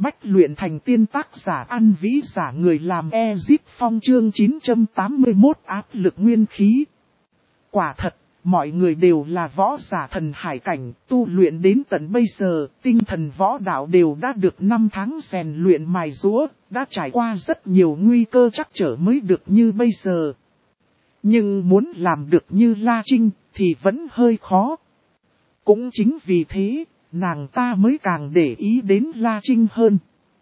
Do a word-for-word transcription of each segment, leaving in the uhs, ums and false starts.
Bách luyện thành tiên tác giả An Vĩ giả người làm Ezip Phong chương chín trăm tám mươi mốt áp lực nguyên khí. Quả thật, mọi người đều là võ giả thần hải cảnh, tu luyện đến tận bây giờ, tinh thần võ đạo đều đã được năm tháng rèn luyện mài giũa, đã trải qua rất nhiều nguy cơ trắc trở mới được như bây giờ. Nhưng muốn làm được như La Trinh thì vẫn hơi khó. Cũng chính vì thế, nàng ta mới càng để ý đến La Trinh hơn.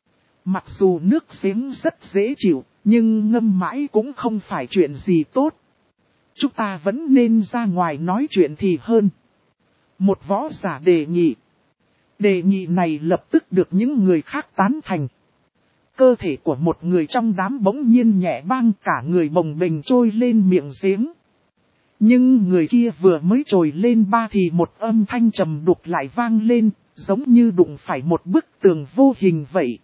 Mặc dù nước giếng rất dễ chịu, nhưng ngâm mãi cũng không phải chuyện gì tốt. Chúng ta vẫn nên ra ngoài nói chuyện thì hơn. Một võ giả đề nghị. Đề nghị này lập tức được những người khác tán thành. Cơ thể của một người trong đám bỗng nhiên nhẹ băng, cả người bồng bềnh trôi lên miệng giếng. Nhưng người kia vừa mới trồi lên ba thì một âm thanh trầm đục lại vang lên, giống như đụng phải một bức tường vô hình vậy.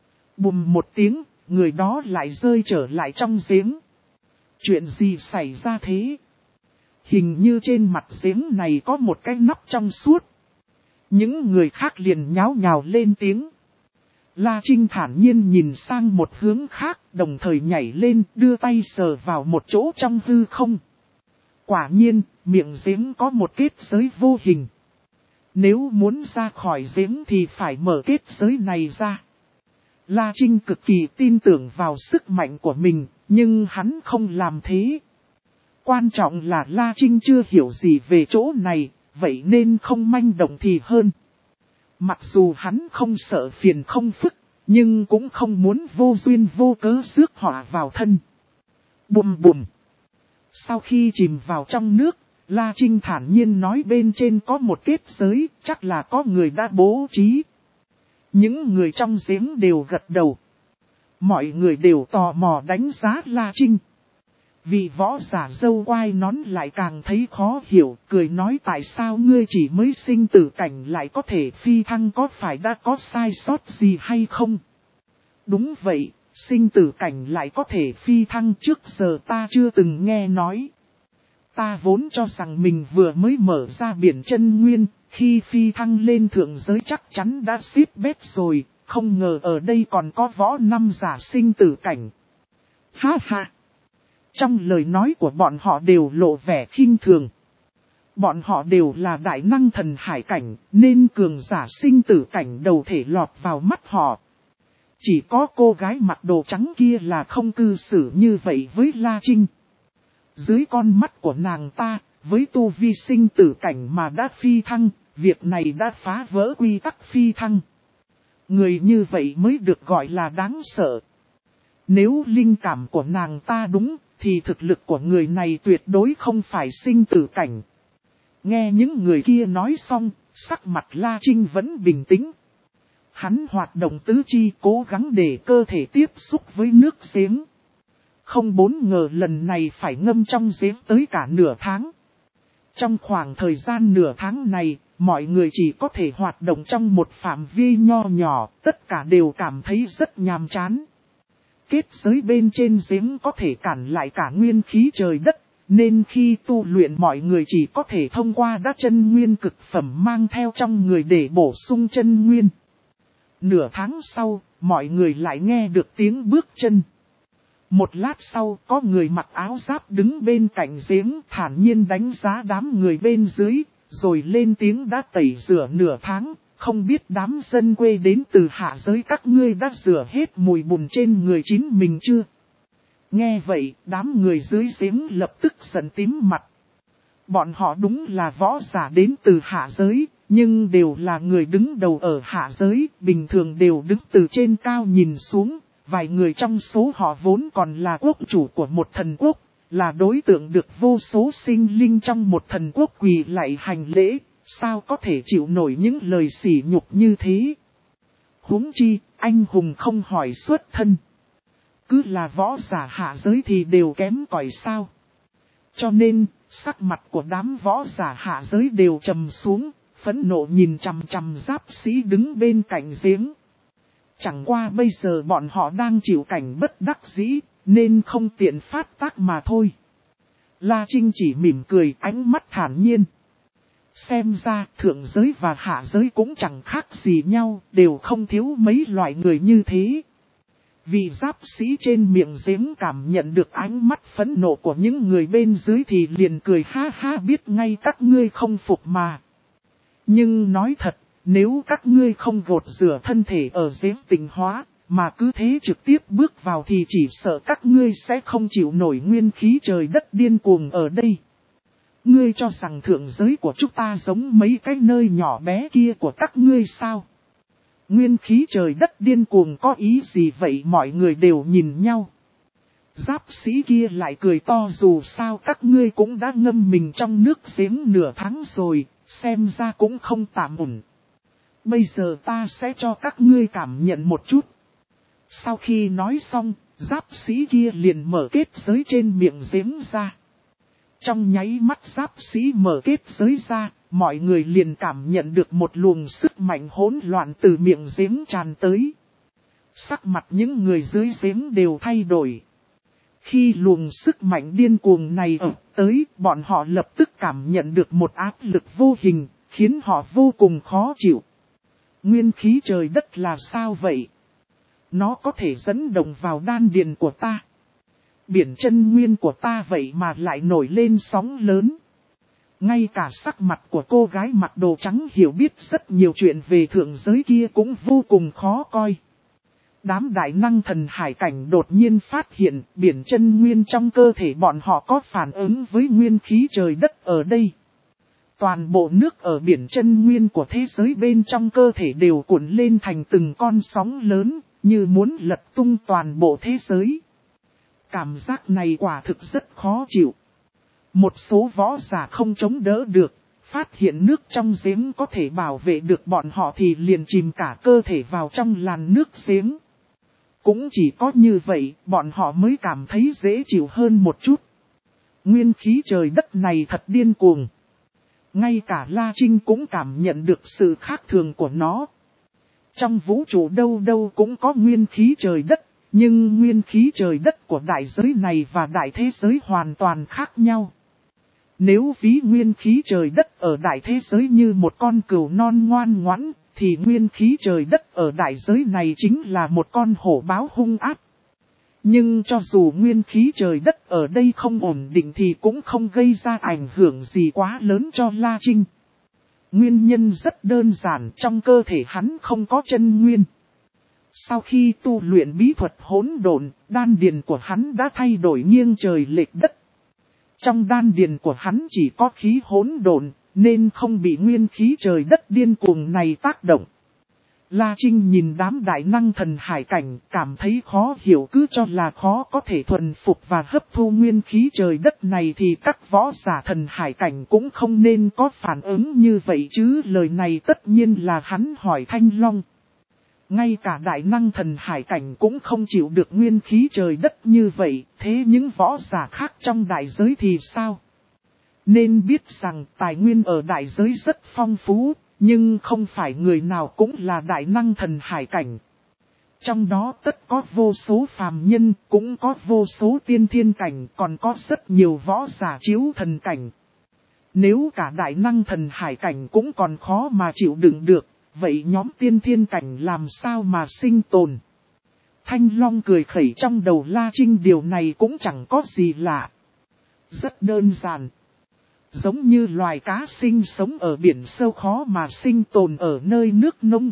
Bùm một tiếng, người đó lại rơi trở lại trong giếng. Chuyện gì xảy ra thế? Hình như trên mặt giếng này có một cái nắp trong suốt. Những người khác liền nháo nhào lên tiếng. La Trinh thản nhiên nhìn sang một hướng khác, đồng thời nhảy lên, đưa tay sờ vào một chỗ trong hư không. Quả nhiên, miệng giếng có một kết giới vô hình. Nếu muốn ra khỏi giếng thì phải mở kết giới này ra. La Trinh cực kỳ tin tưởng vào sức mạnh của mình, nhưng hắn không làm thế. Quan trọng là La Trinh chưa hiểu gì về chỗ này, vậy nên không manh động thì hơn. Mặc dù hắn không sợ phiền không phức, nhưng cũng không muốn vô duyên vô cớ rước họa vào thân. Bùm bùm. Sau khi chìm vào trong nước, La Trinh thản nhiên nói bên trên có một kết giới, chắc là có người đã bố trí. Những người trong giếng đều gật đầu. Mọi người đều tò mò đánh giá La Trinh. Vị võ giả dâu quai nón lại càng thấy khó hiểu, cười nói tại sao ngươi chỉ mới sinh tử cảnh lại có thể phi thăng, có phải đã có sai sót gì hay không? Đúng vậy, sinh tử cảnh lại có thể phi thăng, trước giờ ta chưa từng nghe nói. Ta vốn cho rằng mình vừa mới mở ra biển chân nguyên, khi phi thăng lên thượng giới chắc chắn đã xếp bét rồi, không ngờ ở đây còn có võ năm giả sinh tử cảnh. Ha ha! Trong lời nói của bọn họ đều lộ vẻ khinh thường. Bọn họ đều là đại năng thần hải cảnh, nên cường giả sinh tử cảnh đầu thể lọt vào mắt họ. Chỉ có cô gái mặc đồ trắng kia là không cư xử như vậy với La Trinh. Dưới con mắt của nàng ta, với tu vi sinh tử cảnh mà đã phi thăng, việc này đã phá vỡ quy tắc phi thăng. Người như vậy mới được gọi là đáng sợ. Nếu linh cảm của nàng ta đúng, thì thực lực của người này tuyệt đối không phải sinh tử cảnh. Nghe những người kia nói xong, sắc mặt La Trinh vẫn bình tĩnh. Hắn hoạt động tứ chi cố gắng để cơ thể tiếp xúc với nước giếng. Không bốn ngờ lần này phải ngâm trong giếng tới cả nửa tháng. Trong khoảng thời gian nửa tháng này, mọi người chỉ có thể hoạt động trong một phạm vi nho nhỏ, tất cả đều cảm thấy rất nhàm chán. Kết giới bên trên giếng có thể cản lại cả nguyên khí trời đất, nên khi tu luyện mọi người chỉ có thể thông qua đá chân nguyên cực phẩm mang theo trong người để bổ sung chân nguyên. Nửa tháng sau, mọi người lại nghe được tiếng bước chân. Một lát sau, có người mặc áo giáp đứng bên cạnh giếng thản nhiên đánh giá đám người bên dưới, rồi lên tiếng đã tẩy rửa nửa tháng, không biết đám dân quê đến từ hạ giới các ngươi đã rửa hết mùi bùn trên người chính mình chưa? Nghe vậy, đám người dưới giếng lập tức giận tím mặt. Bọn họ đúng là võ giả đến từ hạ giới, nhưng đều là người đứng đầu ở hạ giới, bình thường đều đứng từ trên cao nhìn xuống. Vài người trong số họ vốn còn là quốc chủ của một thần quốc, là đối tượng được vô số sinh linh trong một thần quốc quỳ lạy hành lễ, sao có thể chịu nổi những lời sỉ nhục như thế. Huống chi, anh hùng không hỏi xuất thân. Cứ là võ giả hạ giới thì đều kém cỏi sao. Cho nên, sắc mặt của đám võ giả hạ giới đều trầm xuống, phẫn nộ nhìn chằm chằm giáp sĩ đứng bên cạnh giếng. Chẳng qua bây giờ bọn họ đang chịu cảnh bất đắc dĩ, nên không tiện phát tác mà thôi. La Trinh chỉ mỉm cười, ánh mắt thản nhiên. Xem ra thượng giới và hạ giới cũng chẳng khác gì nhau, đều không thiếu mấy loại người như thế. Vị giáp sĩ trên miệng giếng cảm nhận được ánh mắt phẫn nộ của những người bên dưới thì liền cười ha ha, biết ngay các ngươi không phục mà. Nhưng nói thật, nếu các ngươi không gột rửa thân thể ở giếng tịnh hóa, mà cứ thế trực tiếp bước vào thì chỉ sợ các ngươi sẽ không chịu nổi nguyên khí trời đất điên cuồng ở đây. Ngươi cho rằng thượng giới của chúng ta giống mấy cái nơi nhỏ bé kia của các ngươi sao? Nguyên khí trời đất điên cuồng có ý gì vậy? Mọi người đều nhìn nhau. Giáp sĩ kia lại cười to, dù sao các ngươi cũng đã ngâm mình trong nước giếng nửa tháng rồi, xem ra cũng không tạm ổn. Bây giờ ta sẽ cho các ngươi cảm nhận một chút. Sau khi nói xong, giáp sĩ kia liền mở kết giới trên miệng giếng ra. Trong nháy mắt giáp sĩ mở kết giới ra, mọi người liền cảm nhận được một luồng sức mạnh hỗn loạn từ miệng giếng tràn tới. Sắc mặt những người dưới giếng đều thay đổi. Khi luồng sức mạnh điên cuồng này ập tới, bọn họ lập tức cảm nhận được một áp lực vô hình, khiến họ vô cùng khó chịu. Nguyên khí trời đất là sao vậy? Nó có thể dẫn động vào đan điền của ta. Biển chân nguyên của ta vậy mà lại nổi lên sóng lớn. Ngay cả sắc mặt của cô gái mặc đồ trắng hiểu biết rất nhiều chuyện về thượng giới kia cũng vô cùng khó coi. Đám đại năng thần hải cảnh đột nhiên phát hiện biển chân nguyên trong cơ thể bọn họ có phản ứng với nguyên khí trời đất ở đây. Toàn bộ nước ở biển chân nguyên của thế giới bên trong cơ thể đều cuộn lên thành từng con sóng lớn, như muốn lật tung toàn bộ thế giới. Cảm giác này quả thực rất khó chịu. Một số võ giả không chống đỡ được, phát hiện nước trong giếng có thể bảo vệ được bọn họ thì liền chìm cả cơ thể vào trong làn nước giếng. Cũng chỉ có như vậy, bọn họ mới cảm thấy dễ chịu hơn một chút. Nguyên khí trời đất này thật điên cuồng. Ngay cả La Trinh cũng cảm nhận được sự khác thường của nó. Trong vũ trụ đâu đâu cũng có nguyên khí trời đất, nhưng nguyên khí trời đất của đại giới này và đại thế giới hoàn toàn khác nhau. Nếu ví nguyên khí trời đất ở đại thế giới như một con cừu non ngoan ngoãn, thì nguyên khí trời đất ở đại giới này chính là một con hổ báo hung ác. Nhưng cho dù nguyên khí trời đất ở đây không ổn định thì cũng không gây ra ảnh hưởng gì quá lớn cho La Trinh. Nguyên nhân rất đơn giản, trong cơ thể hắn không có chân nguyên. Sau khi tu luyện bí thuật hỗn độn, đan điền của hắn đã thay đổi nghiêng trời lệch đất. Trong đan điền của hắn chỉ có khí hỗn độn, nên không bị nguyên khí trời đất điên cuồng này tác động. La Trinh nhìn đám đại năng thần hải cảnh, cảm thấy khó hiểu, cứ cho là khó có thể thuần phục và hấp thu nguyên khí trời đất này thì các võ giả thần hải cảnh cũng không nên có phản ứng như vậy chứ. Lời này tất nhiên là hắn hỏi Thanh Long. Ngay cả đại năng thần hải cảnh cũng không chịu được nguyên khí trời đất như vậy, thế những võ giả khác trong đại giới thì sao? Nên biết rằng tài nguyên ở đại giới rất phong phú, nhưng không phải người nào cũng là đại năng thần hải cảnh. Trong đó tất có vô số phàm nhân, cũng có vô số tiên thiên cảnh, còn có rất nhiều võ giả chiếu thần cảnh. Nếu cả đại năng thần hải cảnh cũng còn khó mà chịu đựng được, vậy nhóm tiên thiên cảnh làm sao mà sinh tồn? Thanh Long cười khẩy, trong đầu La Trinh điều này cũng chẳng có gì lạ. Rất đơn giản. Giống như loài cá sinh sống ở biển sâu khó mà sinh tồn ở nơi nước nông.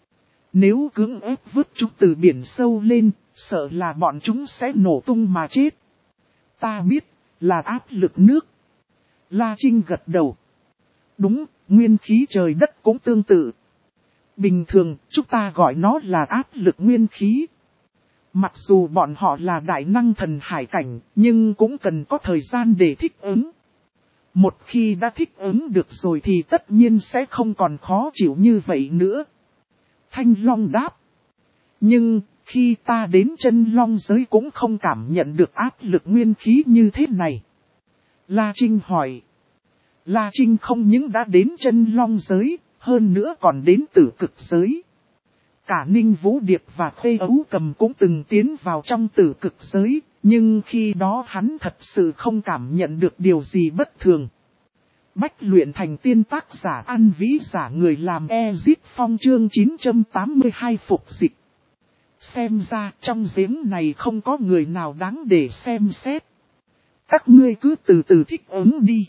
Nếu cưỡng ép vứt chúng từ biển sâu lên, sợ là bọn chúng sẽ nổ tung mà chết. Ta biết, là áp lực nước. La Trinh gật đầu. Đúng, nguyên khí trời đất cũng tương tự. Bình thường, chúng ta gọi nó là áp lực nguyên khí. Mặc dù bọn họ là đại năng thần hải cảnh, nhưng cũng cần có thời gian để thích ứng. Một khi đã thích ứng được rồi thì tất nhiên sẽ không còn khó chịu như vậy nữa. Thanh Long đáp. Nhưng, khi ta đến chân long giới cũng không cảm nhận được áp lực nguyên khí như thế này. La Trinh hỏi. La Trinh không những đã đến chân long giới, hơn nữa còn đến tử cực giới. Cả Ninh Vũ Điệp và Khê Ấu Cầm cũng từng tiến vào trong tử cực giới, nhưng khi đó hắn thật sự không cảm nhận được điều gì bất thường. Bách luyện thành tiên tác giả An Vĩ giả người làm Ezip Phong chương chín trăm tám mươi hai phục dịch. Xem ra trong giếng này không có người nào đáng để xem xét. Các ngươi cứ từ từ thích ứng đi.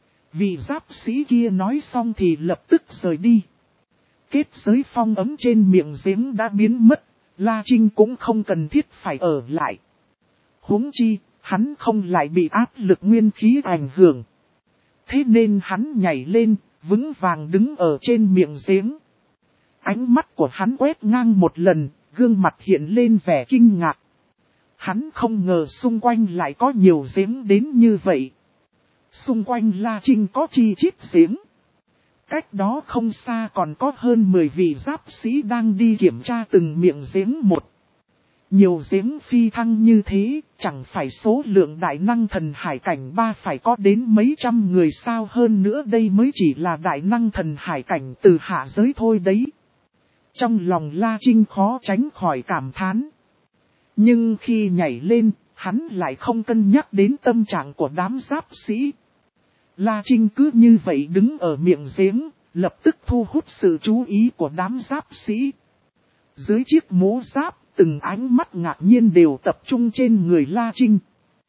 Vị giáp sĩ kia nói xong thì lập tức rời đi. Kết giới phong ấm trên miệng giếng đã biến mất, La Trinh cũng không cần thiết phải ở lại. Huống chi, hắn không lại bị áp lực nguyên khí ảnh hưởng. Thế nên hắn nhảy lên, vững vàng đứng ở trên miệng giếng. Ánh mắt của hắn quét ngang một lần, gương mặt hiện lên vẻ kinh ngạc. Hắn không ngờ xung quanh lại có nhiều giếng đến như vậy. Xung quanh La Trinh có chi chít giếng. Cách đó không xa còn có hơn mười vị giáp sĩ đang đi kiểm tra từng miệng giếng một. Nhiều giếng phi thăng như thế, chẳng phải số lượng đại năng thần hải cảnh ba phải có đến mấy trăm người sao, hơn nữa đây mới chỉ là đại năng thần hải cảnh từ hạ giới thôi đấy. Trong lòng La Trinh khó tránh khỏi cảm thán. Nhưng khi nhảy lên, hắn lại không cân nhắc đến tâm trạng của đám giáp sĩ. La Trinh cứ như vậy đứng ở miệng giếng, lập tức thu hút sự chú ý của đám giáp sĩ. Dưới chiếc mũ giáp, từng ánh mắt ngạc nhiên đều tập trung trên người La Trinh.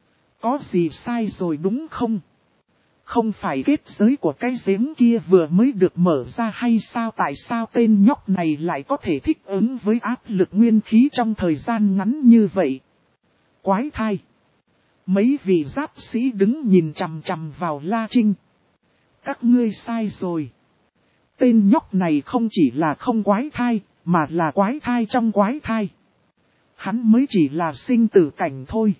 Có gì sai rồi đúng không? Không phải kết giới của cái giếng kia vừa mới được mở ra hay sao? Tại sao tên nhóc này lại có thể thích ứng với áp lực nguyên khí trong thời gian ngắn như vậy? Quái thai! Mấy vị giáp sĩ đứng nhìn chằm chằm vào La Trinh. Các ngươi sai rồi. Tên nhóc này không chỉ là không quái thai, mà là quái thai trong quái thai. Hắn mới chỉ là sinh tử cảnh thôi.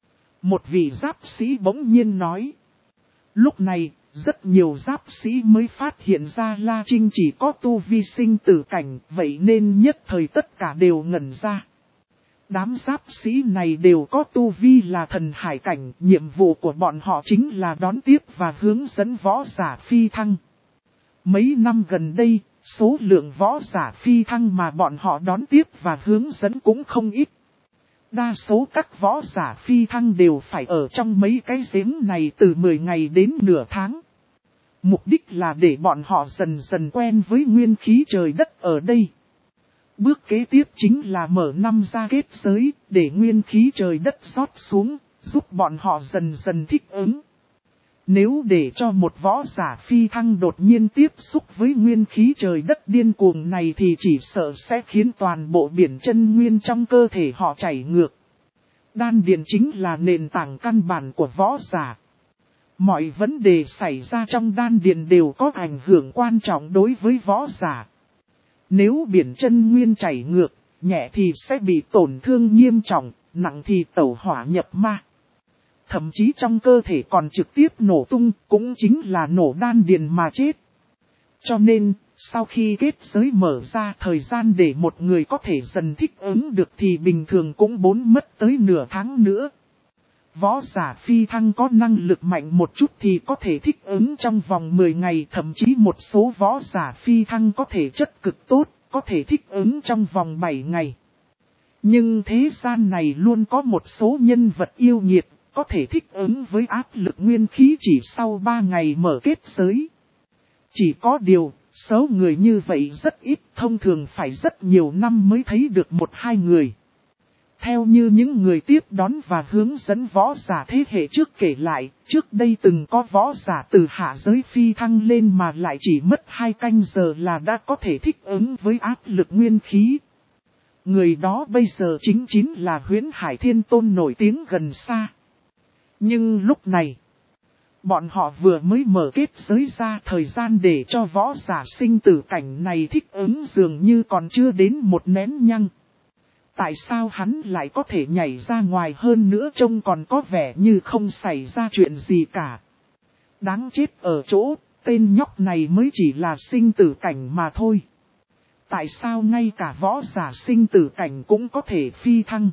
Một vị giáp sĩ bỗng nhiên nói. Lúc này, rất nhiều giáp sĩ mới phát hiện ra La Trinh chỉ có tu vi sinh tử cảnh, vậy nên nhất thời tất cả đều ngẩn ra. Đám giáp sĩ này đều có tu vi là thần hải cảnh, nhiệm vụ của bọn họ chính là đón tiếp và hướng dẫn võ giả phi thăng. Mấy năm gần đây, số lượng võ giả phi thăng mà bọn họ đón tiếp và hướng dẫn cũng không ít. Đa số các võ giả phi thăng đều phải ở trong mấy cái giếng này từ mười ngày đến nửa tháng. Mục đích là để bọn họ dần dần quen với nguyên khí trời đất ở đây. Bước kế tiếp chính là mở năm ra kết giới, để nguyên khí trời đất rót xuống, giúp bọn họ dần dần thích ứng. Nếu để cho một võ giả phi thăng đột nhiên tiếp xúc với nguyên khí trời đất điên cuồng này thì chỉ sợ sẽ khiến toàn bộ biển chân nguyên trong cơ thể họ chảy ngược. Đan điền chính là nền tảng căn bản của võ giả. Mọi vấn đề xảy ra trong đan điền đều có ảnh hưởng quan trọng đối với võ giả. Nếu biển chân nguyên chảy ngược, nhẹ thì sẽ bị tổn thương nghiêm trọng, nặng thì tẩu hỏa nhập ma. Thậm chí trong cơ thể còn trực tiếp nổ tung, cũng chính là nổ đan điền mà chết. Cho nên, sau khi kết giới mở ra, thời gian để một người có thể dần thích ứng được thì bình thường cũng bốn mất tới nửa tháng nữa. Võ giả phi thăng có năng lực mạnh một chút thì có thể thích ứng trong vòng mười ngày, thậm chí một số võ giả phi thăng có thể chất cực tốt, có thể thích ứng trong vòng bảy ngày. Nhưng thế gian này luôn có một số nhân vật yêu nghiệt, có thể thích ứng với áp lực nguyên khí chỉ sau ba ngày mở kết giới. Chỉ có điều, số người như vậy rất ít, thông thường phải rất nhiều năm mới thấy được một hai người. Theo như những người tiếp đón và hướng dẫn võ giả thế hệ trước kể lại, trước đây từng có võ giả từ hạ giới phi thăng lên mà lại chỉ mất hai canh giờ là đã có thể thích ứng với áp lực nguyên khí. Người đó bây giờ chính chính là Huyễn Hải Thiên Tôn nổi tiếng gần xa. Nhưng lúc này, bọn họ vừa mới mở kết giới ra, thời gian để cho võ giả sinh tử cảnh này thích ứng dường như còn chưa đến một nén nhăng. Tại sao hắn lại có thể nhảy ra ngoài, hơn nữa trông còn có vẻ như không xảy ra chuyện gì cả. Đáng chết ở chỗ, tên nhóc này mới chỉ là sinh tử cảnh mà thôi. Tại sao ngay cả võ giả sinh tử cảnh cũng có thể phi thăng?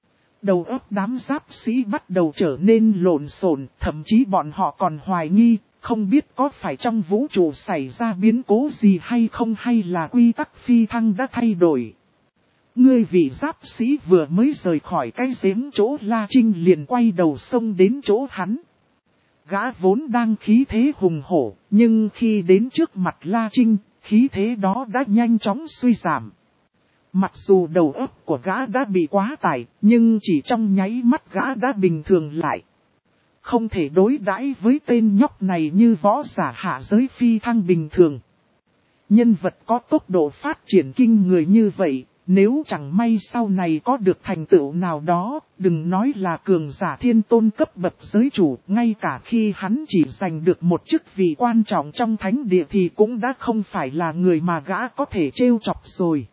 Đầu óc đám giáp sĩ bắt đầu trở nên lộn xộn, thậm chí bọn họ còn hoài nghi, không biết có phải trong vũ trụ xảy ra biến cố gì hay không, hay là quy tắc phi thăng đã thay đổi. Ngươi vị giáp sĩ vừa mới rời khỏi cái giếng chỗ La Trinh liền quay đầu xông đến chỗ hắn. Gã vốn đang khí thế hùng hổ, nhưng khi đến trước mặt La Trinh, khí thế đó đã nhanh chóng suy giảm. Mặc dù đầu óc của gã đã bị quá tải, nhưng chỉ trong nháy mắt gã đã bình thường lại. Không thể đối đãi với tên nhóc này như võ giả hạ giới phi thăng bình thường. Nhân vật có tốc độ phát triển kinh người như vậy, nếu chẳng may sau này có được thành tựu nào đó, đừng nói là cường giả thiên tôn cấp bậc giới chủ, ngay cả khi hắn chỉ giành được một chức vị quan trọng trong thánh địa thì cũng đã không phải là người mà gã có thể trêu chọc rồi.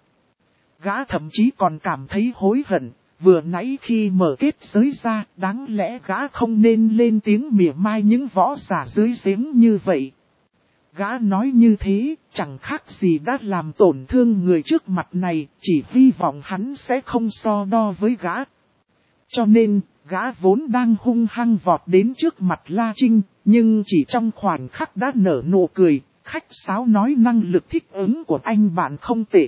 Gã thậm chí còn cảm thấy hối hận, vừa nãy khi mở kết giới ra, đáng lẽ gã không nên lên tiếng mỉa mai những võ giả dưới giếng như vậy. Gã nói như thế, chẳng khác gì đã làm tổn thương người trước mặt này, chỉ hy vọng hắn sẽ không so đo với gã. Cho nên, gã vốn đang hung hăng vọt đến trước mặt La Trinh, nhưng chỉ trong khoảnh khắc đã nở nụ cười, khách sáo nói năng lực thích ứng của anh bạn không tệ.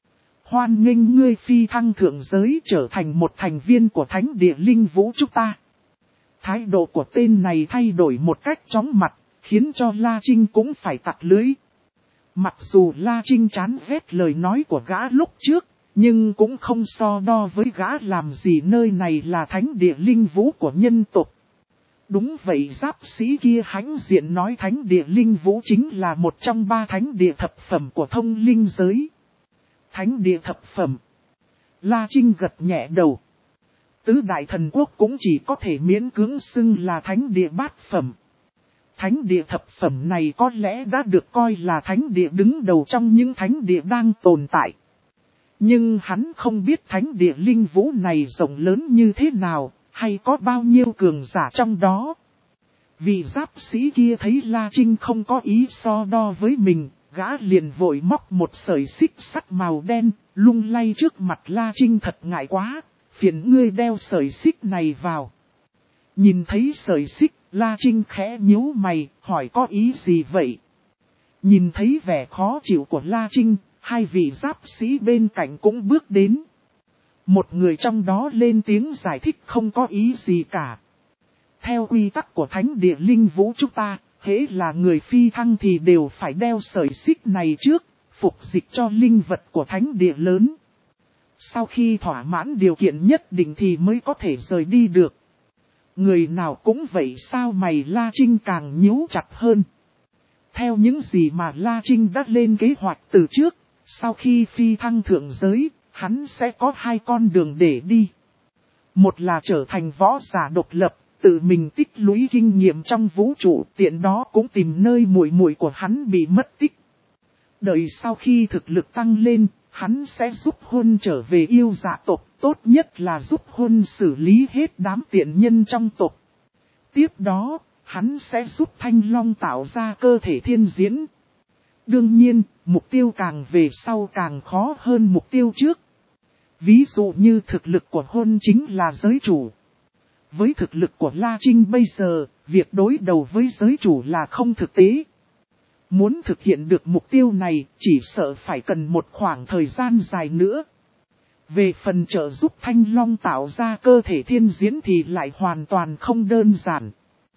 Hoan nghênh ngươi phi thăng thượng giới trở thành một thành viên của thánh địa linh vũ chúng ta. Thái độ của tên này thay đổi một cách chóng mặt, khiến cho La Trinh cũng phải tặc lưới. Mặc dù La Trinh chán ghét lời nói của gã lúc trước, nhưng cũng không so đo với gã làm gì, nơi này là thánh địa linh vũ của nhân tộc. Đúng vậy, giáp sĩ kia hãnh diện nói thánh địa linh vũ chính là một trong ba thánh địa thập phẩm của thông linh giới. Thánh địa thập phẩm. La Trinh gật nhẹ đầu. Tứ đại thần quốc cũng chỉ có thể miễn cưỡng xưng là thánh địa bát phẩm. Thánh địa thập phẩm này có lẽ đã được coi là thánh địa đứng đầu trong những thánh địa đang tồn tại. Nhưng hắn không biết thánh địa linh vũ này rộng lớn như thế nào, hay có bao nhiêu cường giả trong đó. Vị giáp sĩ kia thấy La Trinh không có ý so đo với mình, gã liền vội móc một sợi xích sắt màu đen, lung lay trước mặt La Trinh. Thật ngại quá, phiền ngươi đeo sợi xích này vào. Nhìn thấy sợi xích, La Trinh khẽ nhíu mày, hỏi có ý gì vậy? Nhìn thấy vẻ khó chịu của La Trinh, hai vị giáp sĩ bên cạnh cũng bước đến. Một người trong đó lên tiếng giải thích không có ý gì cả. Theo quy tắc của thánh địa linh vũ chúng ta, hễ là người phi thăng thì đều phải đeo sợi xích này trước, phục dịch cho linh vật của thánh địa lớn. Sau khi thỏa mãn điều kiện nhất định thì mới có thể rời đi được. Người nào cũng vậy sao mày? La Trinh càng nhíu chặt hơn. Theo những gì mà La Trinh đã lên kế hoạch từ trước, sau khi phi thăng thượng giới, hắn sẽ có hai con đường để đi. Một là trở thành võ giả độc lập, tự mình tích lũy kinh nghiệm trong vũ trụ, tiện đó cũng tìm nơi muội muội của hắn bị mất tích. Đợi sau khi thực lực tăng lên, hắn sẽ giúp Huân trở về yêu dạ tộc, tốt nhất là giúp Huân xử lý hết đám tiện nhân trong tộc. Tiếp đó, hắn sẽ giúp Thanh Long tạo ra cơ thể thiên diễn. Đương nhiên, mục tiêu càng về sau càng khó hơn mục tiêu trước. Ví dụ như thực lực của Huân chính là giới chủ. Với thực lực của La Trinh bây giờ, việc đối đầu với giới chủ là không thực tế. Muốn thực hiện được mục tiêu này, chỉ sợ phải cần một khoảng thời gian dài nữa. Về phần trợ giúp Thanh Long tạo ra cơ thể thiên diễn thì lại hoàn toàn không đơn giản.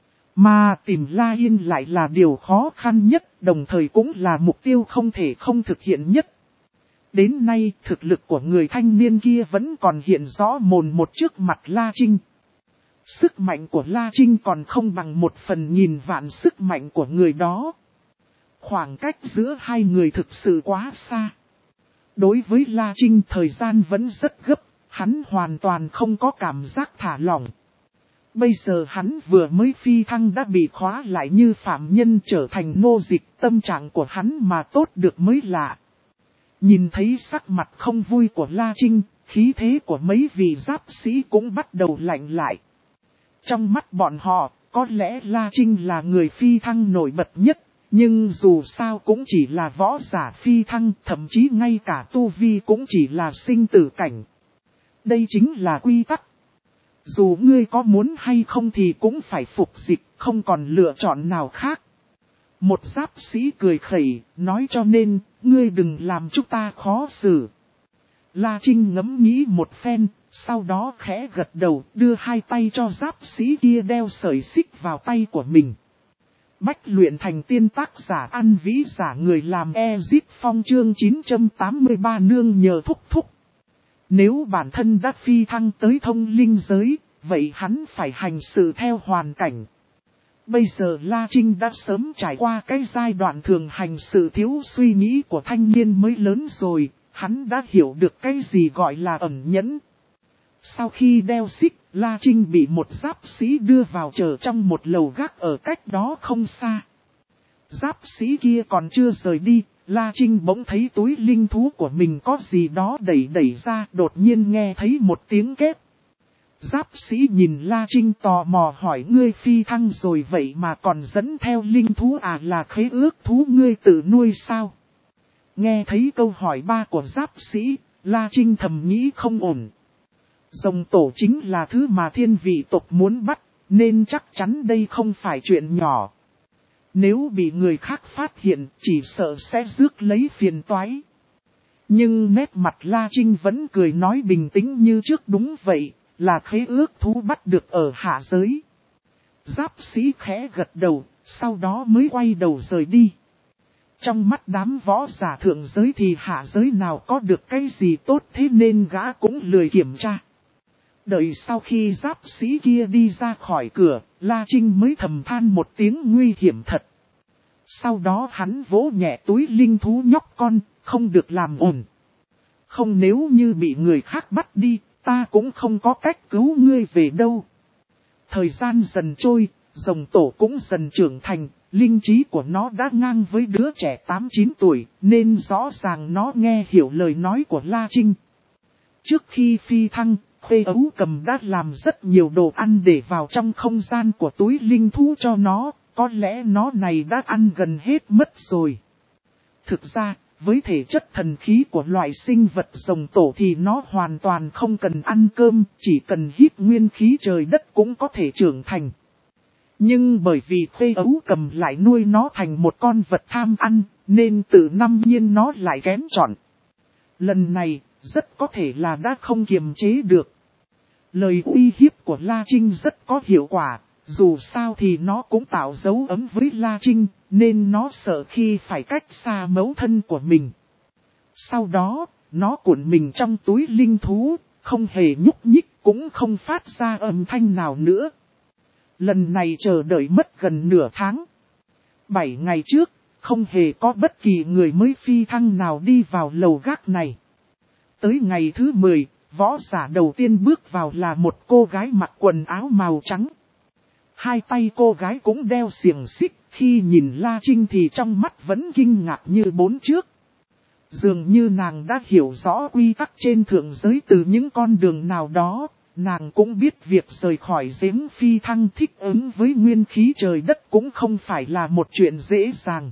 Mà tìm La Yên lại là điều khó khăn nhất, đồng thời cũng là mục tiêu không thể không thực hiện nhất. Đến nay, thực lực của người thanh niên kia vẫn còn hiện rõ mồn một trước mặt La Trinh. Sức mạnh của La Trinh còn không bằng một phần nghìn vạn sức mạnh của người đó. Khoảng cách giữa hai người thực sự quá xa. Đối với La Trinh thời gian vẫn rất gấp, hắn hoàn toàn không có cảm giác thả lỏng. Bây giờ hắn vừa mới phi thăng đã bị khóa lại như phạm nhân trở thành nô dịch, tâm trạng của hắn mà tốt được mới lạ. Nhìn thấy sắc mặt không vui của La Trinh, khí thế của mấy vị giáp sĩ cũng bắt đầu lạnh lại. Trong mắt bọn họ, có lẽ La Trinh là người phi thăng nổi bật nhất, nhưng dù sao cũng chỉ là võ giả phi thăng, thậm chí ngay cả tu vi cũng chỉ là sinh tử cảnh. Đây chính là quy tắc. Dù ngươi có muốn hay không thì cũng phải phục dịch, không còn lựa chọn nào khác. Một giáp sĩ cười khẩy, nói cho nên, ngươi đừng làm chúng ta khó xử. La Trinh ngẫm nghĩ một phen, sau đó khẽ gật đầu đưa hai tay cho giáp sĩ kia đeo sợi xích vào tay của mình. Bách luyện thành tiên tác giả ăn vĩ giả người làm Ezip Phong chương chín trăm tám mươi ba nương nhờ thúc thúc. Nếu bản thân đã phi thăng tới thông linh giới, vậy hắn phải hành sự theo hoàn cảnh. Bây giờ La Trinh đã sớm trải qua cái giai đoạn thường hành sự thiếu suy nghĩ của thanh niên mới lớn rồi, hắn đã hiểu được cái gì gọi là ẩn nhẫn. Sau khi đeo xích, La Trinh bị một giáp sĩ đưa vào chờ trong một lầu gác ở cách đó không xa. Giáp sĩ kia còn chưa rời đi, La Trinh bỗng thấy túi linh thú của mình có gì đó đẩy đẩy ra, đột nhiên nghe thấy một tiếng két. Giáp sĩ nhìn La Trinh tò mò hỏi ngươi phi thăng rồi vậy mà còn dẫn theo linh thú à, là khế ước thú ngươi tự nuôi sao? Nghe thấy câu hỏi ba của giáp sĩ, La Trinh thầm nghĩ không ổn. Rồng tổ chính là thứ mà thiên vị tộc muốn bắt, nên chắc chắn đây không phải chuyện nhỏ. Nếu bị người khác phát hiện, chỉ sợ sẽ rước lấy phiền toái. Nhưng nét mặt La Trinh vẫn cười nói bình tĩnh như trước, đúng vậy, là khế ước thú bắt được ở hạ giới. Giáp sĩ khẽ gật đầu, sau đó mới quay đầu rời đi. Trong mắt đám võ giả thượng giới thì hạ giới nào có được cái gì tốt, thế nên gã cũng lười kiểm tra. Đợi sau khi giáp sĩ kia đi ra khỏi cửa, La Trinh mới thầm than một tiếng nguy hiểm thật. Sau đó hắn vỗ nhẹ túi linh thú nhóc con, không được làm ồn. Không, nếu như bị người khác bắt đi, ta cũng không có cách cứu ngươi về đâu. Thời gian dần trôi, rồng tổ cũng dần trưởng thành, linh trí của nó đã ngang với đứa trẻ tám chín tuổi, nên rõ ràng nó nghe hiểu lời nói của La Trinh. Trước khi phi thăng, Khê Ấu Cầm đã làm rất nhiều đồ ăn để vào trong không gian của túi linh thú cho nó, có lẽ nó này đã ăn gần hết mất rồi. Thực ra, với thể chất thần khí của loại sinh vật rồng tổ thì nó hoàn toàn không cần ăn cơm, chỉ cần hít nguyên khí trời đất cũng có thể trưởng thành. Nhưng bởi vì Khê Ấu Cầm lại nuôi nó thành một con vật tham ăn, nên tự năm nhiên nó lại kém chọn. Lần này, rất có thể là đã không kiềm chế được. Lời uy hiếp của La Trinh rất có hiệu quả, dù sao thì nó cũng tạo dấu ấm với La Trinh, nên nó sợ khi phải cách xa mẫu thân của mình. Sau đó, nó cuộn mình trong túi linh thú, không hề nhúc nhích, cũng không phát ra âm thanh nào nữa. Lần này chờ đợi mất gần nửa tháng. Bảy ngày trước, không hề có bất kỳ người mới phi thăng nào đi vào lầu gác này. Tới ngày thứ mười, võ giả đầu tiên bước vào là một cô gái mặc quần áo màu trắng. Hai tay cô gái cũng đeo xiềng xích, khi nhìn La Trinh thì trong mắt vẫn kinh ngạc như bốn trước. Dường như nàng đã hiểu rõ quy tắc trên thượng giới từ những con đường nào đó, nàng cũng biết việc rời khỏi giếng phi thăng thích ứng với nguyên khí trời đất cũng không phải là một chuyện dễ dàng.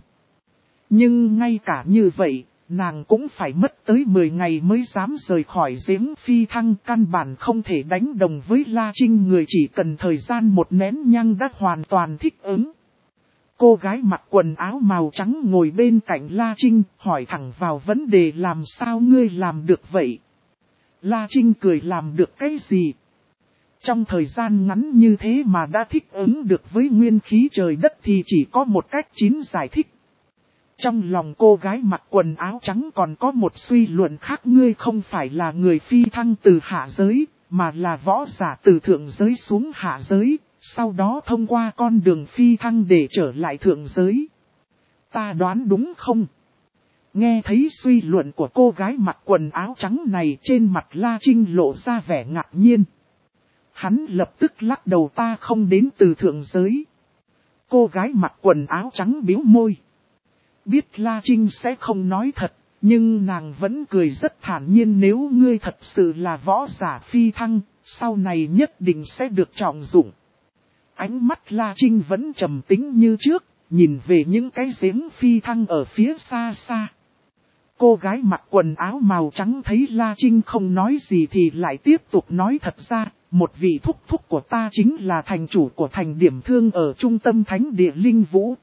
Nhưng ngay cả như vậy, nàng cũng phải mất tới mười ngày mới dám rời khỏi giếng phi thăng, căn bản không thể đánh đồng với La Trinh, người chỉ cần thời gian một nén nhang đã hoàn toàn thích ứng. Cô gái mặc quần áo màu trắng ngồi bên cạnh La Trinh, hỏi thẳng vào vấn đề, làm sao ngươi làm được vậy? La Trinh cười, làm được cái gì? Trong thời gian ngắn như thế mà đã thích ứng được với nguyên khí trời đất thì chỉ có một cách chín giải thích. Trong lòng cô gái mặc quần áo trắng còn có một suy luận khác, ngươi không phải là người phi thăng từ hạ giới, mà là võ giả từ thượng giới xuống hạ giới, sau đó thông qua con đường phi thăng để trở lại thượng giới. Ta đoán đúng không? Nghe thấy suy luận của cô gái mặc quần áo trắng này, trên mặt La Trinh lộ ra vẻ ngạc nhiên. Hắn lập tức lắc đầu, ta không đến từ thượng giới. Cô gái mặc quần áo trắng bĩu môi. Biết La Trinh sẽ không nói thật, nhưng nàng vẫn cười rất thản nhiên, nếu ngươi thật sự là võ giả phi thăng, sau này nhất định sẽ được trọng dụng. Ánh mắt La Trinh vẫn trầm tĩnh như trước, nhìn về những cái giếng phi thăng ở phía xa xa. Cô gái mặc quần áo màu trắng thấy La Trinh không nói gì thì lại tiếp tục nói, thật ra, một vị thúc thúc của ta chính là thành chủ của thành điểm thương ở trung tâm thánh địa Linh Vũ.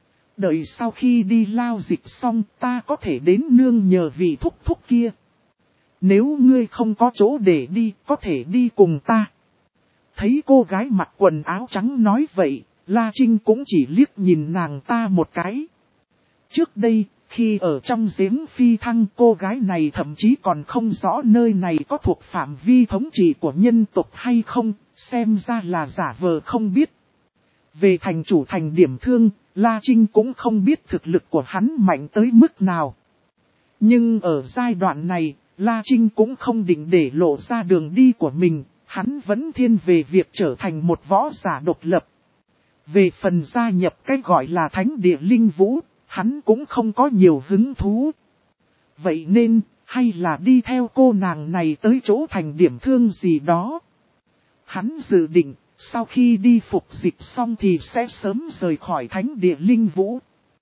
Đợi sau khi đi lao dịch xong, ta có thể đến nương nhờ vị thúc thúc kia. Nếu ngươi không có chỗ để đi, có thể đi cùng ta. Thấy cô gái mặc quần áo trắng nói vậy, La Trinh cũng chỉ liếc nhìn nàng ta một cái. Trước đây, khi ở trong giếng phi thăng, cô gái này thậm chí còn không rõ nơi này có thuộc phạm vi thống trị của nhân tộc hay không, xem ra là giả vờ không biết. Về thành chủ thành Điểm Thương, La Trinh cũng không biết thực lực của hắn mạnh tới mức nào. Nhưng ở giai đoạn này, La Trinh cũng không định để lộ ra đường đi của mình, hắn vẫn thiên về việc trở thành một võ giả độc lập. Về phần gia nhập cái gọi là Thánh Địa Linh Vũ, hắn cũng không có nhiều hứng thú. Vậy nên, hay là đi theo cô nàng này tới chỗ thành Điểm Thương gì đó. Hắn dự định, sau khi đi phục dịch xong thì sẽ sớm rời khỏi Thánh Địa Linh Vũ.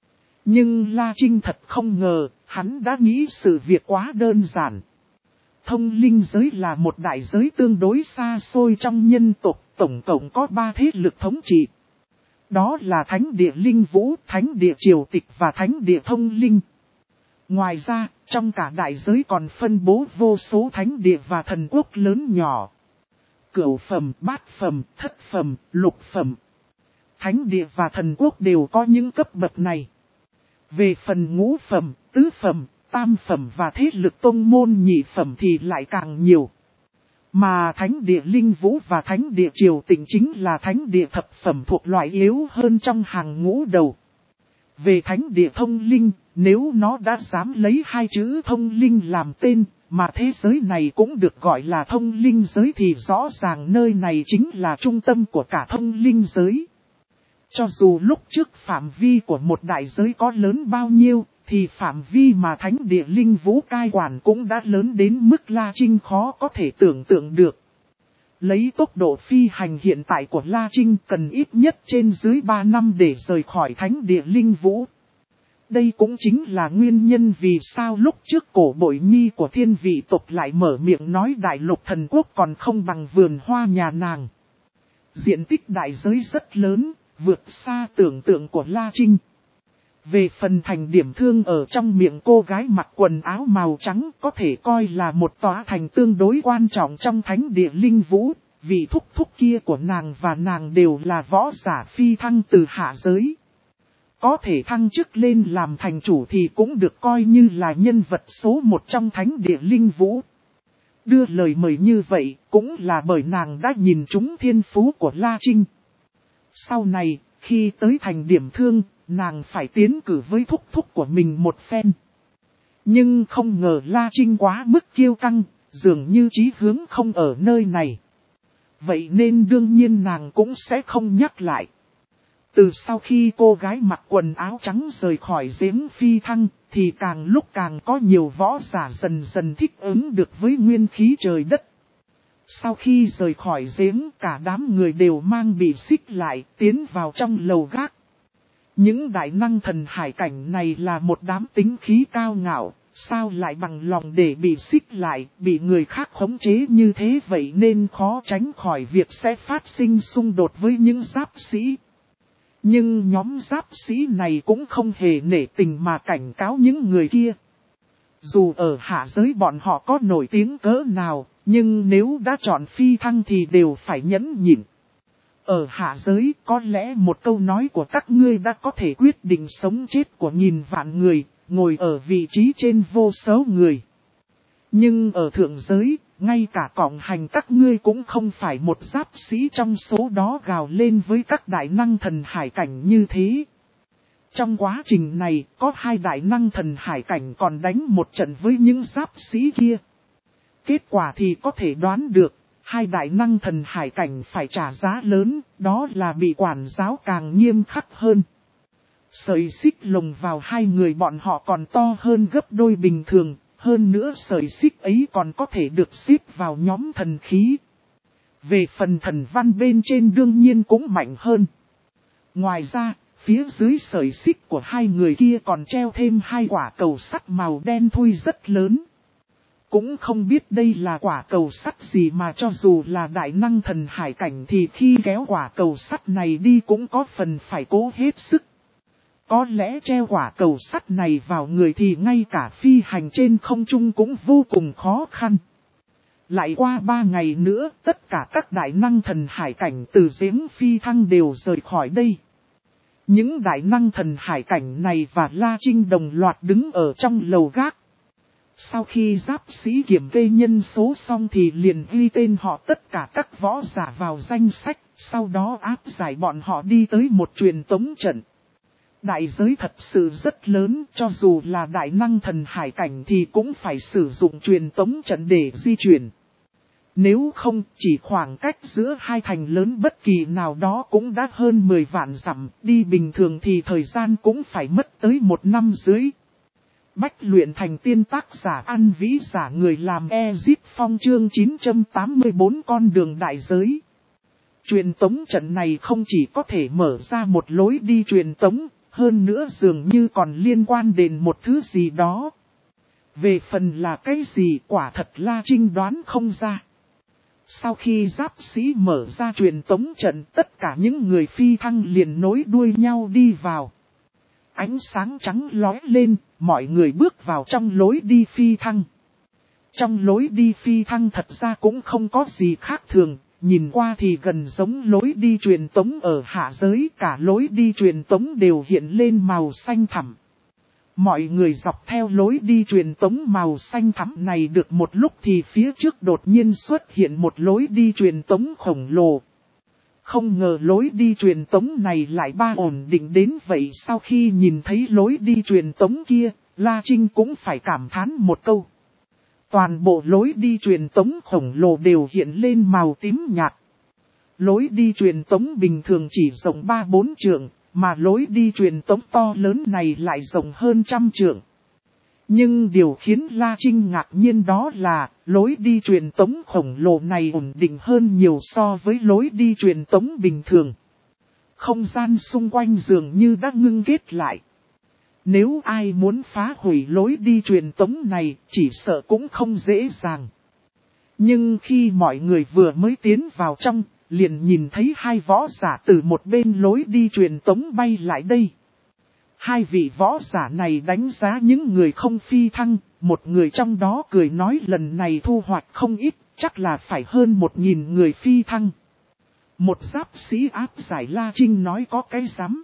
Nhưng La Trinh thật không ngờ, hắn đã nghĩ sự việc quá đơn giản. Thông linh giới là một đại giới tương đối xa xôi trong nhân tộc, tổng cộng có ba thế lực thống trị. Đó là Thánh Địa Linh Vũ, Thánh Địa Triều Tịch và Thánh Địa Thông Linh. Ngoài ra, trong cả đại giới còn phân bố vô số thánh địa và thần quốc lớn nhỏ. Cửu phẩm, bát phẩm, thất phẩm, lục phẩm. Thánh địa và thần quốc đều có những cấp bậc này. Về phần ngũ phẩm, tứ phẩm, tam phẩm và thế lực tông môn nhị phẩm thì lại càng nhiều. Mà Thánh Địa Linh Vũ và Thánh Địa Triều Tịch chính là Thánh Địa thập phẩm thuộc loại yếu hơn trong hàng ngũ đầu. Về Thánh Địa Thông Linh, nếu nó đã dám lấy hai chữ thông linh làm tên, mà thế giới này cũng được gọi là thông linh giới thì rõ ràng nơi này chính là trung tâm của cả thông linh giới. Cho dù lúc trước phạm vi của một đại giới có lớn bao nhiêu, thì phạm vi mà Thánh Địa Linh Vũ cai quản cũng đã lớn đến mức La Trinh khó có thể tưởng tượng được. Lấy tốc độ phi hành hiện tại của La Trinh cần ít nhất trên dưới ba năm để rời khỏi Thánh Địa Linh Vũ. Đây cũng chính là nguyên nhân vì sao lúc trước Cổ Bội Nhi của Thiên Vị tộc lại mở miệng nói đại lục thần quốc còn không bằng vườn hoa nhà nàng. Diện tích đại giới rất lớn, vượt xa tưởng tượng của La Trinh. Về phần thành Điểm Thương ở trong miệng cô gái mặc quần áo màu trắng có thể coi là một tòa thành tương đối quan trọng trong Thánh Địa Linh Vũ, vì thúc thúc kia của nàng và nàng đều là võ giả phi thăng từ hạ giới. Có thể thăng chức lên làm thành chủ thì cũng được coi như là nhân vật số một trong Thánh Địa Linh Vũ. Đưa lời mời như vậy cũng là bởi nàng đã nhìn trúng thiên phú của La Trinh. Sau này, khi tới thành Điểm Thương, nàng phải tiến cử với thúc thúc của mình một phen. Nhưng không ngờ La Trinh quá mức kiêu căng, dường như chí hướng không ở nơi này. Vậy nên đương nhiên nàng cũng sẽ không nhắc lại. Từ sau khi cô gái mặc quần áo trắng rời khỏi giếng phi thăng, thì càng lúc càng có nhiều võ giả dần dần thích ứng được với nguyên khí trời đất. Sau khi rời khỏi giếng, cả đám người đều mang bị xích lại, tiến vào trong lầu gác. Những đại năng thần hải cảnh này là một đám tính khí cao ngạo, sao lại bằng lòng để bị xích lại, bị người khác khống chế như thế, vậy nên khó tránh khỏi việc sẽ phát sinh xung đột với những giáp sĩ. Nhưng nhóm giáp sĩ này cũng không hề nể tình mà cảnh cáo những người kia. Dù ở hạ giới bọn họ có nổi tiếng cỡ nào, nhưng nếu đã chọn phi thăng thì đều phải nhẫn nhịn. Ở hạ giới có lẽ một câu nói của các ngươi đã có thể quyết định sống chết của nghìn vạn người, ngồi ở vị trí trên vô số người. Nhưng ở thượng giới, ngay cả cộng hành các ngươi cũng không phải một giáp sĩ trong số đó gào lên với các đại năng thần hải cảnh như thế. Trong quá trình này, có hai đại năng thần hải cảnh còn đánh một trận với những giáp sĩ kia. Kết quả thì có thể đoán được, hai đại năng thần hải cảnh phải trả giá lớn, đó là bị quản giáo càng nghiêm khắc hơn. Sợi xích lồng vào hai người bọn họ còn to hơn gấp đôi bình thường, hơn nữa sợi xích ấy còn có thể được xếp vào nhóm thần khí. Về phần thần văn bên trên đương nhiên cũng mạnh hơn. Ngoài ra, phía dưới sợi xích của hai người kia còn treo thêm hai quả cầu sắt màu đen thui rất lớn. Cũng không biết đây là quả cầu sắt gì mà cho dù là đại năng thần hải cảnh thì khi kéo quả cầu sắt này đi cũng có phần phải cố hết sức. Có lẽ treo quả cầu sắt này vào người thì ngay cả phi hành trên không trung cũng vô cùng khó khăn. Lại qua ba ngày nữa, tất cả các đại năng thần hải cảnh từ giếng phi thăng đều rời khỏi đây. Những đại năng thần hải cảnh này và La Trinh đồng loạt đứng ở trong lầu gác. Sau khi giáp sĩ kiểm kê nhân số xong thì liền ghi tên họ tất cả các võ giả vào danh sách, sau đó áp giải bọn họ đi tới một truyền tống trận. Đại giới thật sự rất lớn, cho dù là đại năng thần hải cảnh thì cũng phải sử dụng truyền tống trận để di chuyển. Nếu không, chỉ khoảng cách giữa hai thành lớn bất kỳ nào đó cũng đã hơn mười vạn dặm, đi bình thường thì thời gian cũng phải mất tới một năm dưới. Bách luyện thành tiên tác giả An Vĩ giả người làm Ezip Phong chương chín trăm tám mươi bốn con đường đại giới. Truyền tống trận này không chỉ có thể mở ra một lối đi truyền tống, hơn nữa dường như còn liên quan đến một thứ gì đó. Về phần là cái gì quả thật La Trinh đoán không ra. Sau khi giáp sĩ mở ra truyền tống trận, tất cả những người phi thăng liền nối đuôi nhau đi vào. Ánh sáng trắng lóe lên, mọi người bước vào trong lối đi phi thăng. Trong lối đi phi thăng thật ra cũng không có gì khác thường, nhìn qua thì gần giống lối đi truyền tống ở hạ giới, cả lối đi truyền tống đều hiện lên màu xanh thẳm. Mọi người dọc theo lối đi truyền tống màu xanh thẳm này được một lúc thì phía trước đột nhiên xuất hiện một lối đi truyền tống khổng lồ. Không ngờ lối đi truyền tống này lại ba ổn định đến vậy. Sau khi nhìn thấy lối đi truyền tống kia, La Trinh cũng phải cảm thán một câu. Toàn bộ lối đi truyền tống khổng lồ đều hiện lên màu tím nhạt. Lối đi truyền tống bình thường chỉ rộng ba bốn trượng, mà lối đi truyền tống to lớn này lại rộng hơn trăm trượng. Nhưng điều khiến La Trinh ngạc nhiên đó là, lối đi truyền tống khổng lồ này ổn định hơn nhiều so với lối đi truyền tống bình thường. Không gian xung quanh dường như đã ngưng kết lại. Nếu ai muốn phá hủy lối đi truyền tống này, chỉ sợ cũng không dễ dàng. Nhưng khi mọi người vừa mới tiến vào trong, liền nhìn thấy hai võ giả từ một bên lối đi truyền tống bay lại đây. Hai vị võ giả này đánh giá những người không phi thăng, một người trong đó cười nói lần này thu hoạch không ít, chắc là phải hơn một nghìn người phi thăng. Một giáp sĩ áp giải La Trinh nói có cái rắm.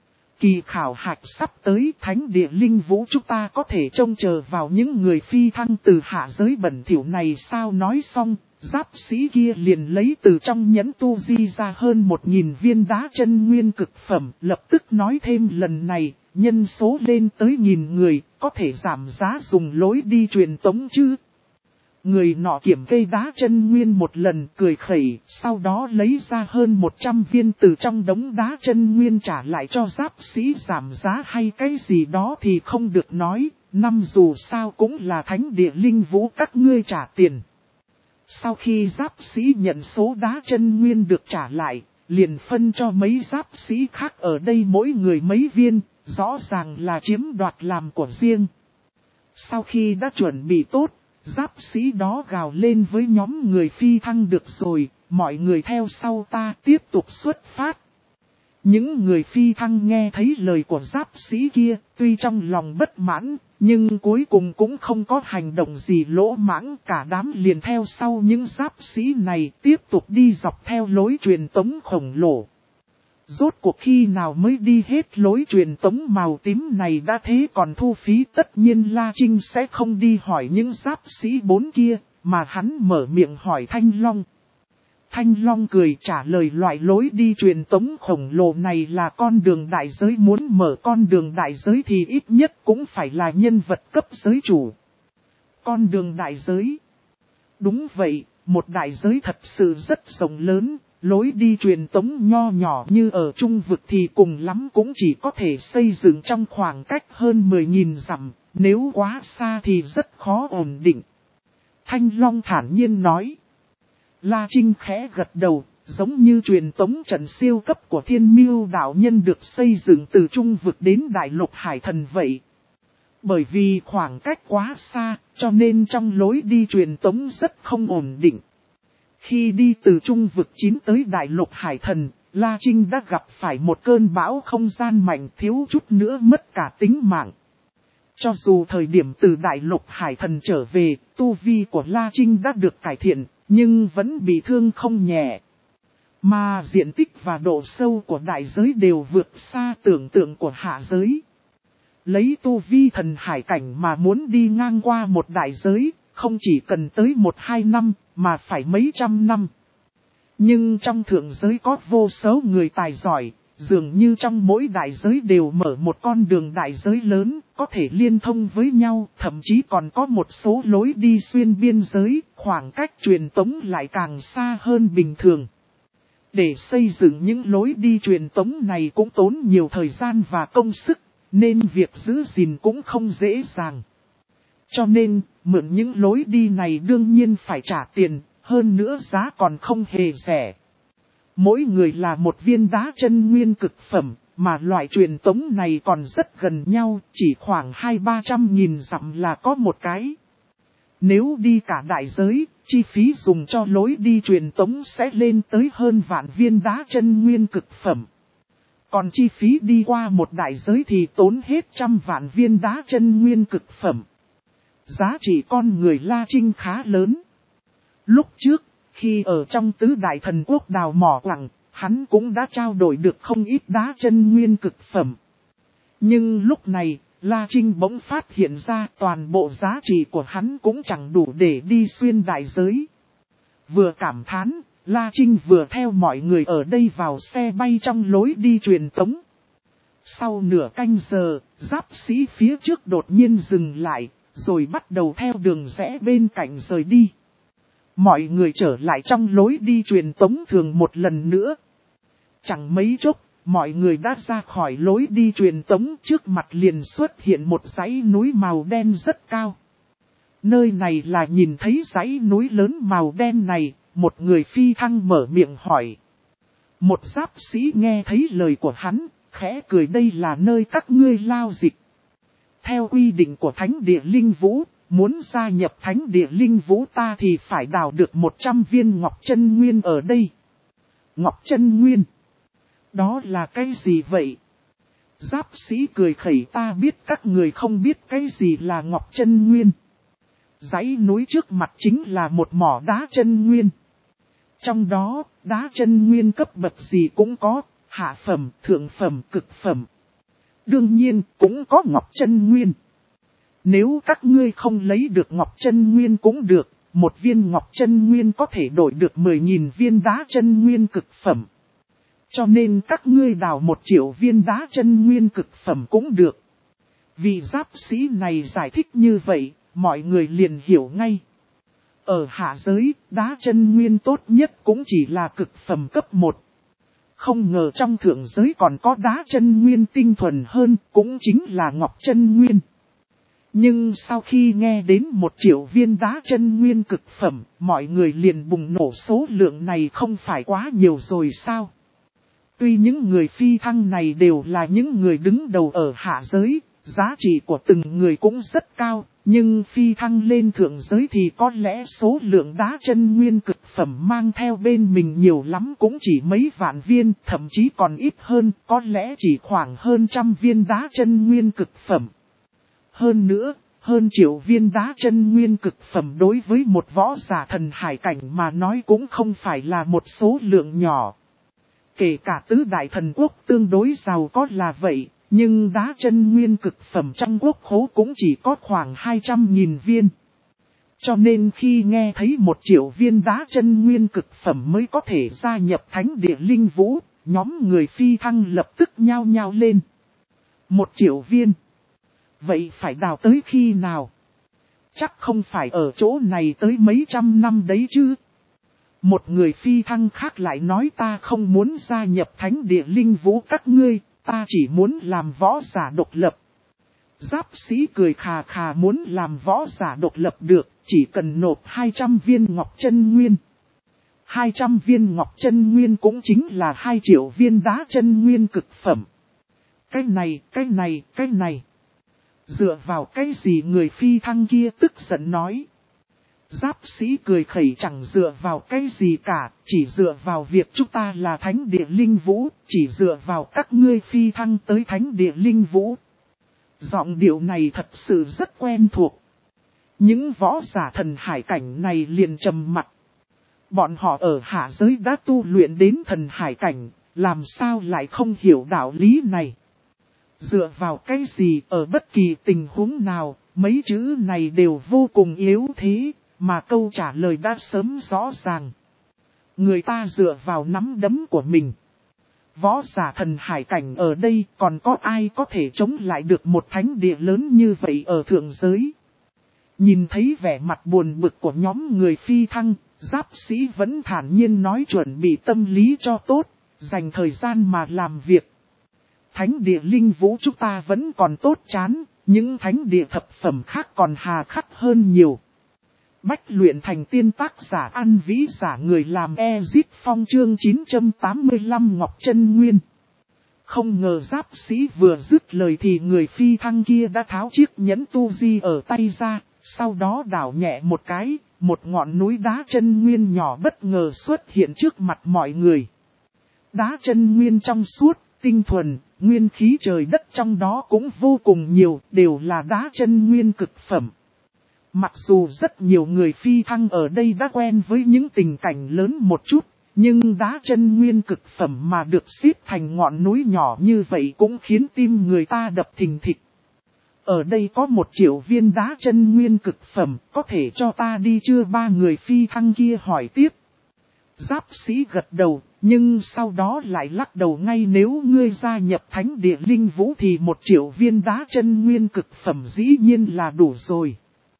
Kỳ khảo hạch sắp tới, thánh địa linh vũ chúng ta có thể trông chờ vào những người phi thăng từ hạ giới bẩn thỉu này sao? Nói xong, giáp sĩ kia liền lấy từ trong nhẫn tu di ra hơn một nghìn viên đá chân nguyên cực phẩm, lập tức nói thêm lần này, nhân số lên tới nghìn người, có thể giảm giá dùng lối đi truyền tống chứ. Người nọ kiểm kê đá chân nguyên một lần cười khẩy, sau đó lấy ra hơn một trăm viên từ trong đống đá chân nguyên trả lại cho giáp sĩ giảm giá hay cái gì đó thì không được nói, năm dù sao cũng là thánh địa linh vũ các ngươi trả tiền. Sau khi giáp sĩ nhận số đá chân nguyên được trả lại, liền phân cho mấy giáp sĩ khác ở đây mỗi người mấy viên, rõ ràng là chiếm đoạt làm của riêng. Sau khi đã chuẩn bị tốt, giáp sĩ đó gào lên với nhóm người phi thăng được rồi, mọi người theo sau ta tiếp tục xuất phát. Những người phi thăng nghe thấy lời của giáp sĩ kia, tuy trong lòng bất mãn, nhưng cuối cùng cũng không có hành động gì lỗ mãng, cả đám liền theo sau những giáp sĩ này tiếp tục đi dọc theo lối truyền tống khổng lồ. Rốt cuộc khi nào mới đi hết lối truyền tống màu tím này đã thế còn thu phí, tất nhiên La Trinh sẽ không đi hỏi những giáp sĩ bốn kia, mà hắn mở miệng hỏi Thanh Long. Thanh Long cười trả lời loại lối đi truyền tống khổng lồ này là con đường đại giới, muốn mở con đường đại giới thì ít nhất cũng phải là nhân vật cấp giới chủ. Con đường đại giới. Đúng vậy, một đại giới thật sự rất rộng lớn. Lối đi truyền tống nho nhỏ như ở trung vực thì cùng lắm cũng chỉ có thể xây dựng trong khoảng cách hơn mười nghìn dặm, nếu quá xa thì rất khó ổn định. Thanh Long thản nhiên nói. La Trinh khẽ gật đầu, giống như truyền tống trận siêu cấp của Thiên Miêu đạo nhân được xây dựng từ trung vực đến đại lục hải thần vậy. Bởi vì khoảng cách quá xa, cho nên trong lối đi truyền tống rất không ổn định. Khi đi từ trung vực chín tới đại lục hải thần, La Trinh đã gặp phải một cơn bão không gian mạnh thiếu chút nữa mất cả tính mạng. Cho dù thời điểm từ đại lục hải thần trở về, tu vi của La Trinh đã được cải thiện, nhưng vẫn bị thương không nhẹ. Mà diện tích và độ sâu của đại giới đều vượt xa tưởng tượng của hạ giới. Lấy tu vi thần hải cảnh mà muốn đi ngang qua một đại giới, không chỉ cần tới một hai năm, mà phải mấy trăm năm. Nhưng trong thượng giới có vô số người tài giỏi, dường như trong mỗi đại giới đều mở một con đường đại giới lớn, có thể liên thông với nhau, thậm chí còn có một số lối đi xuyên biên giới, khoảng cách truyền tống lại càng xa hơn bình thường. Để xây dựng những lối đi truyền tống này cũng tốn nhiều thời gian và công sức, nên việc giữ gìn cũng không dễ dàng. Cho nên, mượn những lối đi này đương nhiên phải trả tiền, hơn nữa giá còn không hề rẻ. Mỗi người là một viên đá chân nguyên cực phẩm, mà loại truyền tống này còn rất gần nhau, chỉ khoảng hai ba trăm nghìn dặm là có một cái. Nếu đi cả đại giới, chi phí dùng cho lối đi truyền tống sẽ lên tới hơn vạn viên đá chân nguyên cực phẩm. Còn chi phí đi qua một đại giới thì tốn hết trăm vạn viên đá chân nguyên cực phẩm. Giá trị con người La Trinh khá lớn. Lúc trước, khi ở trong tứ đại thần quốc đào mỏ quặng, hắn cũng đã trao đổi được không ít đá chân nguyên cực phẩm. Nhưng lúc này, La Trinh bỗng phát hiện ra toàn bộ giá trị của hắn cũng chẳng đủ để đi xuyên đại giới. Vừa cảm thán, La Trinh vừa theo mọi người ở đây vào xe bay trong lối đi truyền tống. Sau nửa canh giờ, giáp sĩ phía trước đột nhiên dừng lại, rồi bắt đầu theo đường rẽ bên cạnh rời đi. Mọi người trở lại trong lối đi truyền tống thường một lần nữa. Chẳng mấy chốc, mọi người đã ra khỏi lối đi truyền tống, trước mặt liền xuất hiện một dãy núi màu đen rất cao. Nơi này là nhìn thấy dãy núi lớn màu đen này, một người phi thăng mở miệng hỏi. Một giáp sĩ nghe thấy lời của hắn, khẽ cười, đây là nơi các ngươi lao dịch. Theo quy định của Thánh Địa Linh Vũ, muốn gia nhập Thánh Địa Linh Vũ ta thì phải đào được một trăm viên Ngọc Chân Nguyên ở đây. Ngọc Chân Nguyên? Đó là cái gì vậy? Giáp sĩ cười khẩy, ta biết các người không biết cái gì là Ngọc Chân Nguyên. Dãy núi trước mặt chính là một mỏ đá chân nguyên. Trong đó, đá chân nguyên cấp bậc gì cũng có, hạ phẩm, thượng phẩm, cực phẩm. Đương nhiên, cũng có Ngọc Chân Nguyên. Nếu các ngươi không lấy được Ngọc Chân Nguyên cũng được, một viên Ngọc Chân Nguyên có thể đổi được mười nghìn viên đá chân nguyên cực phẩm. Cho nên các ngươi đào một triệu viên đá chân nguyên cực phẩm cũng được. Vị giáp sĩ này giải thích như vậy, mọi người liền hiểu ngay. Ở hạ giới, đá chân nguyên tốt nhất cũng chỉ là cực phẩm cấp một. Không ngờ trong thượng giới còn có đá chân nguyên tinh thuần hơn, cũng chính là Ngọc Chân Nguyên. Nhưng sau khi nghe đến một triệu viên đá chân nguyên cực phẩm, mọi người liền bùng nổ, số lượng này không phải quá nhiều rồi sao? Tuy những người phi thăng này đều là những người đứng đầu ở hạ giới, giá trị của từng người cũng rất cao, nhưng phi thăng lên thượng giới thì có lẽ số lượng đá chân nguyên cực phẩm mang theo bên mình nhiều lắm cũng chỉ mấy vạn viên, thậm chí còn ít hơn, có lẽ chỉ khoảng hơn trăm viên đá chân nguyên cực phẩm. Hơn nữa, hơn triệu viên đá chân nguyên cực phẩm đối với một võ giả thần hải cảnh mà nói cũng không phải là một số lượng nhỏ. Kể cả tứ đại thần quốc tương đối giàu có là vậy, nhưng đá chân nguyên cực phẩm trong quốc khố cũng chỉ có khoảng hai trăm nghìn viên. Cho nên khi nghe thấy một triệu viên đá chân nguyên cực phẩm mới có thể gia nhập Thánh Địa Linh Vũ, nhóm người phi thăng lập tức nhao nhao lên. Một triệu viên. Vậy phải đào tới khi nào? Chắc không phải ở chỗ này tới mấy trăm năm đấy chứ. Một người phi thăng khác lại nói, ta không muốn gia nhập Thánh Địa Linh Vũ các ngươi, ta chỉ muốn làm võ giả độc lập. Giáp sĩ cười khà khà, muốn làm võ giả độc lập được, chỉ cần nộp hai trăm viên Ngọc Chân Nguyên. hai trăm viên Ngọc Chân Nguyên cũng chính là hai triệu viên đá chân nguyên cực phẩm. Cái này, cái này, cái này. Dựa vào cái gì? Người phi thăng kia tức giận nói. Giáp sĩ cười khẩy chẳng dựa vào cái gì cả, chỉ dựa vào việc chúng ta là thánh địa linh vũ, chỉ dựa vào các ngươi phi thăng tới thánh địa linh vũ. Giọng điệu này thật sự rất quen thuộc. Những võ giả thần hải cảnh này liền trầm mặt. Bọn họ ở hạ giới đã tu luyện đến thần hải cảnh, làm sao lại không hiểu đạo lý này. Dựa vào cái gì ở bất kỳ tình huống nào, mấy chữ này đều vô cùng yếu thế, mà câu trả lời đã sớm rõ ràng. Người ta dựa vào nắm đấm của mình. Võ giả thần hải cảnh ở đây còn có ai có thể chống lại được một thánh địa lớn như vậy ở thượng giới. Nhìn thấy vẻ mặt buồn bực của nhóm người phi thăng, giáp sĩ vẫn thản nhiên nói chuẩn bị tâm lý cho tốt, dành thời gian mà làm việc. Thánh địa linh vũ chúng ta vẫn còn tốt chán, những thánh địa thập phẩm khác còn hà khắc hơn nhiều. Bách luyện thành tiên tác giả An Vĩ giả người làm Ezit Phong chương chín trăm tám mươi lăm Ngọc Chân Nguyên. Không ngờ giáp sĩ vừa dứt lời thì người phi thăng kia đã tháo chiếc nhẫn tu di ở tay ra, sau đó đảo nhẹ một cái, một ngọn núi đá chân nguyên nhỏ bất ngờ xuất hiện trước mặt mọi người. Đá chân nguyên trong suốt, tinh thuần, nguyên khí trời đất trong đó cũng vô cùng nhiều, đều là đá chân nguyên cực phẩm. Mặc dù rất nhiều người phi thăng ở đây đã quen với những tình cảnh lớn một chút, nhưng đá chân nguyên cực phẩm mà được xếp thành ngọn núi nhỏ như vậy cũng khiến tim người ta đập thình thịch. Ở đây có một triệu viên đá chân nguyên cực phẩm, có thể cho ta đi chưa? Ba người phi thăng kia hỏi tiếp. Giáp sĩ gật đầu, nhưng sau đó lại lắc đầu ngay, nếu ngươi gia nhập thánh địa linh vũ thì một triệu viên đá chân nguyên cực phẩm dĩ nhiên là đủ rồi.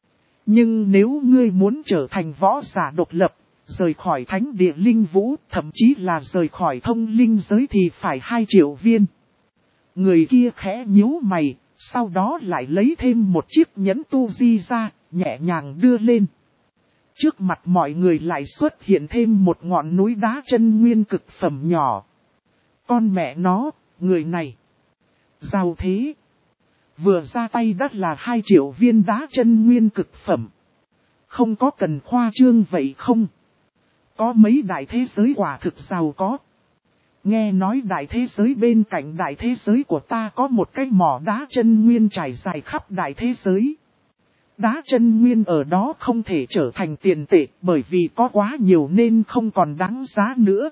Nhưng nếu ngươi muốn trở thành võ giả độc lập, rời khỏi thánh địa linh vũ, thậm chí là rời khỏi thông linh giới thì phải hai triệu viên. Người kia khẽ nhíu mày, sau đó lại lấy thêm một chiếc nhẫn tu di ra, nhẹ nhàng đưa lên. Trước mặt mọi người lại xuất hiện thêm một ngọn núi đá chân nguyên cực phẩm nhỏ. Con mẹ nó, người này giàu thế. Vừa ra tay đắt là hai triệu viên đá chân nguyên cực phẩm. Không có cần khoa trương vậy không? Có mấy đại thế giới quả thực giàu có. Nghe nói đại thế giới bên cạnh đại thế giới của ta có một cái mỏ đá chân nguyên trải dài khắp đại thế giới. Đá chân nguyên ở đó không thể trở thành tiền tệ bởi vì có quá nhiều nên không còn đáng giá nữa.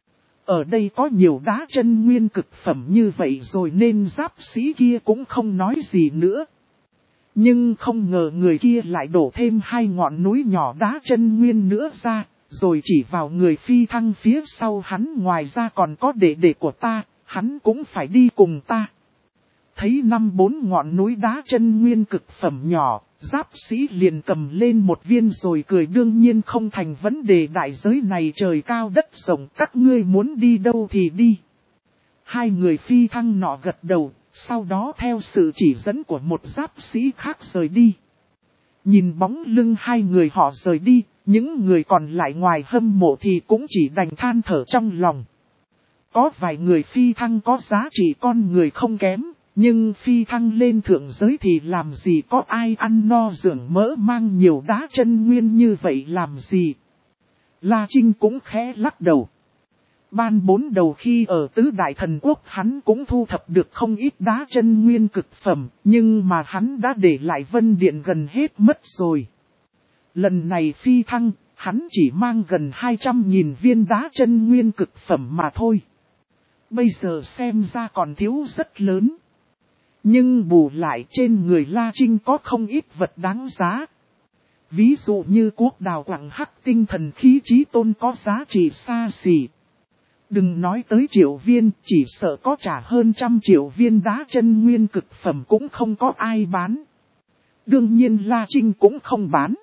Ở đây có nhiều đá chân nguyên cực phẩm như vậy rồi nên giáp sĩ kia cũng không nói gì nữa. Nhưng không ngờ người kia lại đổ thêm hai ngọn núi nhỏ đá chân nguyên nữa ra, rồi chỉ vào người phi thăng phía sau hắn, ngoài ra còn có đệ đệ của ta, hắn cũng phải đi cùng ta. Thấy năm bốn ngọn núi đá chân nguyên cực phẩm nhỏ, giáp sĩ liền cầm lên một viên rồi cười, đương nhiên không thành vấn đề, đại giới này trời cao đất rộng, các ngươi muốn đi đâu thì đi. Hai người phi thăng nọ gật đầu, sau đó theo sự chỉ dẫn của một giáp sĩ khác rời đi. Nhìn bóng lưng hai người họ rời đi, những người còn lại ngoài hâm mộ thì cũng chỉ đành than thở trong lòng. Có vài người phi thăng có giá trị con người không kém. Nhưng phi thăng lên thượng giới thì làm gì có ai ăn no dưỡng mỡ mang nhiều đá chân nguyên như vậy làm gì. La Trinh cũng khẽ lắc đầu. Ban bốn đầu khi ở tứ đại thần quốc hắn cũng thu thập được không ít đá chân nguyên cực phẩm, nhưng mà hắn đã để lại Vân Điện gần hết mất rồi. Lần này phi thăng, hắn chỉ mang gần hai trăm nghìn viên đá chân nguyên cực phẩm mà thôi. Bây giờ xem ra còn thiếu rất lớn. Nhưng bù lại trên người La Trinh có không ít vật đáng giá. Ví dụ như quốc đào quặng hắc tinh thần khí chí tôn có giá trị xa xỉ. Đừng nói tới triệu viên, chỉ sợ có trả hơn trăm triệu viên đá chân nguyên cực phẩm cũng không có ai bán. Đương nhiên La Trinh cũng không bán.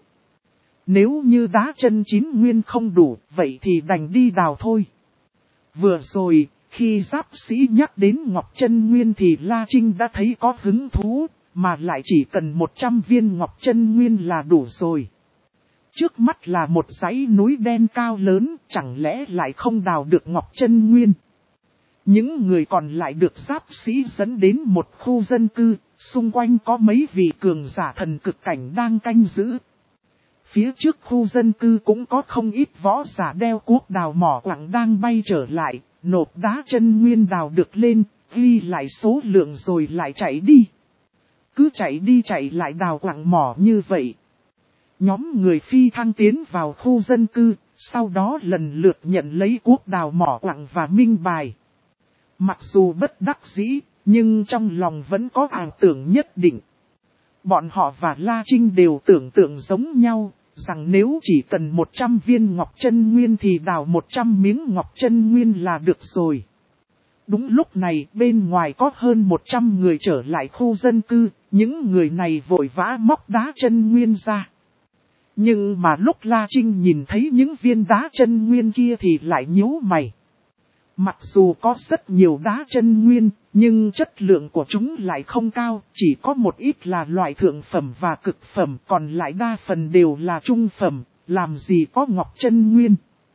Nếu như đá chân chín nguyên không đủ, vậy thì đành đi đào thôi. Vừa rồi, khi giáp sĩ nhắc đến Ngọc Chân Nguyên thì La Trinh đã thấy có hứng thú, mà lại chỉ cần một trăm viên Ngọc Chân Nguyên là đủ rồi. Trước mắt là một dãy núi đen cao lớn, chẳng lẽ lại không đào được Ngọc Chân Nguyên. Những người còn lại được giáp sĩ dẫn đến một khu dân cư, xung quanh có mấy vị cường giả thần cực cảnh đang canh giữ. Phía trước khu dân cư cũng có không ít võ giả đeo cuốc đào mỏ quặng đang bay trở lại, nộp đá chân nguyên đào được lên, ghi lại số lượng rồi lại chạy đi. Cứ chạy đi chạy lại đào quặng mỏ như vậy. Nhóm người phi thăng tiến vào khu dân cư, sau đó lần lượt nhận lấy cuốc đào mỏ quặng và minh bài. Mặc dù bất đắc dĩ, nhưng trong lòng vẫn có ảo tưởng nhất định. Bọn họ và La Trinh đều tưởng tượng giống nhau, rằng nếu chỉ cần một trăm viên ngọc chân nguyên thì đào một trăm miếng ngọc chân nguyên là được rồi. Đúng lúc này bên ngoài có hơn một trăm người trở lại khu dân cư, những người này vội vã móc đá chân nguyên ra. Nhưng mà lúc La Trinh nhìn thấy những viên đá chân nguyên kia thì lại nhíu mày. Mặc dù có rất nhiều đá chân nguyên, nhưng chất lượng của chúng lại không cao, chỉ có một ít là loại thượng phẩm và cực phẩm, còn lại đa phần đều là trung phẩm, làm gì có ngọc chân nguyên.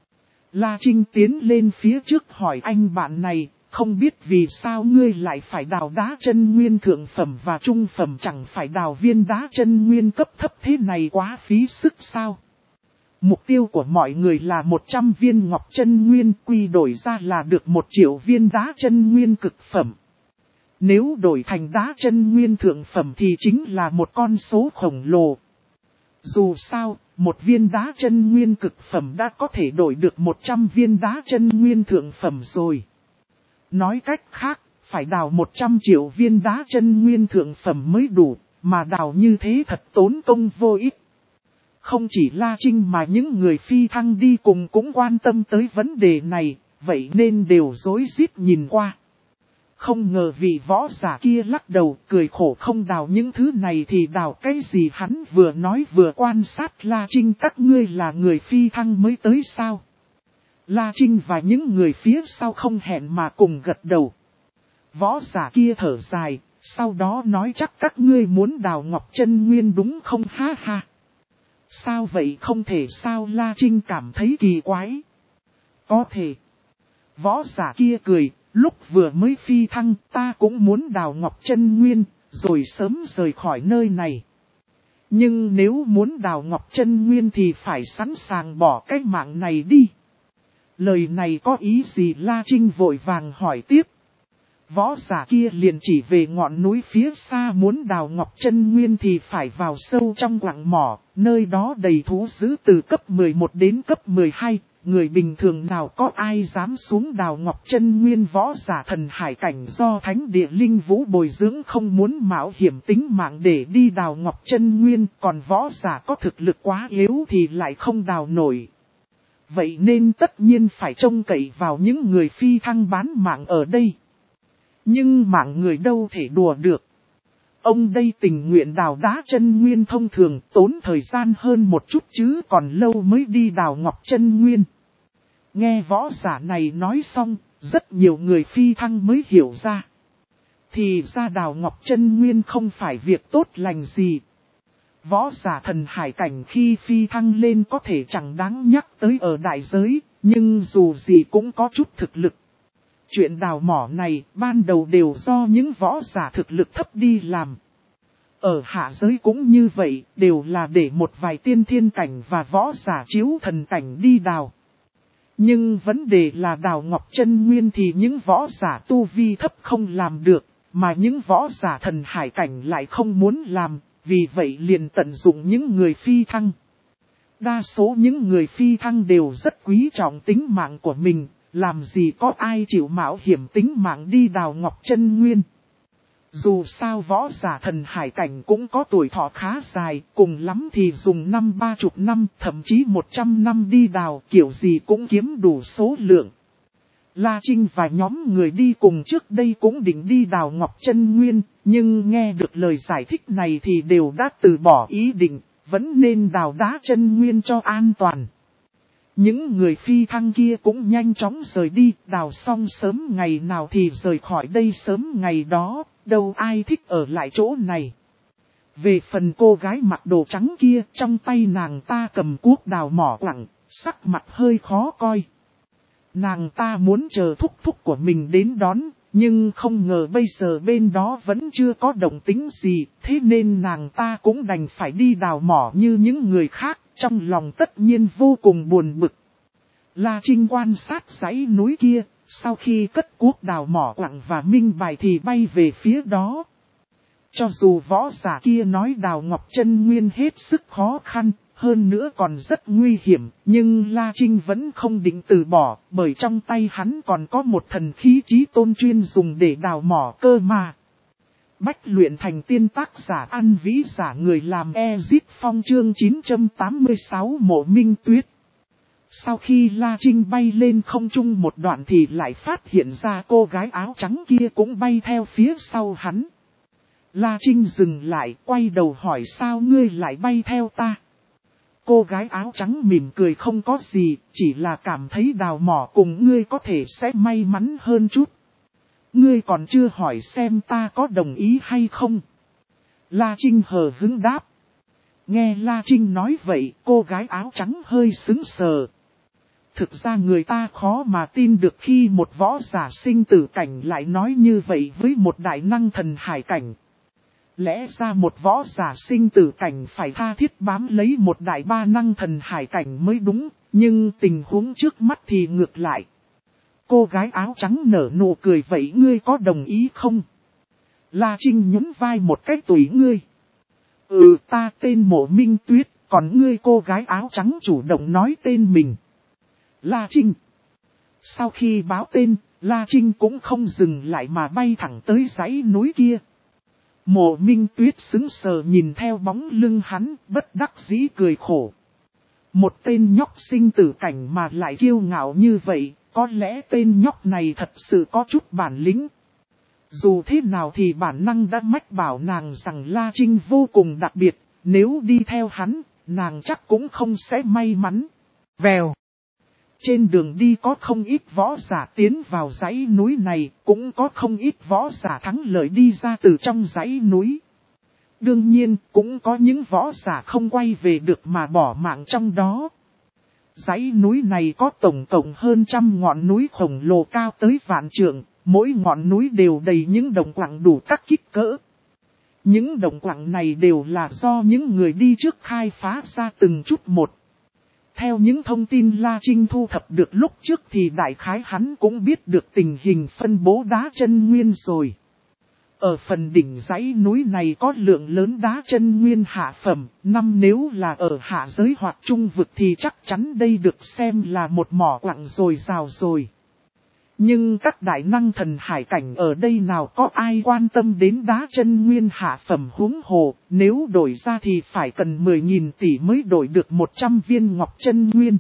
La Trinh tiến lên phía trước hỏi anh bạn này, không biết vì sao ngươi lại phải đào đá chân nguyên thượng phẩm và trung phẩm, chẳng phải đào viên đá chân nguyên cấp thấp thế này quá phí sức sao? Mục tiêu của mọi người là một trăm viên ngọc chân nguyên, quy đổi ra là được một triệu viên đá chân nguyên cực phẩm. Nếu đổi thành đá chân nguyên thượng phẩm thì chính là một con số khổng lồ. Dù sao, một viên đá chân nguyên cực phẩm đã có thể đổi được một trăm viên đá chân nguyên thượng phẩm rồi. Nói cách khác, phải đào một trăm triệu viên đá chân nguyên thượng phẩm mới đủ, mà đào như thế thật tốn công vô ích. Không chỉ La Trinh mà những người phi thăng đi cùng cũng quan tâm tới vấn đề này, vậy nên đều rối rít nhìn qua. Không ngờ vị võ giả kia lắc đầu cười khổ, không đào những thứ này thì đào cái gì. Hắn vừa nói vừa quan sát La Trinh, các ngươi là người phi thăng mới tới sao? La Trinh và những người phía sau không hẹn mà cùng gật đầu. Võ giả kia thở dài, sau đó nói chắc các ngươi muốn đào ngọc chân nguyên đúng không, ha ha. Sao vậy, không thể sao? La Trinh cảm thấy kỳ quái. Có thể. Võ giả kia cười, lúc vừa mới phi thăng ta cũng muốn đào ngọc chân nguyên, rồi sớm rời khỏi nơi này. Nhưng nếu muốn đào ngọc chân nguyên thì phải sẵn sàng bỏ cái mạng này đi. Lời này có ý gì? La Trinh vội vàng hỏi tiếp. Võ giả kia liền chỉ về ngọn núi phía xa, muốn đào ngọc chân nguyên thì phải vào sâu trong quặng mỏ, nơi đó đầy thú dữ từ cấp mười một đến cấp mười hai, người bình thường nào có ai dám xuống đào ngọc chân nguyên. Võ giả thần hải cảnh do thánh địa linh vũ bồi dưỡng không muốn mạo hiểm tính mạng để đi đào ngọc chân nguyên, còn võ giả có thực lực quá yếu thì lại không đào nổi. Vậy nên tất nhiên phải trông cậy vào những người phi thăng bán mạng ở đây. Nhưng mạng người đâu thể đùa được. Ông đây tình nguyện đào đá chân nguyên thông thường, tốn thời gian hơn một chút chứ còn lâu mới đi đào ngọc chân nguyên. Nghe võ giả này nói xong, rất nhiều người phi thăng mới hiểu ra. Thì ra đào ngọc chân nguyên không phải việc tốt lành gì. Võ giả thần hải cảnh khi phi thăng lên có thể chẳng đáng nhắc tới ở đại giới, nhưng dù gì cũng có chút thực lực. Chuyện đào mỏ này ban đầu đều do những võ giả thực lực thấp đi làm. Ở hạ giới cũng như vậy, đều là để một vài tiên thiên cảnh và võ giả chiếu thần cảnh đi đào. Nhưng vấn đề là đào ngọc chân nguyên thì những võ giả tu vi thấp không làm được, mà những võ giả thần hải cảnh lại không muốn làm, vì vậy liền tận dụng những người phi thăng. Đa số những người phi thăng đều rất quý trọng tính mạng của mình. Làm gì có ai chịu mạo hiểm tính mạng đi đào ngọc chân nguyên. Dù sao võ giả thần hải cảnh cũng có tuổi thọ khá dài, cùng lắm thì dùng năm ba chục năm, thậm chí một trăm năm đi đào, kiểu gì cũng kiếm đủ số lượng. La Trinh và nhóm người đi cùng trước đây cũng định đi đào ngọc chân nguyên, nhưng nghe được lời giải thích này thì đều đã từ bỏ ý định, vẫn nên đào đá chân nguyên cho an toàn. Những người phi thăng kia cũng nhanh chóng rời đi, đào xong sớm ngày nào thì rời khỏi đây sớm ngày đó, đâu ai thích ở lại chỗ này. Về phần cô gái mặc đồ trắng kia, trong tay nàng ta cầm cuốc đào mỏ quặng, sắc mặt hơi khó coi. Nàng ta muốn chờ thúc thúc của mình đến đón, Nhưng không ngờ bây giờ bên đó vẫn chưa có động tĩnh gì, thế nên nàng ta cũng đành phải đi đào mỏ như những người khác, trong lòng tất nhiên vô cùng buồn bực. La Trinh quan sát dãy núi kia, sau khi cất cuốc đào mỏ quặng và minh bài thì bay về phía đó. Cho dù võ giả kia nói đào ngọc chân nguyên hết sức khó khăn, hơn nữa còn rất nguy hiểm, nhưng La Trinh vẫn không định từ bỏ, bởi trong tay hắn còn có một thần khí chí tôn chuyên dùng để đào mỏ cơ mà. Bách luyện thành tiên, tác giả An Vĩ, giả người làm Ezip Phong, chương chín trăm tám mươi sáu Mộ Minh Tuyết. Sau khi La Trinh bay lên không trung một đoạn thì lại phát hiện ra cô gái áo trắng kia cũng bay theo phía sau hắn. La Trinh dừng lại, quay đầu hỏi sao ngươi lại bay theo ta. Cô gái áo trắng mỉm cười không có gì, chỉ là cảm thấy đào mỏ cùng ngươi có thể sẽ may mắn hơn chút. Ngươi còn chưa hỏi xem ta có đồng ý hay không. La Trinh hờ hững đáp. Nghe La Trinh nói vậy, cô gái áo trắng hơi sững sờ. Thực ra người ta khó mà tin được khi một võ giả sinh tử cảnh lại nói như vậy với một đại năng thần hải cảnh. Lẽ ra một võ giả sinh tử cảnh phải tha thiết bám lấy một đại ba năng thần hải cảnh mới đúng, nhưng tình huống trước mắt thì ngược lại. Cô gái áo trắng nở nụ cười, vậy ngươi có đồng ý không? La Trinh nhún vai một cách tùy ngươi. Ừ, ta tên Mộ Minh Tuyết, còn ngươi? Cô gái áo trắng chủ động nói tên mình. La Trinh. Sau khi báo tên, La Trinh cũng không dừng lại mà bay thẳng tới dãy núi kia. Mộ Minh Tuyết sững sờ nhìn theo bóng lưng hắn, bất đắc dĩ cười khổ. Một tên nhóc sinh tử cảnh mà lại kiêu ngạo như vậy, có lẽ tên nhóc này thật sự có chút bản lĩnh. Dù thế nào thì bản năng đã mách bảo nàng rằng La Trinh vô cùng đặc biệt, nếu đi theo hắn, nàng chắc cũng không sẽ may mắn. Vèo. Trên đường đi có không ít võ giả tiến vào dãy núi này, cũng có không ít võ giả thắng lợi đi ra từ trong dãy núi. Đương nhiên, cũng có những võ giả không quay về được mà bỏ mạng trong đó. Dãy núi này có tổng cộng hơn trăm ngọn núi khổng lồ cao tới vạn trượng, mỗi ngọn núi đều đầy những đồng quặng đủ các kích cỡ. Những đồng quặng này đều là do những người đi trước khai phá ra từng chút một. Theo những thông tin La Trinh thu thập được lúc trước thì đại khái hắn cũng biết được tình hình phân bố đá chân nguyên rồi. Ở phần đỉnh dãy núi này có lượng lớn đá chân nguyên hạ phẩm, năm nếu là ở hạ giới hoặc trung vực thì chắc chắn đây được xem là một mỏ quặng dồi dào rồi. Nhưng các đại năng thần hải cảnh ở đây nào có ai quan tâm đến đá chân nguyên hạ phẩm, huống hồ, nếu đổi ra thì phải cần mười nghìn tỷ mới đổi được một trăm viên ngọc chân nguyên.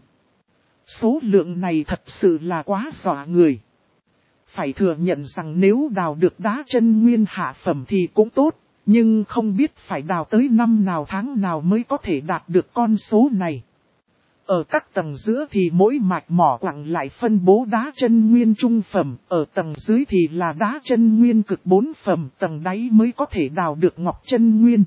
Số lượng này thật sự là quá dọa người. Phải thừa nhận rằng nếu đào được đá chân nguyên hạ phẩm thì cũng tốt, nhưng không biết phải đào tới năm nào tháng nào mới có thể đạt được con số này. Ở các tầng giữa thì mỗi mạch mỏ quặng lại phân bố đá chân nguyên trung phẩm, ở tầng dưới thì là đá chân nguyên cực bốn phẩm, tầng đáy mới có thể đào được ngọc chân nguyên.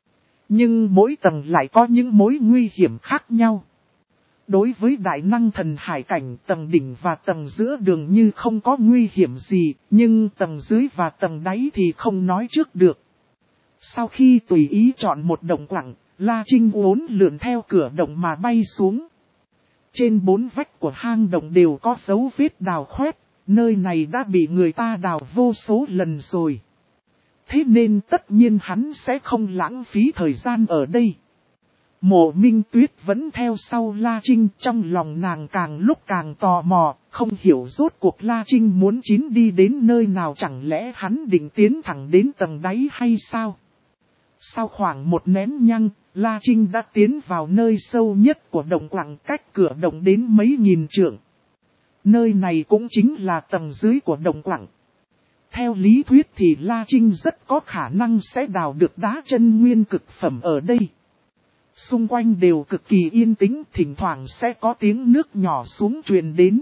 Nhưng mỗi tầng lại có những mối nguy hiểm khác nhau. Đối với đại năng thần hải cảnh, tầng đỉnh và tầng giữa dường như không có nguy hiểm gì, nhưng tầng dưới và tầng đáy thì không nói trước được. Sau khi tùy ý chọn một động quặng, La Trinh uốn lượn theo cửa động mà bay xuống. Trên bốn vách của hang động đều có dấu vết đào khoét, nơi này đã bị người ta đào vô số lần rồi. Thế nên tất nhiên hắn sẽ không lãng phí thời gian ở đây. Mộ Minh Tuyết vẫn theo sau La Trinh, trong lòng nàng càng lúc càng tò mò, không hiểu rốt cuộc La Trinh muốn chín đi đến nơi nào, chẳng lẽ hắn định tiến thẳng đến tầng đáy hay sao? Sau khoảng một nén nhang, La Trinh đã tiến vào nơi sâu nhất của động quặng, cách cửa động đến mấy nghìn trượng. Nơi này cũng chính là tầng dưới của động quặng. Theo lý thuyết thì La Trinh rất có khả năng sẽ đào được đá chân nguyên cực phẩm ở đây. Xung quanh đều cực kỳ yên tĩnh, thỉnh thoảng sẽ có tiếng nước nhỏ xuống truyền đến.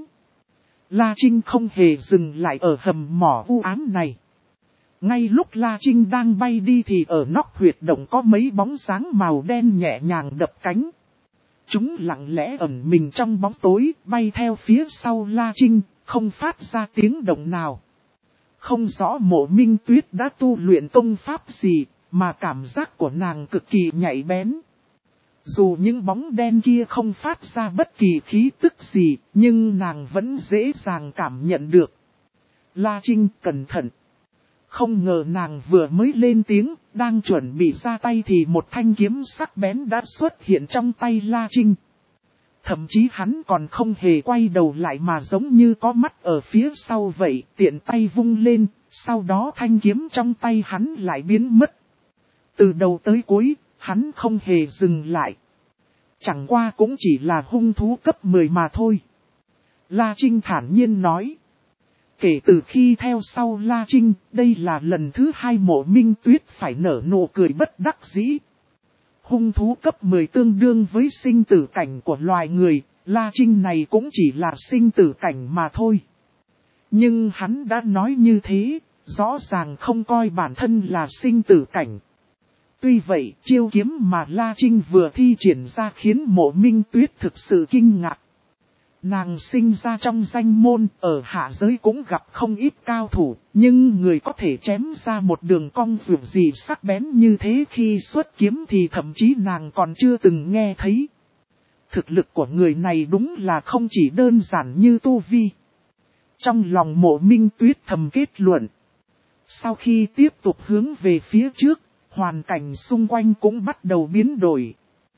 La Trinh không hề dừng lại ở hầm mỏ u ám này. Ngay lúc La Trinh đang bay đi thì ở nóc huyệt động có mấy bóng dáng màu đen nhẹ nhàng đập cánh. Chúng lặng lẽ ẩn mình trong bóng tối, bay theo phía sau La Trinh, không phát ra tiếng động nào. Không rõ Mộ Minh Tuyết đã tu luyện công pháp gì, mà cảm giác của nàng cực kỳ nhạy bén. Dù những bóng đen kia không phát ra bất kỳ khí tức gì, nhưng nàng vẫn dễ dàng cảm nhận được. La Trinh, cẩn thận. Không ngờ nàng vừa mới lên tiếng, đang chuẩn bị ra tay thì một thanh kiếm sắc bén đã xuất hiện trong tay La Trinh. Thậm chí hắn còn không hề quay đầu lại mà giống như có mắt ở phía sau vậy, tiện tay vung lên, sau đó thanh kiếm trong tay hắn lại biến mất. Từ đầu tới cuối, hắn không hề dừng lại. Chẳng qua cũng chỉ là hung thú cấp mười mà thôi. La Trinh thản nhiên nói. Kể từ khi theo sau La Trinh, đây là lần thứ hai Mộ Minh Tuyết phải nở nụ cười bất đắc dĩ. Hung thú cấp mười tương đương với sinh tử cảnh của loài người, La Trinh này cũng chỉ là sinh tử cảnh mà thôi. Nhưng hắn đã nói như thế, rõ ràng không coi bản thân là sinh tử cảnh. Tuy vậy, chiêu kiếm mà La Trinh vừa thi triển ra khiến Mộ Minh Tuyết thực sự kinh ngạc. Nàng sinh ra trong danh môn, ở hạ giới cũng gặp không ít cao thủ, nhưng người có thể chém ra một đường cong vượt gì sắc bén như thế khi xuất kiếm thì thậm chí nàng còn chưa từng nghe thấy. Thực lực của người này đúng là không chỉ đơn giản như tu vi. Trong lòng Mộ Minh Tuyết thầm kết luận. Sau khi tiếp tục hướng về phía trước, hoàn cảnh xung quanh cũng bắt đầu biến đổi.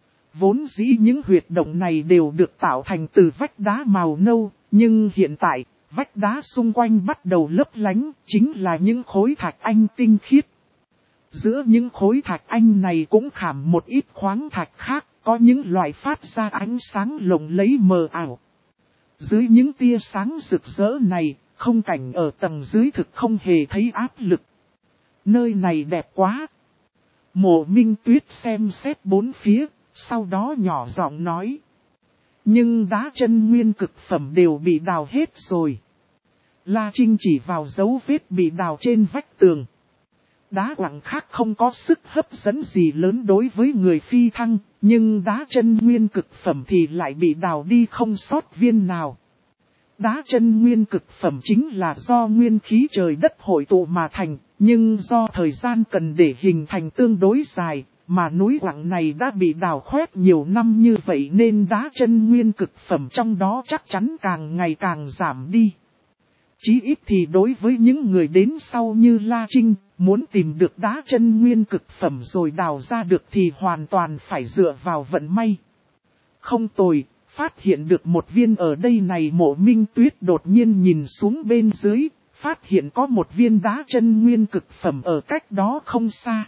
Vốn dĩ những huyệt động này đều được tạo thành từ vách đá màu nâu, nhưng hiện tại, vách đá xung quanh bắt đầu lấp lánh, chính là những khối thạch anh tinh khiết. Giữa những khối thạch anh này cũng khảm một ít khoáng thạch khác, có những loại phát ra ánh sáng lộng lẫy mờ ảo. Dưới những tia sáng rực rỡ này, không cảnh ở tầng dưới thực không hề thấy áp lực. Nơi này đẹp quá. Mộ Minh Tuyết xem xét bốn phía. Sau đó nhỏ giọng nói. Nhưng đá chân nguyên cực phẩm đều bị đào hết rồi. La Trinh chỉ vào dấu vết bị đào trên vách tường. Đá quặng khác không có sức hấp dẫn gì lớn đối với người phi thăng, nhưng đá chân nguyên cực phẩm thì lại bị đào đi không sót viên nào. Đá chân nguyên cực phẩm chính là do nguyên khí trời đất hội tụ mà thành, nhưng do thời gian cần để hình thành tương đối dài. Mà núi quặng này đã bị đào khoét nhiều năm như vậy nên đá chân nguyên cực phẩm trong đó chắc chắn càng ngày càng giảm đi. Chí ít thì đối với những người đến sau như La Trinh, muốn tìm được đá chân nguyên cực phẩm rồi đào ra được thì hoàn toàn phải dựa vào vận may. Không tồi, phát hiện được một viên ở đây này. Mộ Minh Tuyết đột nhiên nhìn xuống bên dưới, phát hiện có một viên đá chân nguyên cực phẩm ở cách đó không xa.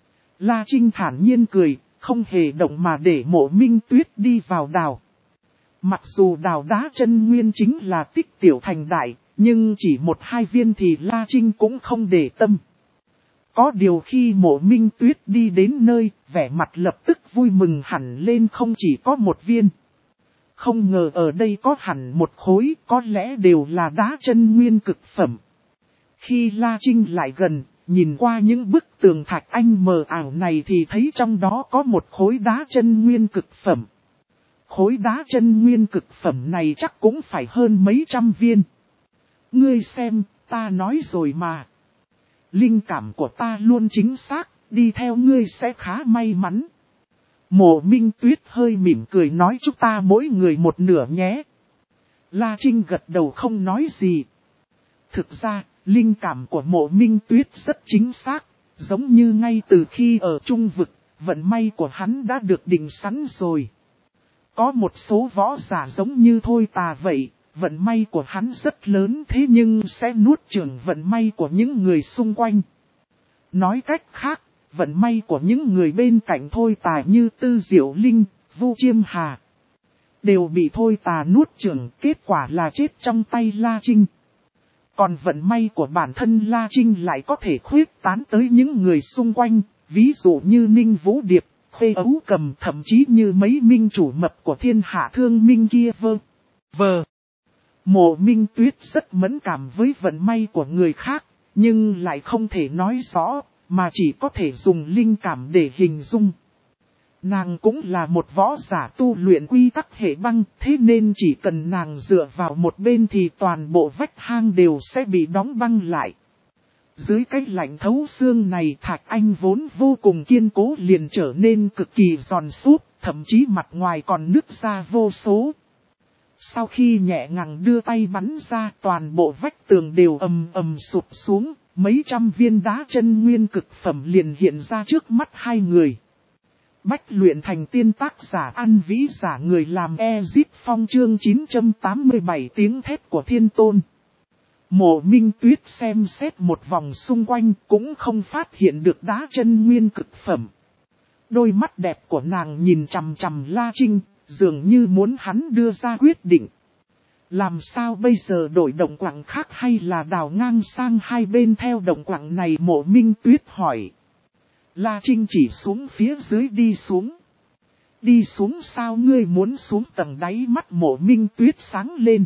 La Trinh thản nhiên cười, không hề động mà để Mộ Minh Tuyết đi vào đào. Mặc dù đào đá chân nguyên chính là tích tiểu thành đại, nhưng chỉ một hai viên thì La Trinh cũng không để tâm. Có điều khi Mộ Minh Tuyết đi đến nơi, vẻ mặt lập tức vui mừng hẳn lên, không chỉ có một viên. Không ngờ ở đây có hẳn một khối, có lẽ đều là đá chân nguyên cực phẩm. Khi La Trinh lại gần, nhìn qua những bức tường thạch anh mờ ảo này thì thấy trong đó có một khối đá chân nguyên cực phẩm. Khối đá chân nguyên cực phẩm này chắc cũng phải hơn mấy trăm viên. Ngươi xem, ta nói rồi mà. Linh cảm của ta luôn chính xác, đi theo ngươi sẽ khá may mắn. Mộ Minh Tuyết hơi mỉm cười nói chúng ta mỗi người một nửa nhé. La Trinh gật đầu không nói gì. Thực ra, linh cảm của Mộ Minh Tuyết rất chính xác, giống như ngay từ khi ở Trung Vực, vận may của hắn đã được định sẵn rồi. Có một số võ giả giống như Thôi Tà vậy, vận may của hắn rất lớn thế nhưng sẽ nuốt chửng vận may của những người xung quanh. Nói cách khác, vận may của những người bên cạnh Thôi Tà như Tư Diệu Linh, Vu Chiêm Hà đều bị Thôi Tà nuốt chửng, kết quả là chết trong tay La Trinh. Còn vận may của bản thân La Trinh lại có thể khuyết tán tới những người xung quanh, ví dụ như Ninh Vũ Điệp, Khê Ấu Cầm, thậm chí như mấy minh chủ mập của thiên hạ thương minh kia vơ. Vờ. Mộ Minh Tuyết rất mẫn cảm với vận may của người khác, nhưng lại không thể nói rõ, mà chỉ có thể dùng linh cảm để hình dung. Nàng cũng là một võ giả tu luyện quy tắc hệ băng, thế nên chỉ cần nàng dựa vào một bên thì toàn bộ vách hang đều sẽ bị đóng băng lại. Dưới cái lạnh thấu xương này Thạch Anh vốn vô cùng kiên cố liền trở nên cực kỳ giòn súp, thậm chí mặt ngoài còn nứt ra vô số. Sau khi nhẹ nhàng đưa tay bắn ra toàn bộ vách tường đều ầm ầm sụp xuống, mấy trăm viên đá chân nguyên cực phẩm liền hiện ra trước mắt hai người. Bách luyện thành tiên tác giả An Vĩ giả người làm Ezip Phong chương chín trăm tám mươi bảy tiếng thét của thiên tôn. Mộ Minh Tuyết xem xét một vòng xung quanh cũng không phát hiện được đá chân nguyên cực phẩm. Đôi mắt đẹp của nàng nhìn chằm chằm La Trinh, dường như muốn hắn đưa ra quyết định. Làm sao bây giờ đổi động quặng khác hay là đào ngang sang hai bên theo động quặng này? Mộ Minh Tuyết hỏi. La Trinh chỉ xuống phía dưới đi xuống. Đi xuống sao? Ngươi muốn xuống tầng đáy? Mắt Mộ Minh Tuyết sáng lên.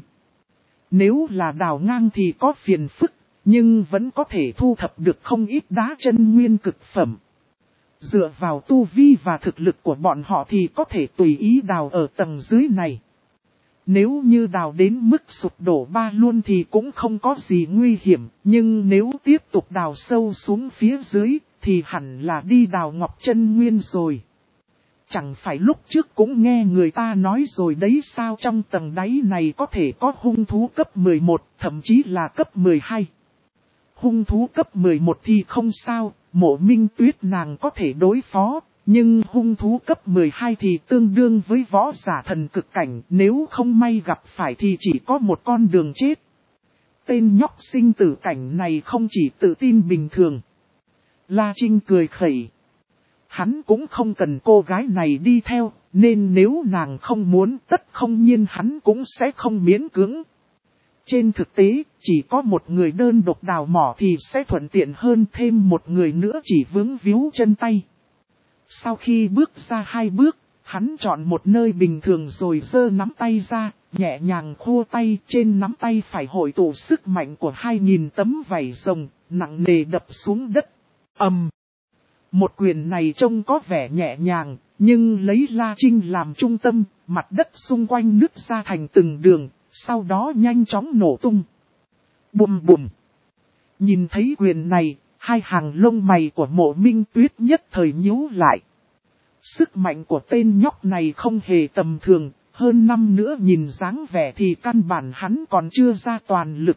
Nếu là đào ngang thì có phiền phức, nhưng vẫn có thể thu thập được không ít đá chân nguyên cực phẩm. Dựa vào tu vi và thực lực của bọn họ thì có thể tùy ý đào ở tầng dưới này. Nếu như đào đến mức sụp đổ ba luôn thì cũng không có gì nguy hiểm, nhưng nếu tiếp tục đào sâu xuống phía dưới thì hẳn là đi đào ngọc chân nguyên rồi. Chẳng phải lúc trước cũng nghe người ta nói rồi đấy sao? Trong tầng đáy này có thể có hung thú cấp mười một, thậm chí là cấp mười hai. Hung thú cấp mười một thì không sao, Mộ Minh Tuyết nàng có thể đối phó, nhưng hung thú cấp mười hai thì tương đương với võ giả thần cực cảnh, nếu không may gặp phải thì chỉ có một con đường chết. Tên nhóc sinh tử cảnh này không chỉ tự tin bình thường. La Trinh cười khẩy. Hắn cũng không cần cô gái này đi theo, nên nếu nàng không muốn tất không nhiên hắn cũng sẽ không miễn cưỡng. Trên thực tế, chỉ có một người đơn độc đào mỏ thì sẽ thuận tiện hơn, thêm một người nữa chỉ vướng víu chân tay. Sau khi bước ra hai bước, hắn chọn một nơi bình thường rồi giơ nắm tay ra, nhẹ nhàng khua tay, trên nắm tay phải hội tụ sức mạnh của hai nghìn tấm vảy rồng, nặng nề đập xuống đất. Ầm! Một quyền này trông có vẻ nhẹ nhàng, nhưng lấy La Trinh làm trung tâm, mặt đất xung quanh nứt ra thành từng đường, sau đó nhanh chóng nổ tung. Bùm bùm! Nhìn thấy quyền này, hai hàng lông mày của Mộ Minh Tuyết nhất thời nhíu lại. Sức mạnh của tên nhóc này không hề tầm thường, hơn năm nữa nhìn dáng vẻ thì căn bản hắn còn chưa ra toàn lực.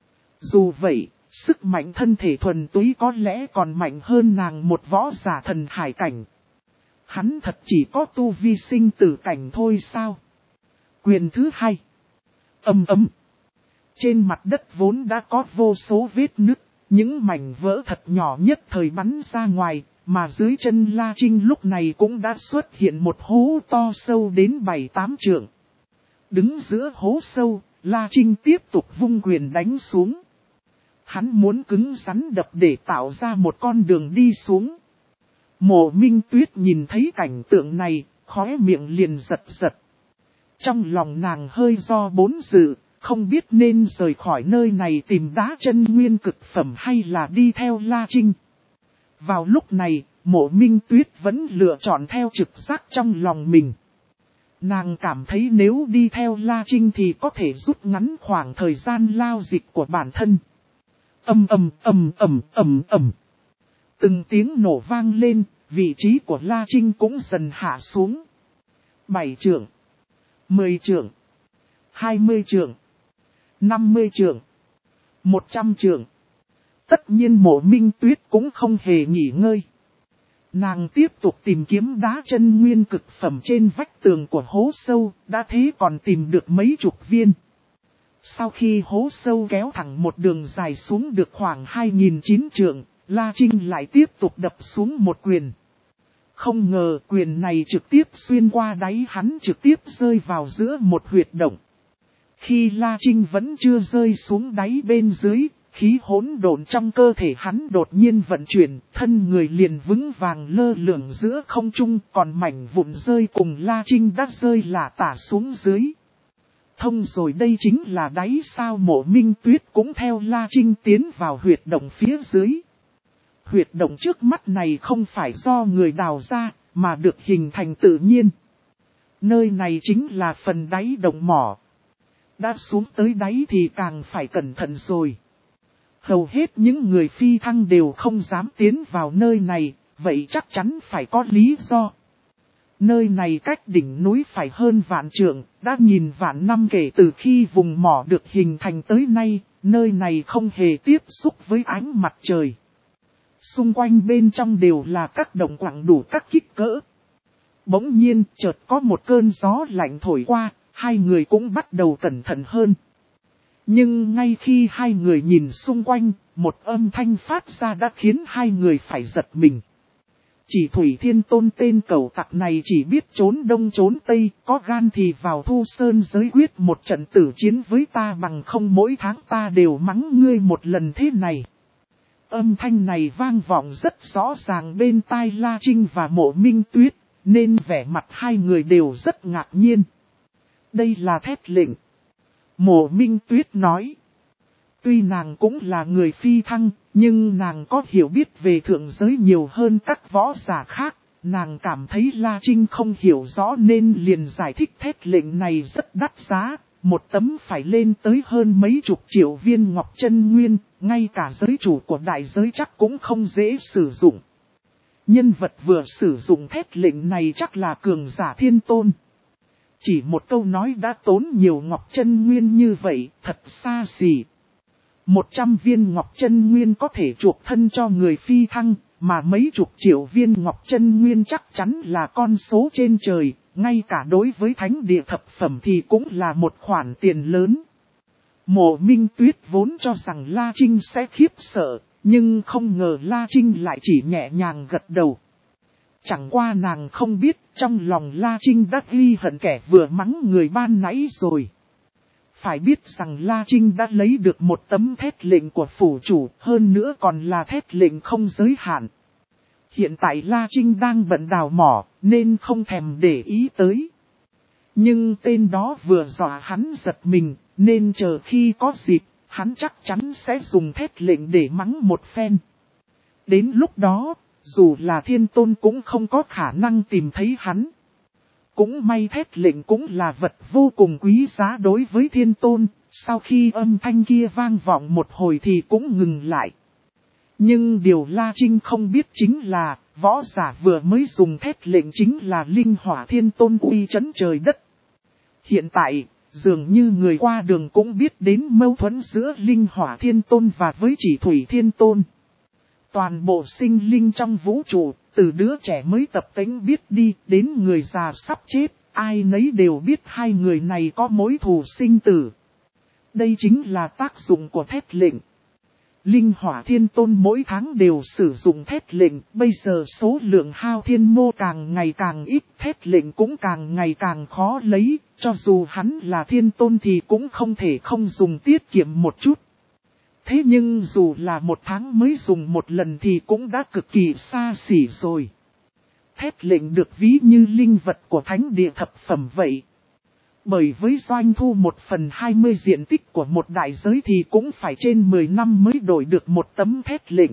Dù vậy, sức mạnh thân thể thuần túy có lẽ còn mạnh hơn nàng một võ giả thần hải cảnh. Hắn thật chỉ có tu vi sinh tử cảnh thôi sao? Quyền thứ hai. Ầm ầm. Trên mặt đất vốn đã có vô số vết nứt, những mảnh vỡ thật nhỏ nhất thời bắn ra ngoài, mà dưới chân La Trinh lúc này cũng đã xuất hiện một hố to sâu đến bảy tám trượng. Đứng giữa hố sâu, La Trinh tiếp tục vung quyền đánh xuống. Hắn muốn cứng rắn đập để tạo ra một con đường đi xuống. Mộ Minh Tuyết nhìn thấy cảnh tượng này, khóe miệng liền giật giật. Trong lòng nàng hơi do bốn dự, không biết nên rời khỏi nơi này tìm đá chân nguyên cực phẩm hay là đi theo La Trinh. Vào lúc này, Mộ Minh Tuyết vẫn lựa chọn theo trực giác trong lòng mình. Nàng cảm thấy nếu đi theo La Trinh thì có thể rút ngắn khoảng thời gian lao dịch của bản thân. Ầm ầm ầm ầm ầm ầm. Từng tiếng nổ vang lên, vị trí của La Trinh cũng dần hạ xuống. Bảy trượng, mười trượng, hai mươi trượng, năm mươi trượng, một trăm trượng. Tất nhiên Mộ Minh Tuyết cũng không hề nghỉ ngơi. Nàng tiếp tục tìm kiếm đá chân nguyên cực phẩm trên vách tường của hố sâu, đã thế còn tìm được mấy chục viên. Sau khi hố sâu kéo thẳng một đường dài xuống được khoảng hai nghìn chín trượng, La Trinh lại tiếp tục đập xuống một quyền. Không ngờ quyền này trực tiếp xuyên qua đáy hắn, trực tiếp rơi vào giữa một huyệt động. Khi La Trinh vẫn chưa rơi xuống đáy bên dưới, khí hỗn độn trong cơ thể hắn đột nhiên vận chuyển, thân người liền vững vàng lơ lửng giữa không trung, còn mảnh vụn rơi cùng La Trinh đã rơi lả tả xuống dưới. Thông rồi, đây chính là đáy sao? Mộ Minh Tuyết cũng theo La Trinh tiến vào huyệt động phía dưới. Huyệt động trước mắt này không phải do người đào ra, mà được hình thành tự nhiên. Nơi này chính là phần đáy động mỏ. Đã xuống tới đáy thì càng phải cẩn thận rồi. Hầu hết những người phi thăng đều không dám tiến vào nơi này, vậy chắc chắn phải có lý do. Nơi này cách đỉnh núi phải hơn vạn trượng, đã nhìn vạn năm kể từ khi vùng mỏ được hình thành tới nay, nơi này không hề tiếp xúc với ánh mặt trời. Xung quanh bên trong đều là các động quặng đủ các kích cỡ. Bỗng nhiên chợt có một cơn gió lạnh thổi qua, hai người cũng bắt đầu cẩn thận hơn. Nhưng ngay khi hai người nhìn xung quanh, một âm thanh phát ra đã khiến hai người phải giật mình. Chỉ Thủy Thiên Tôn tên cẩu tặc này chỉ biết trốn đông trốn tây, có gan thì vào Thu Sơn giới quyết một trận tử chiến với ta, bằng không mỗi tháng ta đều mắng ngươi một lần thế này. Âm thanh này vang vọng rất rõ ràng bên tai La Trinh và Mộ Minh Tuyết, nên vẻ mặt hai người đều rất ngạc nhiên. Đây là thét lệnh. Mộ Minh Tuyết nói. Tuy nàng cũng là người phi thăng, nhưng nàng có hiểu biết về thượng giới nhiều hơn các võ giả khác. Nàng cảm thấy La Trinh không hiểu rõ nên liền giải thích thét lệnh này rất đắt giá. Một tấm phải lên tới hơn mấy chục triệu viên ngọc chân nguyên, ngay cả giới chủ của đại giới chắc cũng không dễ sử dụng. Nhân vật vừa sử dụng thét lệnh này chắc là cường giả thiên tôn. Chỉ một câu nói đã tốn nhiều ngọc chân nguyên như vậy, thật xa xỉ. Một trăm viên ngọc chân nguyên có thể chuộc thân cho người phi thăng, mà mấy chục triệu viên ngọc chân nguyên chắc chắn là con số trên trời, ngay cả đối với thánh địa thập phẩm thì cũng là một khoản tiền lớn. Mộ Minh Tuyết vốn cho rằng La Trinh sẽ khiếp sợ, nhưng không ngờ La Trinh lại chỉ nhẹ nhàng gật đầu. Chẳng qua nàng không biết trong lòng La Trinh đã ghi hận kẻ vừa mắng người ban nãy rồi. Phải biết rằng La Trinh đã lấy được một tấm thét lệnh của phủ chủ, hơn nữa còn là thét lệnh không giới hạn. Hiện tại La Trinh đang bận đào mỏ, nên không thèm để ý tới. Nhưng tên đó vừa dọa hắn giật mình, nên chờ khi có dịp, hắn chắc chắn sẽ dùng thét lệnh để mắng một phen. Đến lúc đó, dù là thiên tôn cũng không có khả năng tìm thấy hắn. Cũng may thét lệnh cũng là vật vô cùng quý giá đối với thiên tôn, sau khi âm thanh kia vang vọng một hồi thì cũng ngừng lại. Nhưng điều La Trinh không biết chính là, võ giả vừa mới dùng thét lệnh chính là Linh Hỏa Thiên Tôn uy chấn trời đất. Hiện tại, dường như người qua đường cũng biết đến mâu thuẫn giữa Linh Hỏa Thiên Tôn và với Chỉ Thủy Thiên Tôn. Toàn bộ sinh linh trong vũ trụ, từ đứa trẻ mới tập tễnh biết đi đến người già sắp chết, ai nấy đều biết hai người này có mối thù sinh tử. Đây chính là tác dụng của thét lệnh. Linh Hỏa Thiên Tôn mỗi tháng đều sử dụng thét lệnh, bây giờ số lượng hao thiên mô càng ngày càng ít, thét lệnh cũng càng ngày càng khó lấy, cho dù hắn là thiên tôn thì cũng không thể không dùng tiết kiệm một chút. Thế nhưng dù là một tháng mới dùng một lần thì cũng đã cực kỳ xa xỉ rồi. Thét lệnh được ví như linh vật của thánh địa thập phẩm vậy. Bởi với doanh thu một phần hai mươi diện tích của một đại giới thì cũng phải trên mười năm mới đổi được một tấm thét lệnh.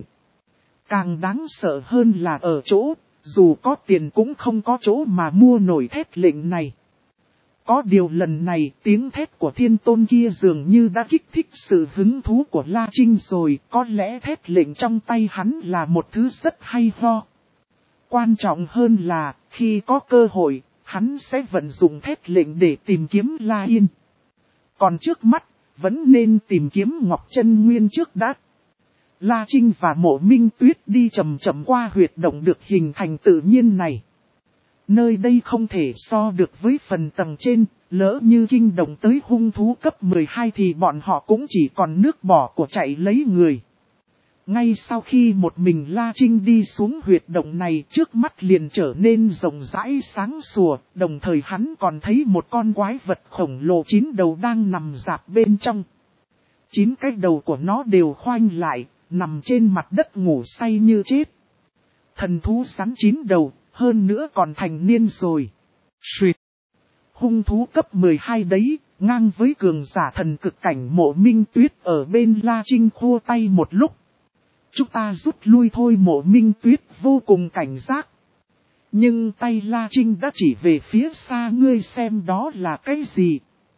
Càng đáng sợ hơn là ở chỗ, dù có tiền cũng không có chỗ mà mua nổi thét lệnh này. Có điều lần này tiếng thét của thiên tôn kia dường như đã kích thích sự hứng thú của La Trinh rồi, có lẽ thét lệnh trong tay hắn là một thứ rất hay ho. Quan trọng hơn là, khi có cơ hội, hắn sẽ vận dụng thét lệnh để tìm kiếm La Yên. Còn trước mắt, vẫn nên tìm kiếm Ngọc Chân Nguyên trước đã. La Trinh và Mộ Minh Tuyết đi chậm chậm qua huyệt động được hình thành tự nhiên này. Nơi đây không thể so được với phần tầng trên, lỡ như kinh động tới hung thú cấp mười hai thì bọn họ cũng chỉ còn nước bỏ của chạy lấy người. Ngay sau khi một mình La Trinh đi xuống huyệt động này, trước mắt liền trở nên rộng rãi sáng sủa, đồng thời hắn còn thấy một con quái vật khổng lồ chín đầu đang nằm rạp bên trong. Chín cái đầu của nó đều khoanh lại, nằm trên mặt đất ngủ say như chết. Thần thú sắn chín đầu, hơn nữa còn thành niên rồi. Xuyệt! Hung thú cấp mười hai đấy, ngang với cường giả thần cực cảnh Mộ Minh Tuyết ở bên La Trinh khô tay một lúc. Chúng ta rút lui thôi, Mộ Minh Tuyết vô cùng cảnh giác. Nhưng tay La Trinh đã chỉ về phía xa, ngươi xem đó là cái gì?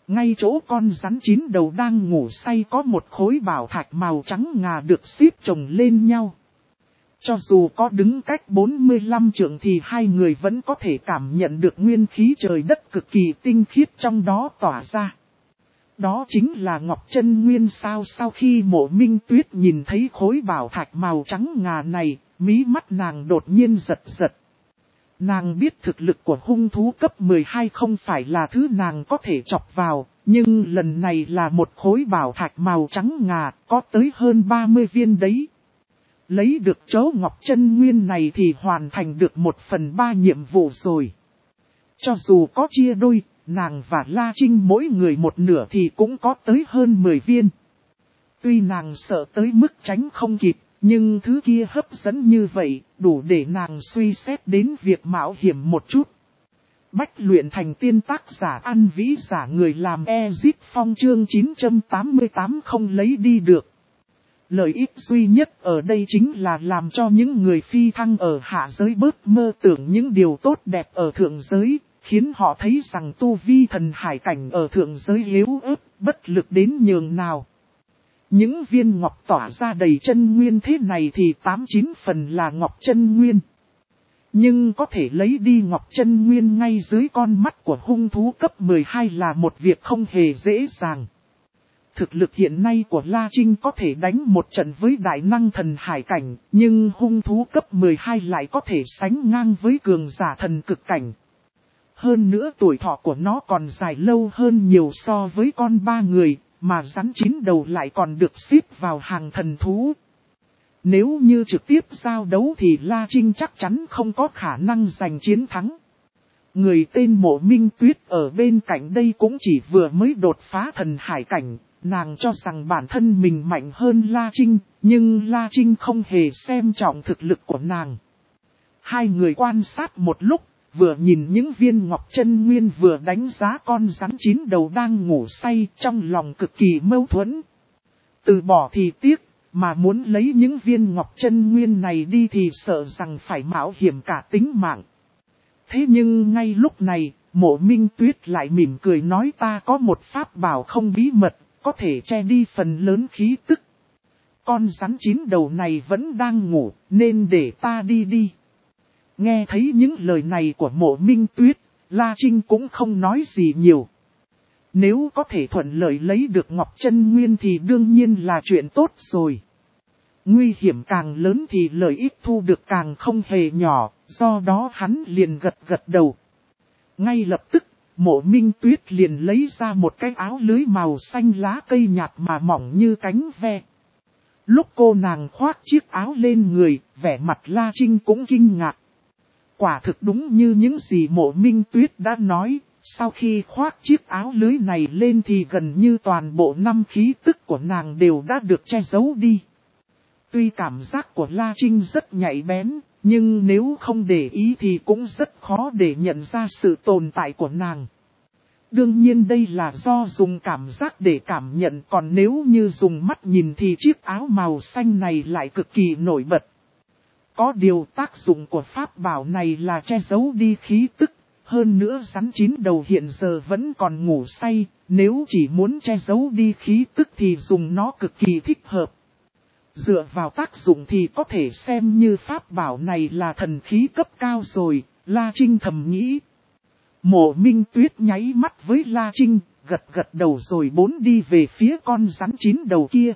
Ngay chỗ con rắn chín đầu đang ngủ say có một khối bảo thạch màu trắng ngà được xếp chồng lên nhau. Cho dù có đứng cách bốn mươi lăm trượng thì hai người vẫn có thể cảm nhận được nguyên khí trời đất cực kỳ tinh khiết trong đó tỏa ra. Đó chính là Ngọc Chân Nguyên sao. Sau khi Mộ Minh Tuyết nhìn thấy khối bảo thạch màu trắng ngà này, mí mắt nàng đột nhiên giật giật. Nàng biết thực lực của hung thú cấp mười hai không phải là thứ nàng có thể chọc vào, nhưng lần này là một khối bảo thạch màu trắng ngà, có tới hơn ba mươi viên đấy. Lấy được chỗ Ngọc Chân Nguyên này thì hoàn thành được một phần ba nhiệm vụ rồi. Cho dù có chia đôi, nàng và La Trinh mỗi người một nửa thì cũng có tới hơn mười viên. Tuy nàng sợ tới mức tránh không kịp, nhưng thứ kia hấp dẫn như vậy, đủ để nàng suy xét đến việc mạo hiểm một chút. Bách luyện thành tiên tác giả An Vĩ giả người làm Ezip Phong chương chín trăm tám mươi tám không lấy đi được. Lợi ích duy nhất ở đây chính là làm cho những người phi thăng ở hạ giới bớt mơ tưởng những điều tốt đẹp ở thượng giới, khiến họ thấy rằng tu vi thần hải cảnh ở thượng giới yếu ớt, bất lực đến nhường nào. Những viên ngọc tỏa ra đầy chân nguyên thế này thì tám chín phần là ngọc chân nguyên. Nhưng có thể lấy đi ngọc chân nguyên ngay dưới con mắt của hung thú cấp mười hai là một việc không hề dễ dàng. Thực lực hiện nay của La Trinh có thể đánh một trận với đại năng thần hải cảnh, nhưng hung thú cấp mười hai lại có thể sánh ngang với cường giả thần cực cảnh. Hơn nữa tuổi thọ của nó còn dài lâu hơn nhiều so với con ba người, mà rắn chín đầu lại còn được xếp vào hàng thần thú. Nếu như trực tiếp giao đấu thì La Trinh chắc chắn không có khả năng giành chiến thắng. Người tên Mộ Minh Tuyết ở bên cạnh đây cũng chỉ vừa mới đột phá thần hải cảnh, nàng cho rằng bản thân mình mạnh hơn La Trinh, nhưng La Trinh không hề xem trọng thực lực của nàng. Hai người quan sát một lúc, vừa nhìn những viên ngọc chân nguyên vừa đánh giá con rắn chín đầu đang ngủ say, trong lòng cực kỳ mâu thuẫn. Từ bỏ thì tiếc, mà muốn lấy những viên ngọc chân nguyên này đi thì sợ rằng phải mạo hiểm cả tính mạng. Thế nhưng ngay lúc này, Mộ Minh Tuyết lại mỉm cười nói ta có một pháp bảo không bí mật, có thể che đi phần lớn khí tức. Con rắn chín đầu này vẫn đang ngủ, nên để ta đi đi. Nghe thấy những lời này của Mộ Minh Tuyết, La Trinh cũng không nói gì nhiều. Nếu có thể thuận lợi lấy được Ngọc Chân Nguyên thì đương nhiên là chuyện tốt rồi. Nguy hiểm càng lớn thì lợi ích thu được càng không hề nhỏ, do đó hắn liền gật gật đầu. Ngay lập tức, Mộ Minh Tuyết liền lấy ra một cái áo lưới màu xanh lá cây nhạt mà mỏng như cánh ve. Lúc cô nàng khoác chiếc áo lên người, vẻ mặt La Trinh cũng kinh ngạc. Quả thực đúng như những gì Mộ Minh Tuyết đã nói, sau khi khoác chiếc áo lưới này lên thì gần như toàn bộ năm khí tức của nàng đều đã được che giấu đi. Tuy cảm giác của La Trinh rất nhạy bén, nhưng nếu không để ý thì cũng rất khó để nhận ra sự tồn tại của nàng. Đương nhiên đây là do dùng cảm giác để cảm nhận, còn nếu như dùng mắt nhìn thì chiếc áo màu xanh này lại cực kỳ nổi bật. Có điều tác dụng của pháp bảo này là che giấu đi khí tức, hơn nữa rắn chín đầu hiện giờ vẫn còn ngủ say, nếu chỉ muốn che giấu đi khí tức thì dùng nó cực kỳ thích hợp. Dựa vào tác dụng thì có thể xem như pháp bảo này là thần khí cấp cao rồi, La Trinh thầm nghĩ. Mộ Minh Tuyết nháy mắt với La Trinh, gật gật đầu rồi bốn đi về phía con rắn chín đầu kia.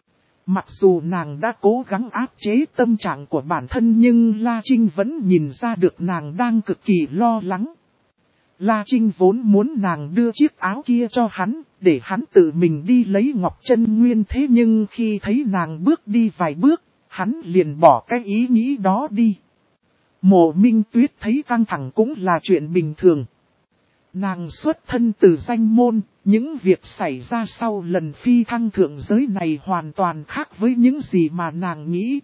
Mặc dù nàng đã cố gắng áp chế tâm trạng của bản thân nhưng La Trinh vẫn nhìn ra được nàng đang cực kỳ lo lắng. La Trinh vốn muốn nàng đưa chiếc áo kia cho hắn, để hắn tự mình đi lấy Ngọc Chân Nguyên, thế nhưng khi thấy nàng bước đi vài bước, hắn liền bỏ cái ý nghĩ đó đi. Mộ Minh Tuyết thấy căng thẳng cũng là chuyện bình thường. Nàng xuất thân từ danh môn, những việc xảy ra sau lần phi thăng thượng giới này hoàn toàn khác với những gì mà nàng nghĩ.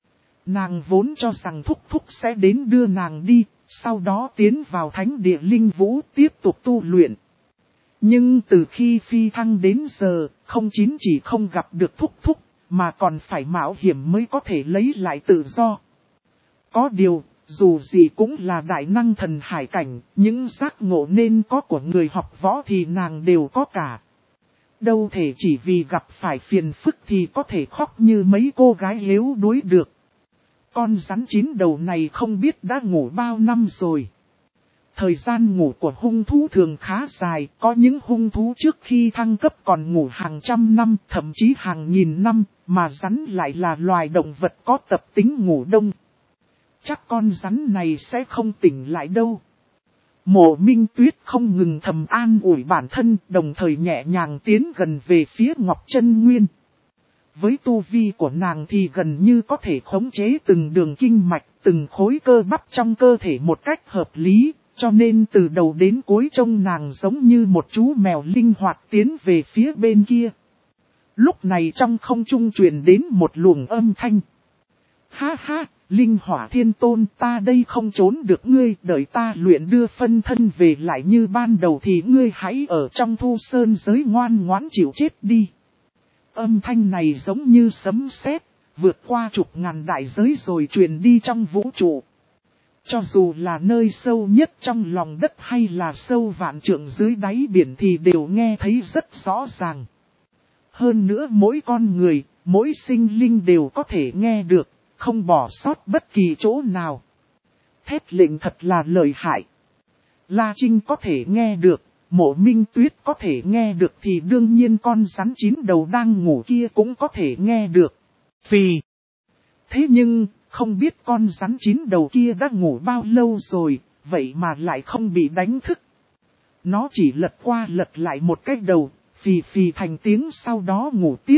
Nàng vốn cho rằng Thúc Thúc sẽ đến đưa nàng đi, sau đó tiến vào thánh địa linh vũ tiếp tục tu luyện. Nhưng từ khi phi thăng đến giờ, không chín chỉ không gặp được Thúc Thúc, mà còn phải mạo hiểm mới có thể lấy lại tự do. Có điều, dù gì cũng là đại năng thần hải cảnh, những giác ngộ nên có của người học võ thì nàng đều có cả. Đâu thể chỉ vì gặp phải phiền phức thì có thể khóc như mấy cô gái yếu đuối được. Con rắn chín đầu này không biết đã ngủ bao năm rồi. Thời gian ngủ của hung thú thường khá dài, có những hung thú trước khi thăng cấp còn ngủ hàng trăm năm, thậm chí hàng nghìn năm, mà rắn lại là loài động vật có tập tính ngủ đông. Chắc con rắn này sẽ không tỉnh lại đâu. Mộ Minh Tuyết không ngừng thầm an ủi bản thân, đồng thời nhẹ nhàng tiến gần về phía Ngọc Chân Nguyên. Với tu vi của nàng thì gần như có thể khống chế từng đường kinh mạch, từng khối cơ bắp trong cơ thể một cách hợp lý, cho nên từ đầu đến cuối trông nàng giống như một chú mèo linh hoạt tiến về phía bên kia. Lúc này trong không trung truyền đến một luồng âm thanh. Ha ha, Linh Hỏa Thiên Tôn, ta đây không trốn được ngươi, đợi ta luyện đưa phân thân về lại như ban đầu thì ngươi hãy ở trong Thu Sơn giới ngoan ngoãn chịu chết đi. Âm thanh này giống như sấm sét, vượt qua chục ngàn đại giới rồi truyền đi trong vũ trụ. Cho dù là nơi sâu nhất trong lòng đất hay là sâu vạn trượng dưới đáy biển thì đều nghe thấy rất rõ ràng. Hơn nữa mỗi con người, mỗi sinh linh đều có thể nghe được, không bỏ sót bất kỳ chỗ nào. Thét lệnh thật là lợi hại. La Trinh có thể nghe được, Mộ Minh Tuyết có thể nghe được thì đương nhiên con rắn chín đầu đang ngủ kia cũng có thể nghe được. Vì thế nhưng, không biết con rắn chín đầu kia đã ngủ bao lâu rồi, vậy mà lại không bị đánh thức. Nó chỉ lật qua lật lại một cái đầu, phì phì thành tiếng sau đó ngủ tiếp.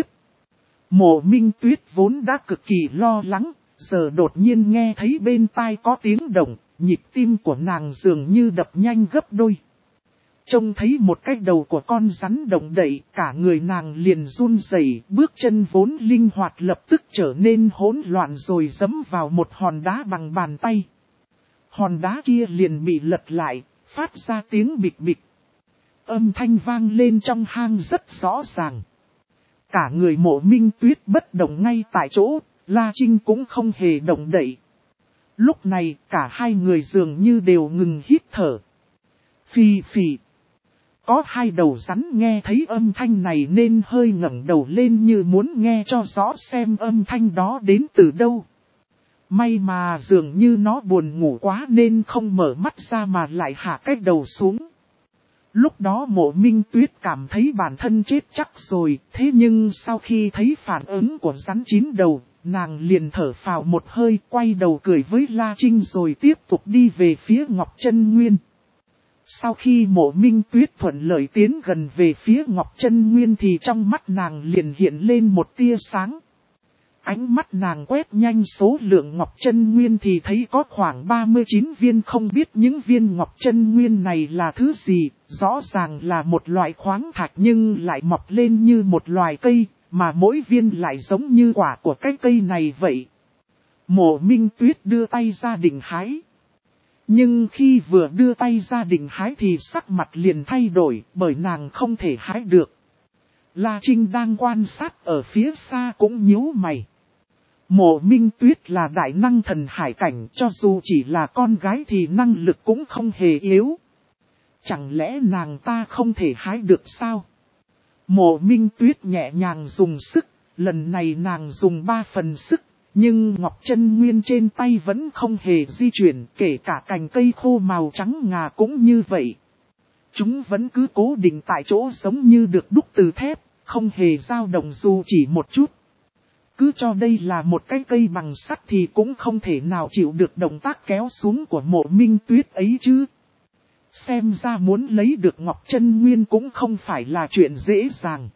Mộ Minh Tuyết vốn đã cực kỳ lo lắng, giờ đột nhiên nghe thấy bên tai có tiếng động, nhịp tim của nàng dường như đập nhanh gấp đôi. Trông thấy một cái đầu của con rắn động đậy, cả người nàng liền run rẩy, bước chân vốn linh hoạt lập tức trở nên hỗn loạn rồi giẫm vào một hòn đá bằng bàn tay. Hòn đá kia liền bị lật lại, phát ra tiếng bịch bịch. Âm thanh vang lên trong hang rất rõ ràng. Cả người Mộ Minh Tuyết bất động ngay tại chỗ, La Trinh cũng không hề động đậy. Lúc này cả hai người dường như đều ngừng hít thở. Phì phì. Có hai đầu rắn nghe thấy âm thanh này nên hơi ngẩng đầu lên như muốn nghe cho rõ xem âm thanh đó đến từ đâu. May mà dường như nó buồn ngủ quá nên không mở mắt ra mà lại hạ cái đầu xuống. Lúc đó Mộ Minh Tuyết cảm thấy bản thân chết chắc rồi, thế nhưng sau khi thấy phản ứng của rắn chín đầu, nàng liền thở phào một hơi, quay đầu cười với La Trinh rồi tiếp tục đi về phía Ngọc Chân Nguyên. Sau khi Mộ Minh Tuyết thuận lợi tiến gần về phía Ngọc Chân Nguyên thì trong mắt nàng liền hiện lên một tia sáng. Ánh mắt nàng quét nhanh số lượng Ngọc Chân Nguyên thì thấy có khoảng ba mươi chín viên, không biết những viên Ngọc Chân Nguyên này là thứ gì, rõ ràng là một loại khoáng thạch nhưng lại mọc lên như một loài cây, mà mỗi viên lại giống như quả của cái cây này vậy. Mộ Minh Tuyết đưa tay ra định hái. Nhưng khi vừa đưa tay ra định hái thì sắc mặt liền thay đổi, bởi nàng không thể hái được. La Trinh đang quan sát ở phía xa cũng nhíu mày. Mộ Minh Tuyết là đại năng thần hải cảnh, cho dù chỉ là con gái thì năng lực cũng không hề yếu. Chẳng lẽ nàng ta không thể hái được sao? Mộ Minh Tuyết nhẹ nhàng dùng sức, lần này nàng dùng ba phần sức, nhưng Ngọc Chân Nguyên trên tay vẫn không hề di chuyển, kể cả cành cây khô màu trắng ngà cũng như vậy. Chúng vẫn cứ cố định tại chỗ giống như được đúc từ thép, không hề dao động dù chỉ một chút. Cứ cho đây là một cái cây bằng sắt thì cũng không thể nào chịu được động tác kéo xuống của Mộ Minh Tuyết ấy chứ. Xem ra muốn lấy được Ngọc Chân Nguyên cũng không phải là chuyện dễ dàng.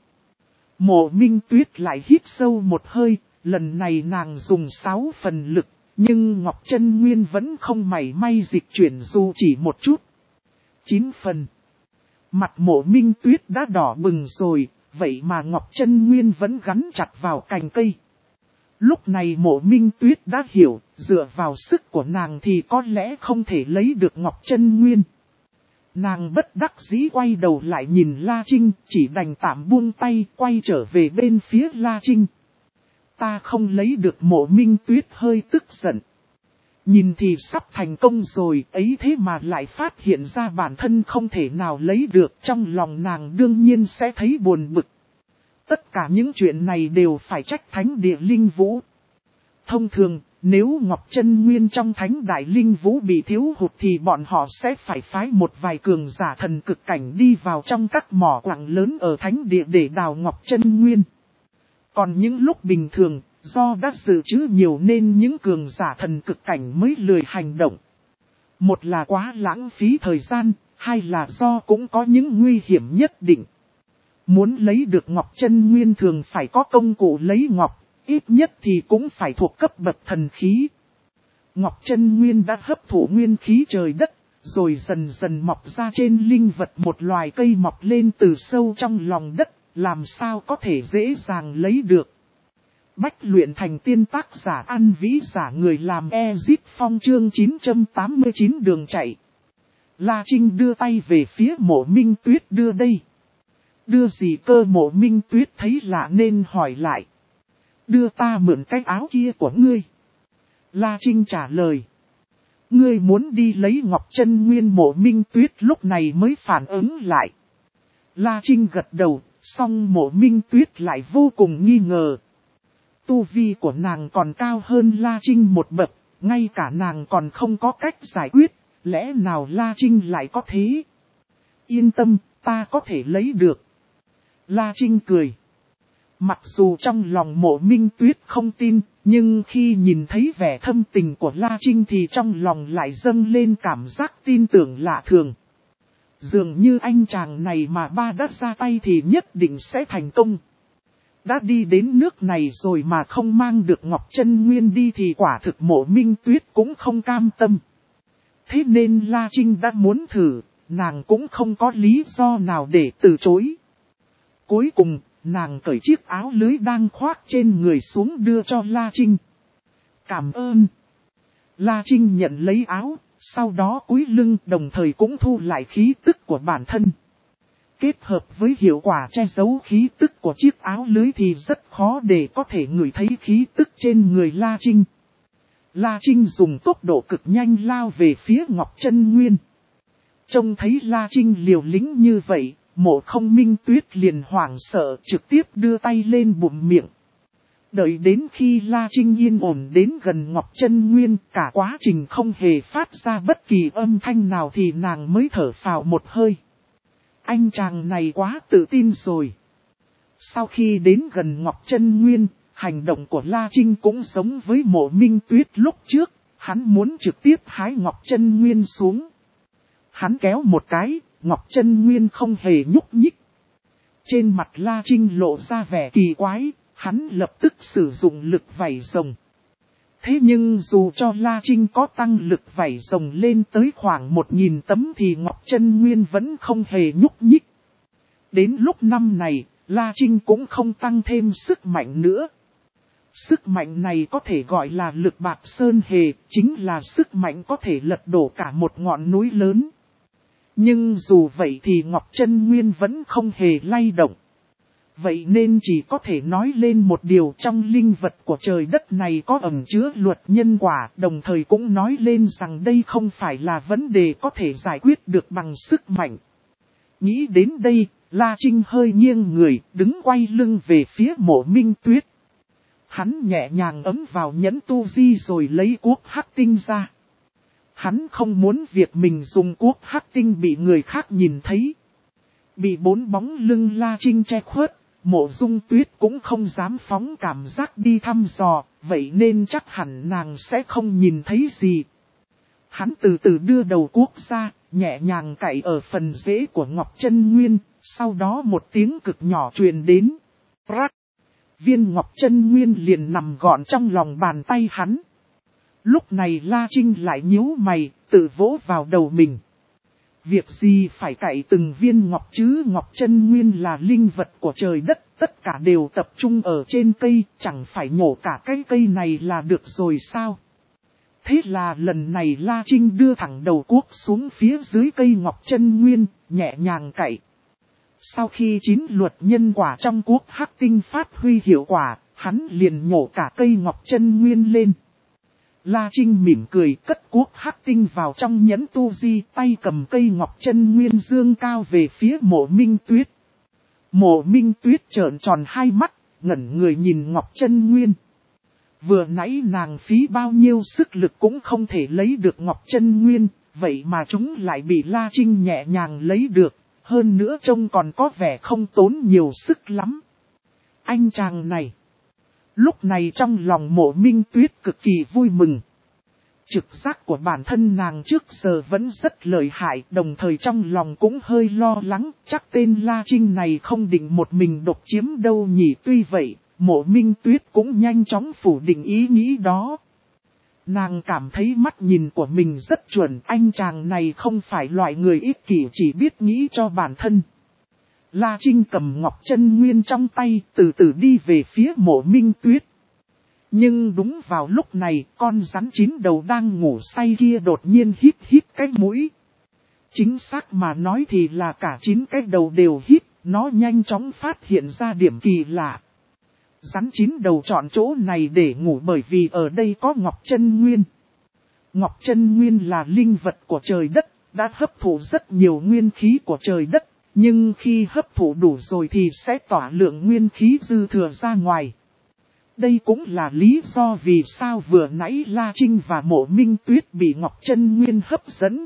Mộ Minh Tuyết lại hít sâu một hơi, lần này nàng dùng sáu phần lực, nhưng Ngọc Chân Nguyên vẫn không mảy may dịch chuyển dù chỉ một chút. chín phần. Mặt Mộ Minh Tuyết đã đỏ bừng rồi, vậy mà Ngọc Chân Nguyên vẫn gắn chặt vào cành cây. Lúc này Mộ Minh Tuyết đã hiểu, dựa vào sức của nàng thì có lẽ không thể lấy được Ngọc Chân Nguyên. Nàng bất đắc dĩ quay đầu lại nhìn La Trinh, chỉ đành tạm buông tay quay trở về bên phía La Trinh. Ta không lấy được. Mộ Minh Tuyết hơi tức giận. Nhìn thì sắp thành công rồi, ấy thế mà lại phát hiện ra bản thân không thể nào lấy được, trong lòng nàng đương nhiên sẽ thấy buồn bực. Tất cả những chuyện này đều phải trách thánh địa linh vũ. Thông thường, nếu Ngọc Chân Nguyên trong thánh đại linh vũ bị thiếu hụt thì bọn họ sẽ phải phái một vài cường giả thần cực cảnh đi vào trong các mỏ quặng lớn ở thánh địa để đào Ngọc Chân Nguyên. Còn những lúc bình thường, do đã dự trữ nhiều nên những cường giả thần cực cảnh mới lười hành động. Một là quá lãng phí thời gian, hai là do cũng có những nguy hiểm nhất định. Muốn lấy được Ngọc Chân Nguyên thường phải có công cụ lấy ngọc, ít nhất thì cũng phải thuộc cấp bậc thần khí. Ngọc Chân Nguyên đã hấp thụ nguyên khí trời đất, rồi dần dần mọc ra trên linh vật một loài cây mọc lên từ sâu trong lòng đất, làm sao có thể dễ dàng lấy được. Bách luyện thành tiên tác giả An Vĩ giả người làm Ezip Phong chương chín trăm tám mươi chín đường chạy. La Trinh đưa tay về phía Mộ Minh Tuyết đưa đây. Đưa gì cơ? Mộ Minh Tuyết thấy lạ nên hỏi lại. Đưa ta mượn cái áo kia của ngươi. La Trinh trả lời. Ngươi muốn đi lấy Ngọc Chân Nguyên? Mộ Minh Tuyết lúc này mới phản ứng lại. La Trinh gật đầu, song Mộ Minh Tuyết lại vô cùng nghi ngờ. Tu vi của nàng còn cao hơn La Trinh một bậc, ngay cả nàng còn không có cách giải quyết, lẽ nào La Trinh lại có thế? Yên tâm, ta có thể lấy được. La Trinh cười. Mặc dù trong lòng Mộ Minh Tuyết không tin, nhưng khi nhìn thấy vẻ thâm tình của La Trinh thì trong lòng lại dâng lên cảm giác tin tưởng lạ thường. Dường như anh chàng này mà ba đã ra tay thì nhất định sẽ thành công. Đã đi đến nước này rồi mà không mang được Ngọc Chân Nguyên đi thì quả thực Mộ Minh Tuyết cũng không cam tâm. Thế nên La Trinh đã muốn thử, nàng cũng không có lý do nào để từ chối. Cuối cùng, nàng cởi chiếc áo lưới đang khoác trên người xuống đưa cho La Trinh. Cảm ơn. La Trinh nhận lấy áo, sau đó cúi lưng đồng thời cũng thu lại khí tức của bản thân. Kết hợp với hiệu quả che giấu khí tức của chiếc áo lưới thì rất khó để có thể ngửi thấy khí tức trên người La Trinh. La Trinh dùng tốc độ cực nhanh lao về phía Ngọc Chân Nguyên. Trông thấy La Trinh liều lĩnh như vậy, Mộ Không Minh Tuyết liền hoảng sợ trực tiếp đưa tay lên bụng miệng. Đợi đến khi La Trinh yên ổn đến gần Ngọc Chân Nguyên, cả quá trình không hề phát ra bất kỳ âm thanh nào thì nàng mới thở phào một hơi. Anh chàng này quá tự tin rồi. Sau khi đến gần Ngọc Chân Nguyên, hành động của La Trinh cũng giống với Mộ Minh Tuyết lúc trước, hắn muốn trực tiếp hái Ngọc Chân Nguyên xuống. Hắn kéo một cái, Ngọc Chân Nguyên không hề nhúc nhích. Trên mặt La Trinh lộ ra vẻ kỳ quái, hắn lập tức sử dụng lực vảy rồng. Thế nhưng dù cho La Trinh có tăng lực vảy rồng lên tới khoảng một nghìn tấm thì Ngọc Chân Nguyên vẫn không hề nhúc nhích. Đến lúc năm này, La Trinh cũng không tăng thêm sức mạnh nữa. Sức mạnh này có thể gọi là lực bạc sơn hề, chính là sức mạnh có thể lật đổ cả một ngọn núi lớn. Nhưng dù vậy thì Ngọc Chân Nguyên vẫn không hề lay động. Vậy nên chỉ có thể nói lên một điều, trong linh vật của trời đất này có ẩn chứa luật nhân quả, đồng thời cũng nói lên rằng đây không phải là vấn đề có thể giải quyết được bằng sức mạnh. Nghĩ đến đây, La Trinh hơi nghiêng người, đứng quay lưng về phía Mộ Minh Tuyết. Hắn nhẹ nhàng ấm vào nhẫn tu di rồi lấy cuốc hắc tinh ra. Hắn không muốn việc mình dùng cuốc hắc tinh bị người khác nhìn thấy. Bị bốn bóng lưng La Trinh che khuất, Mộ Dung Tuyết cũng không dám phóng cảm giác đi thăm dò, vậy nên chắc hẳn nàng sẽ không nhìn thấy gì. Hắn từ từ đưa đầu cuốc ra, nhẹ nhàng cạy ở phần rễ của Ngọc Chân Nguyên, sau đó một tiếng cực nhỏ truyền đến. Rắc! Viên Ngọc Chân Nguyên liền nằm gọn trong lòng bàn tay hắn. Lúc này La Trinh lại nhíu mày, tự vỗ vào đầu mình. Việc gì phải cạy từng viên ngọc chứ? Ngọc Chân Nguyên là linh vật của trời đất, tất cả đều tập trung ở trên cây, chẳng phải nhổ cả cái cây này là được rồi sao? Thế là lần này La Trinh đưa thẳng đầu cuốc xuống phía dưới cây Ngọc Chân Nguyên, nhẹ nhàng cạy. Sau khi chín luật nhân quả trong cuốc hắc tinh phát huy hiệu quả, hắn liền nhổ cả cây Ngọc Chân Nguyên lên. La Trinh mỉm cười cất cuốc hắc tinh vào trong nhẫn tu di, tay cầm cây ngọc chân nguyên dương cao về phía Mộ Minh Tuyết. Mộ Minh Tuyết trợn tròn hai mắt, ngẩn người nhìn ngọc chân nguyên. Vừa nãy nàng phí bao nhiêu sức lực cũng không thể lấy được ngọc chân nguyên, vậy mà chúng lại bị La Trinh nhẹ nhàng lấy được, hơn nữa trông còn có vẻ không tốn nhiều sức lắm. Anh chàng này. Lúc này trong lòng Mộ Minh Tuyết cực kỳ vui mừng. Trực giác của bản thân nàng trước giờ vẫn rất lợi hại, đồng thời trong lòng cũng hơi lo lắng, chắc tên La Trinh này không định một mình độc chiếm đâu nhỉ. Tuy vậy, Mộ Minh Tuyết cũng nhanh chóng phủ định ý nghĩ đó. Nàng cảm thấy mắt nhìn của mình rất chuẩn, anh chàng này không phải loại người ích kỷ chỉ biết nghĩ cho bản thân. La Trinh cầm ngọc chân nguyên trong tay, từ từ đi về phía Mộ Minh Tuyết. Nhưng đúng vào lúc này, con rắn chín đầu đang ngủ say kia đột nhiên hít hít cái mũi. Chính xác mà nói thì là cả chín cái đầu đều hít, nó nhanh chóng phát hiện ra điểm kỳ lạ. Rắn chín đầu chọn chỗ này để ngủ bởi vì ở đây có ngọc chân nguyên. Ngọc chân nguyên là linh vật của trời đất, đã hấp thụ rất nhiều nguyên khí của trời đất. Nhưng khi hấp thụ đủ rồi thì sẽ tỏa lượng nguyên khí dư thừa ra ngoài. Đây cũng là lý do vì sao vừa nãy La Trinh và Mộ Minh Tuyết bị ngọc chân nguyên hấp dẫn.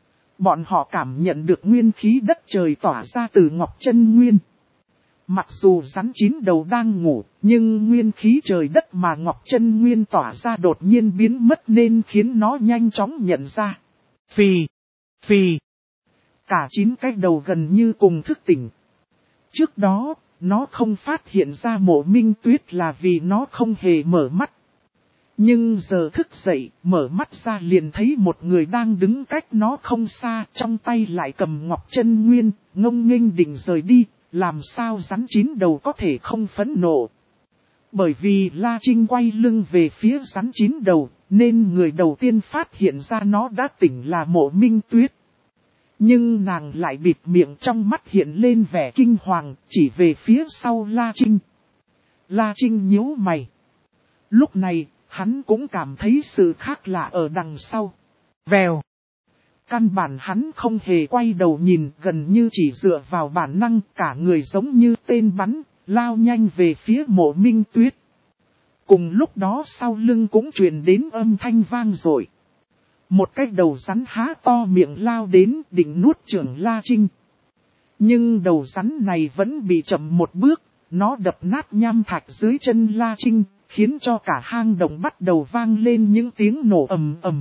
Bọn họ cảm nhận được nguyên khí đất trời tỏa ra từ ngọc chân nguyên. Mặc dù rắn chín đầu đang ngủ, nhưng nguyên khí trời đất mà ngọc chân nguyên tỏa ra đột nhiên biến mất nên khiến nó nhanh chóng nhận ra. Phì, phì. Cả chín cái đầu gần như cùng thức tỉnh. Trước đó, nó không phát hiện ra Mộ Minh Tuyết là vì nó không hề mở mắt. Nhưng giờ thức dậy, mở mắt ra liền thấy một người đang đứng cách nó không xa, trong tay lại cầm ngọc chân nguyên, ngông nghênh định rời đi, làm sao rắn chín đầu có thể không phẫn nộ. Bởi vì La Trinh quay lưng về phía rắn chín đầu, nên người đầu tiên phát hiện ra nó đã tỉnh là Mộ Minh Tuyết. Nhưng nàng lại bịt miệng, trong mắt hiện lên vẻ kinh hoàng, chỉ về phía sau La Trinh. La Trinh nhíu mày. Lúc này, hắn cũng cảm thấy sự khác lạ ở đằng sau. Vèo. Căn bản hắn không hề quay đầu nhìn, gần như chỉ dựa vào bản năng, cả người giống như tên bắn, lao nhanh về phía Mộ Minh Tuyết. Cùng lúc đó sau lưng cũng truyền đến âm thanh vang dội. Một cái đầu rắn há to miệng lao đến định nuốt chửng La Trinh. Nhưng đầu rắn này vẫn bị chậm một bước, nó đập nát nham thạch dưới chân La Trinh, khiến cho cả hang động bắt đầu vang lên những tiếng nổ ầm ầm.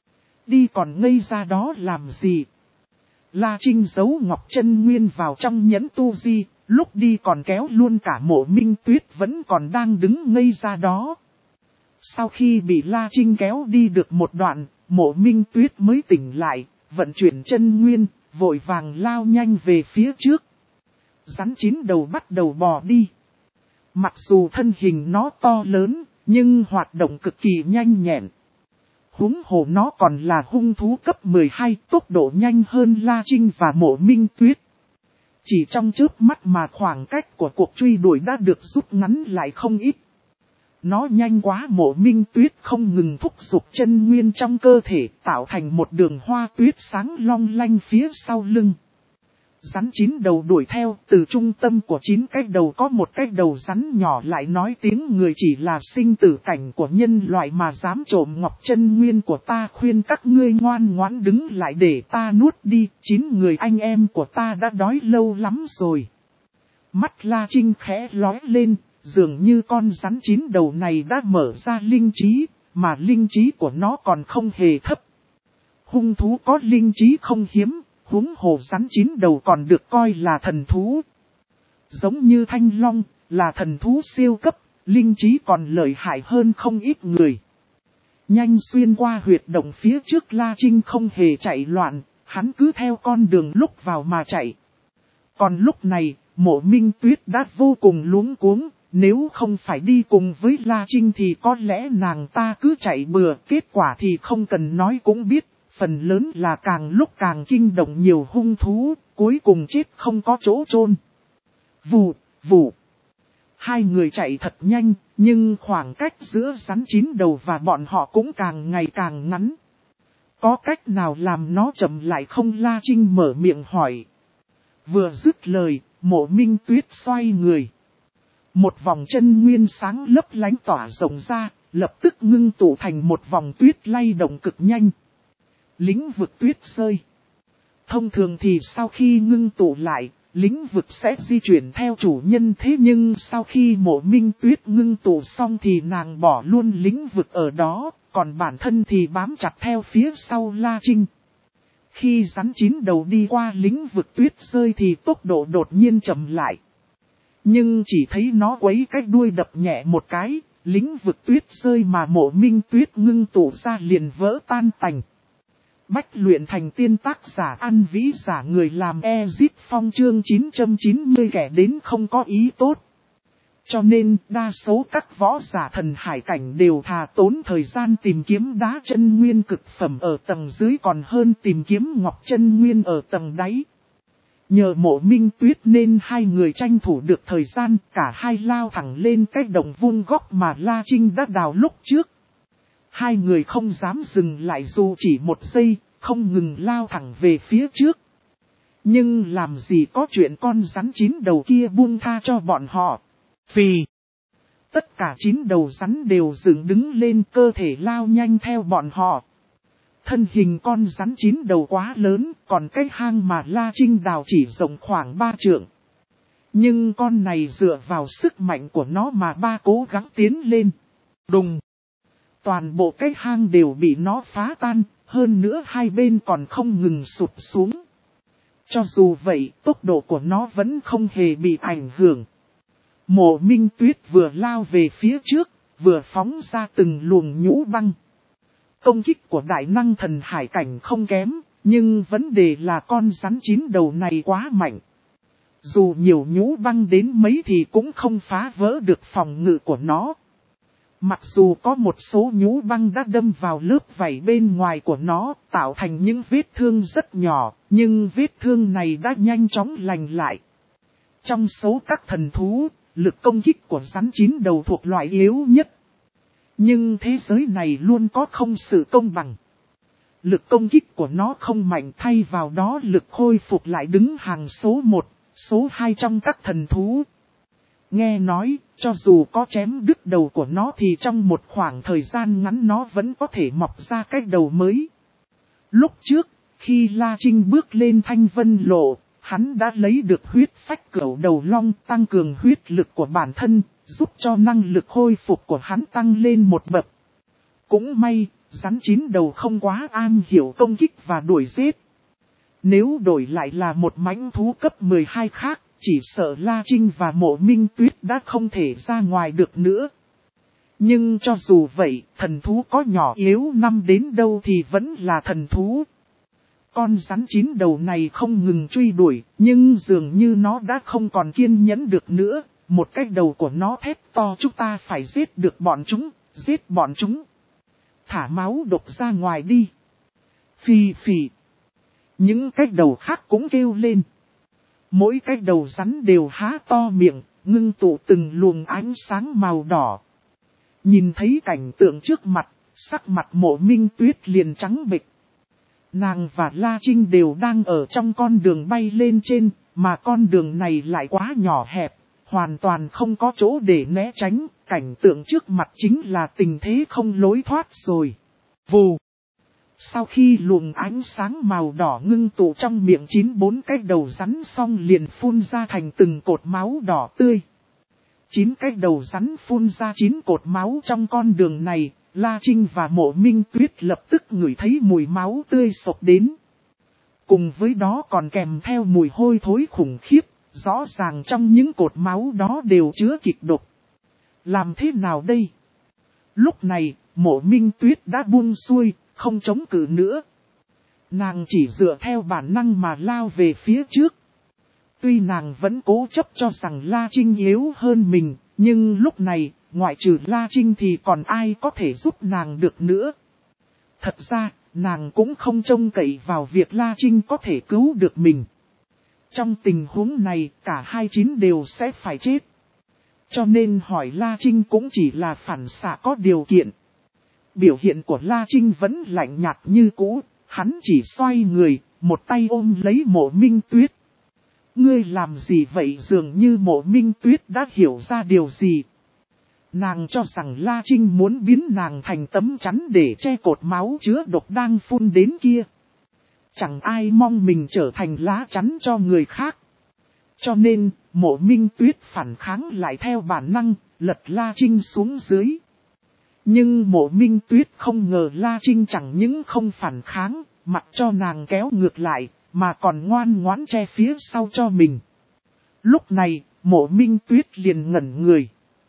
Đi còn ngây ra đó làm gì? La Trinh giấu ngọc chân nguyên vào trong nhẫn tu di, lúc đi còn kéo luôn cả Mộ Minh Tuyết vẫn còn đang đứng ngây ra đó. Sau khi bị La Trinh kéo đi được một đoạn, Mộ Minh Tuyết mới tỉnh lại, vận chuyển chân nguyên, vội vàng lao nhanh về phía trước. Rắn chín đầu bắt đầu bò đi. Mặc dù thân hình nó to lớn, nhưng hoạt động cực kỳ nhanh nhẹn. Huống hồ nó còn là hung thú cấp mười hai, tốc độ nhanh hơn La Trinh và Mộ Minh Tuyết. Chỉ trong chớp mắt mà khoảng cách của cuộc truy đuổi đã được rút ngắn lại không ít. Nó nhanh quá, Mộ Minh Tuyết không ngừng thúc giục chân nguyên trong cơ thể, tạo thành một đường hoa tuyết sáng long lanh phía sau lưng. Rắn chín đầu đuổi theo, từ trung tâm của chín cái đầu có một cái đầu rắn nhỏ lại nói tiếng người chỉ là sinh tử cảnh của nhân loại mà dám trộm ngọc chân nguyên của ta, khuyên các ngươi ngoan ngoãn đứng lại để ta nuốt đi, chín người anh em của ta đã đói lâu lắm rồi. Mắt La Trinh khẽ lóe lên, dường như con rắn chín đầu này đã mở ra linh trí, mà linh trí của nó còn không hề thấp. Hung thú có linh trí không hiếm. Huống hồ rắn chín đầu còn được coi là thần thú. Giống như Thanh Long, là thần thú siêu cấp, linh trí còn lợi hại hơn không ít người. Nhanh xuyên qua huyệt động phía trước, La Trinh không hề chạy loạn, hắn cứ theo con đường lúc vào mà chạy. Còn lúc này, Mộ Minh Tuyết đã vô cùng luống cuống, nếu không phải đi cùng với La Trinh thì có lẽ nàng ta cứ chạy bừa, kết quả thì không cần nói cũng biết. Phần lớn là càng lúc càng kinh động nhiều hung thú, cuối cùng chết không có chỗ chôn. Vù, vù. Hai người chạy thật nhanh, nhưng khoảng cách giữa rắn chín đầu và bọn họ cũng càng ngày càng ngắn. Có cách nào làm nó chậm lại không? La Trinh mở miệng hỏi. Vừa dứt lời, Mộ Minh Tuyết xoay người. Một vòng chân nguyên sáng lấp lánh tỏa rộng ra, lập tức ngưng tụ thành một vòng tuyết lay động cực nhanh. Lĩnh vực tuyết rơi. Thông thường thì sau khi ngưng tụ lại, lĩnh vực sẽ di chuyển theo chủ nhân, thế nhưng sau khi Mộ Minh Tuyết ngưng tụ xong thì nàng bỏ luôn lĩnh vực ở đó, còn bản thân thì bám chặt theo phía sau La Trinh. Khi rắn chín đầu đi qua lĩnh vực tuyết rơi thì tốc độ đột nhiên chậm lại. Nhưng chỉ thấy nó quấy cái đuôi đập nhẹ một cái, lĩnh vực tuyết rơi mà Mộ Minh Tuyết ngưng tụ ra liền vỡ tan tành. Bách luyện thành tiên, tác giả An Vĩ, giả người làm Ezip Phong, chương chín trăm chín mươi kẻ đến không có ý tốt. Cho nên đa số các võ giả thần hải cảnh đều thà tốn thời gian tìm kiếm đá chân nguyên cực phẩm ở tầng dưới còn hơn tìm kiếm ngọc chân nguyên ở tầng đáy. Nhờ Mộ Minh Tuyết nên hai người tranh thủ được thời gian, cả hai lao thẳng lên cái đồng vuông góc mà La Trinh đã đào lúc trước. Hai người không dám dừng lại dù chỉ một giây, không ngừng lao thẳng về phía trước. Nhưng làm gì có chuyện con rắn chín đầu kia buông tha cho bọn họ. Phì. Tất cả chín đầu rắn đều dựng đứng lên, cơ thể lao nhanh theo bọn họ. Thân hình con rắn chín đầu quá lớn, còn cái hang mà La Trinh đào chỉ rộng khoảng ba trượng. Nhưng con này dựa vào sức mạnh của nó mà ba cố gắng tiến lên. Đùng. Toàn bộ cái hang đều bị nó phá tan, hơn nữa hai bên còn không ngừng sụp xuống. Cho dù vậy, tốc độ của nó vẫn không hề bị ảnh hưởng. Mộ Minh Tuyết vừa lao về phía trước, vừa phóng ra từng luồng nhũ băng. Công kích của đại năng thần hải cảnh không kém, nhưng vấn đề là con rắn chín đầu này quá mạnh. Dù nhiều nhũ băng đến mấy thì cũng không phá vỡ được phòng ngự của nó. Mặc dù có một số nhũ băng đã đâm vào lớp vảy bên ngoài của nó, tạo thành những vết thương rất nhỏ, nhưng vết thương này đã nhanh chóng lành lại. Trong số các thần thú, lực công kích của rắn chín đầu thuộc loại yếu nhất. Nhưng thế giới này luôn có không sự công bằng. Lực công kích của nó không mạnh, thay vào đó lực khôi phục lại đứng hàng số một, số hai trong các thần thú. Nghe nói, cho dù có chém đứt đầu của nó thì trong một khoảng thời gian ngắn nó vẫn có thể mọc ra cái đầu mới. Lúc trước, khi La Trinh bước lên Thanh Vân Lộ, hắn đã lấy được huyết phách cửu đầu long, tăng cường huyết lực của bản thân, giúp cho năng lực hồi phục của hắn tăng lên một bậc. Cũng may, rắn chín đầu không quá am hiểu công kích và đuổi giết. Nếu đổi lại là một mãnh thú cấp mười hai khác, chỉ sợ La Trinh và Mộ Minh Tuyết đã không thể ra ngoài được nữa. Nhưng cho dù vậy, thần thú có nhỏ yếu năm đến đâu thì vẫn là thần thú. Con rắn chín đầu này không ngừng truy đuổi, nhưng dường như nó đã không còn kiên nhẫn được nữa. Một cái đầu của nó thét to, chúng ta phải giết được bọn chúng, giết bọn chúng. Thả máu độc ra ngoài đi. Phì phì. Những cái đầu khác cũng kêu lên. Mỗi cái đầu rắn đều há to miệng, ngưng tụ từng luồng ánh sáng màu đỏ. Nhìn thấy cảnh tượng trước mặt, sắc mặt Mộ Minh Tuyết liền trắng bệch. Nàng và La Trinh đều đang ở trong con đường bay lên trên, mà con đường này lại quá nhỏ hẹp, hoàn toàn không có chỗ để né tránh, cảnh tượng trước mặt chính là tình thế không lối thoát rồi. Vù! Sau khi luồng ánh sáng màu đỏ ngưng tụ trong miệng chín bốn cái đầu rắn xong liền phun ra thành từng cột máu đỏ tươi. Chín cái đầu rắn phun ra chín cột máu trong con đường này, La Trinh và Mộ Minh Tuyết lập tức ngửi thấy mùi máu tươi sộc đến. Cùng với đó còn kèm theo mùi hôi thối khủng khiếp, rõ ràng trong những cột máu đó đều chứa kịch độc. Làm thế nào đây? Lúc này, Mộ Minh Tuyết đã buông xuôi, không chống cự nữa. Nàng chỉ dựa theo bản năng mà lao về phía trước. Tuy nàng vẫn cố chấp cho rằng La Trinh yếu hơn mình, nhưng lúc này, ngoại trừ La Trinh thì còn ai có thể giúp nàng được nữa. Thật ra, nàng cũng không trông cậy vào việc La Trinh có thể cứu được mình. Trong tình huống này, cả hai chín đều sẽ phải chết. Cho nên hỏi La Trinh cũng chỉ là phản xạ có điều kiện. Biểu hiện của La Trinh vẫn lạnh nhạt như cũ, hắn chỉ xoay người, một tay ôm lấy Mộ Minh Tuyết. Ngươi làm gì vậy? Dường như Mộ Minh Tuyết đã hiểu ra điều gì. Nàng cho rằng La Trinh muốn biến nàng thành tấm chắn để che cột máu chứa độc đang phun đến kia. Chẳng ai mong mình trở thành lá chắn cho người khác. Cho nên, Mộ Minh Tuyết phản kháng lại theo bản năng, lật La Trinh xuống dưới. Nhưng Mộ Minh Tuyết không ngờ La Trinh chẳng những không phản kháng, mặc cho nàng kéo ngược lại, mà còn ngoan ngoãn che phía sau cho mình. Lúc này, Mộ Minh Tuyết liền ngẩn người.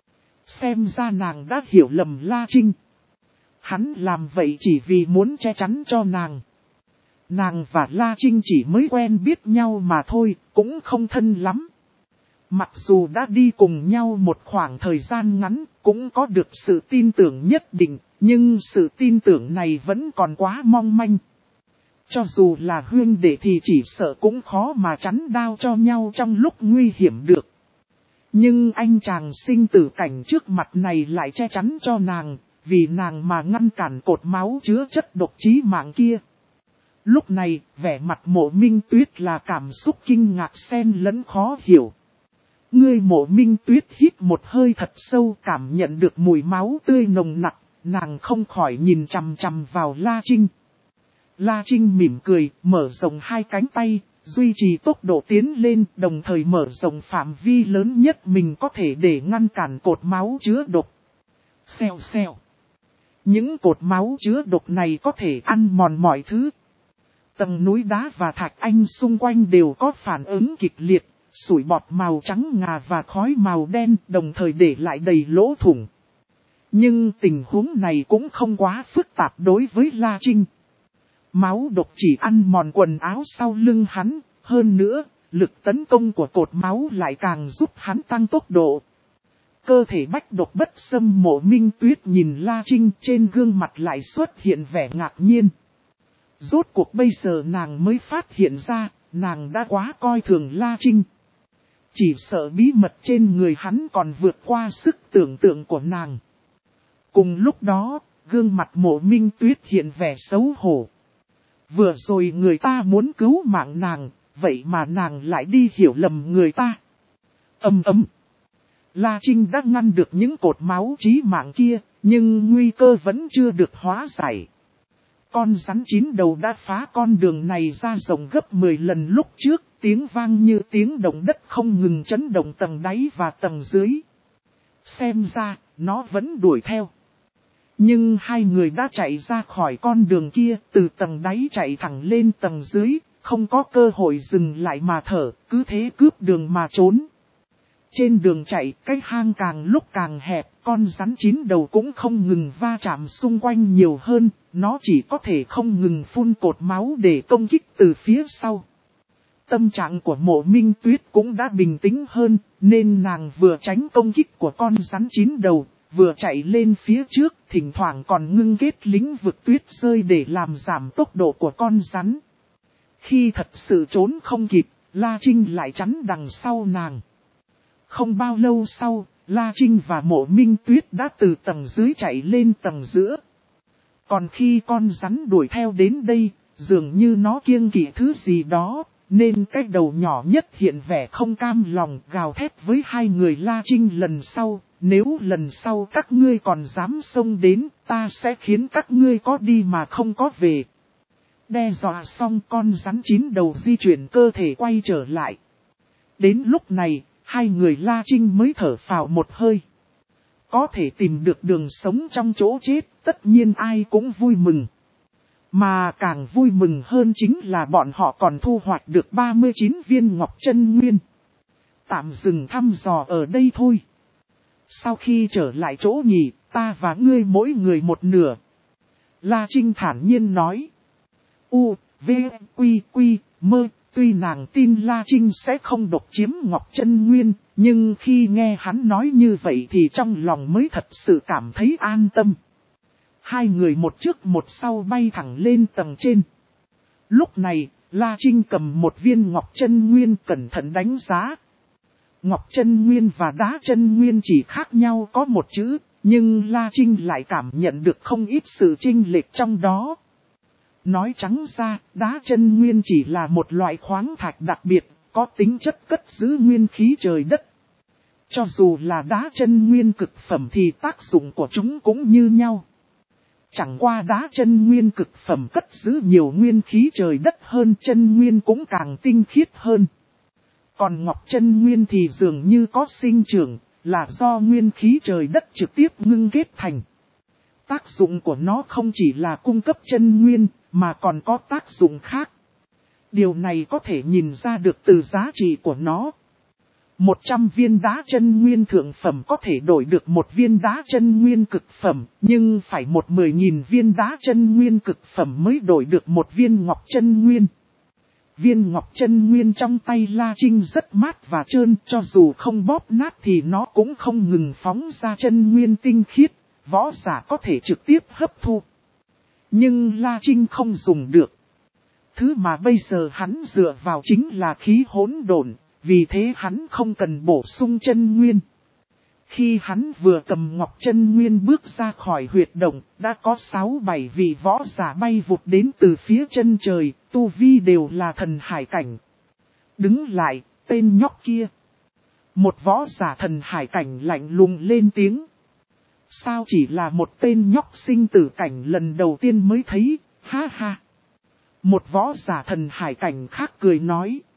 Xem ra nàng đã hiểu lầm La Trinh. Hắn làm vậy chỉ vì muốn che chắn cho nàng. Nàng và La Trinh chỉ mới quen biết nhau mà thôi, cũng không thân lắm. Mặc dù đã đi cùng nhau một khoảng thời gian ngắn, cũng có được sự tin tưởng nhất định, nhưng sự tin tưởng này vẫn còn quá mong manh. Cho dù là huynh đệ thì chỉ sợ cũng khó mà chắn đao cho nhau trong lúc nguy hiểm được. Nhưng anh chàng sinh tử cảnh trước mặt này lại che chắn cho nàng, vì nàng mà ngăn cản cột máu chứa chất độc chí mạng kia. Lúc này, vẻ mặt Mộ Minh Tuyết là cảm xúc kinh ngạc xen lẫn khó hiểu. Ngươi Mộ Minh Tuyết hít một hơi thật sâu, cảm nhận được mùi máu tươi nồng nặc, nàng không khỏi nhìn chằm chằm vào La Trinh. La Trinh mỉm cười, mở rộng hai cánh tay, duy trì tốc độ tiến lên, đồng thời mở rộng phạm vi lớn nhất mình có thể để ngăn cản cột máu chứa độc. Xèo xèo. Những cột máu chứa độc này có thể ăn mòn mọi thứ. Tầng núi đá và thạch anh xung quanh đều có phản ứng kịch liệt, sủi bọt màu trắng ngà và khói màu đen đồng thời để lại đầy lỗ thủng. Nhưng tình huống này cũng không quá phức tạp đối với La Trinh. Máu độc chỉ ăn mòn quần áo sau lưng hắn, hơn nữa, lực tấn công của cột máu lại càng giúp hắn tăng tốc độ. Cơ thể bách độc bất xâm. Mộ Minh Tuyết nhìn La Trinh, trên gương mặt lại xuất hiện vẻ ngạc nhiên. Rốt cuộc bây giờ nàng mới phát hiện ra, nàng đã quá coi thường La Trinh. Chỉ sợ bí mật trên người hắn còn vượt qua sức tưởng tượng của nàng. Cùng lúc đó, gương mặt Mộ Minh Tuyết hiện vẻ xấu hổ. Vừa rồi người ta muốn cứu mạng nàng, vậy mà nàng lại đi hiểu lầm người ta. Ầm ầm. La Trinh đã ngăn được những cột máu chí mạng kia, nhưng nguy cơ vẫn chưa được hóa giải. Con rắn chín đầu đã phá con đường này ra rộng gấp mười lần lúc trước, tiếng vang như tiếng động đất không ngừng chấn động tầng đáy và tầng dưới. Xem ra, nó vẫn đuổi theo. Nhưng hai người đã chạy ra khỏi con đường kia, từ tầng đáy chạy thẳng lên tầng dưới, không có cơ hội dừng lại mà thở, cứ thế cướp đường mà trốn. Trên đường chạy, cái hang càng lúc càng hẹp, con rắn chín đầu cũng không ngừng va chạm xung quanh nhiều hơn, nó chỉ có thể không ngừng phun cột máu để công kích từ phía sau. Tâm trạng của Mộ Minh Tuyết cũng đã bình tĩnh hơn, nên nàng vừa tránh công kích của con rắn chín đầu, vừa chạy lên phía trước, thỉnh thoảng còn ngưng kết lĩnh vực tuyết rơi để làm giảm tốc độ của con rắn. Khi thật sự trốn không kịp, La Trinh lại chắn đằng sau nàng. Không bao lâu sau, La Trinh và Mộ Minh Tuyết đã từ tầng dưới chạy lên tầng giữa. Còn khi con rắn đuổi theo đến đây, dường như nó kiêng kỵ thứ gì đó, nên cái đầu nhỏ nhất hiện vẻ không cam lòng gào thét với hai người La Trinh lần sau. Nếu lần sau các ngươi còn dám xông đến, ta sẽ khiến các ngươi có đi mà không có về. Đe dọa xong con rắn chín đầu di chuyển cơ thể quay trở lại. Đến lúc này, hai người La Trinh mới thở phào một hơi. Có thể tìm được đường sống trong chỗ chết, tất nhiên ai cũng vui mừng. Mà càng vui mừng hơn chính là bọn họ còn thu hoạch được ba mươi chín viên ngọc chân nguyên. Tạm dừng thăm dò ở đây thôi. Sau khi trở lại chỗ nhỉ, ta và ngươi mỗi người một nửa. La Trinh thản nhiên nói. U, V, Quy, Quy, Mơ. Tuy nàng tin La Trinh sẽ không độc chiếm ngọc chân nguyên, nhưng khi nghe hắn nói như vậy thì trong lòng mới thật sự cảm thấy an tâm. Hai người một trước một sau bay thẳng lên tầng trên. Lúc này, La Trinh cầm một viên ngọc chân nguyên cẩn thận đánh giá. Ngọc Chân Nguyên và Đá Chân Nguyên chỉ khác nhau có một chữ, nhưng La Trinh lại cảm nhận được không ít sự chênh lệch trong đó. Nói trắng ra, Đá Chân Nguyên chỉ là một loại khoáng thạch đặc biệt, có tính chất cất giữ nguyên khí trời đất. Cho dù là Đá Chân Nguyên cực phẩm thì tác dụng của chúng cũng như nhau. Chẳng qua Đá Chân Nguyên cực phẩm cất giữ nhiều nguyên khí trời đất hơn, chân nguyên cũng càng tinh khiết hơn. Còn Ngọc Chân Nguyên thì dường như có sinh trưởng, là do nguyên khí trời đất trực tiếp ngưng kết thành. Tác dụng của nó không chỉ là cung cấp chân nguyên, mà còn có tác dụng khác. Điều này có thể nhìn ra được từ giá trị của nó. một trăm viên Đá Chân Nguyên thượng phẩm có thể đổi được một viên Đá Chân Nguyên cực phẩm, nhưng phải một mười nghìn viên Đá Chân Nguyên cực phẩm mới đổi được một viên Ngọc Chân Nguyên. Viên Ngọc Chân Nguyên trong tay La Trinh rất mát và trơn, cho dù không bóp nát thì nó cũng không ngừng phóng ra chân nguyên tinh khiết, võ giả có thể trực tiếp hấp thu. Nhưng La Trinh không dùng được. Thứ mà bây giờ hắn dựa vào chính là khí hỗn độn, vì thế hắn không cần bổ sung chân nguyên. Khi hắn vừa cầm Ngọc Chân Nguyên bước ra khỏi huyệt động, đã có sáu bảy vị võ giả bay vụt đến từ phía chân trời, tu vi đều là thần hải cảnh. Đứng lại, tên nhóc kia. Một võ giả thần hải cảnh lạnh lùng lên tiếng. Sao chỉ là một tên nhóc sinh tử cảnh lần đầu tiên mới thấy, ha ha. Một võ giả thần hải cảnh khác cười nói.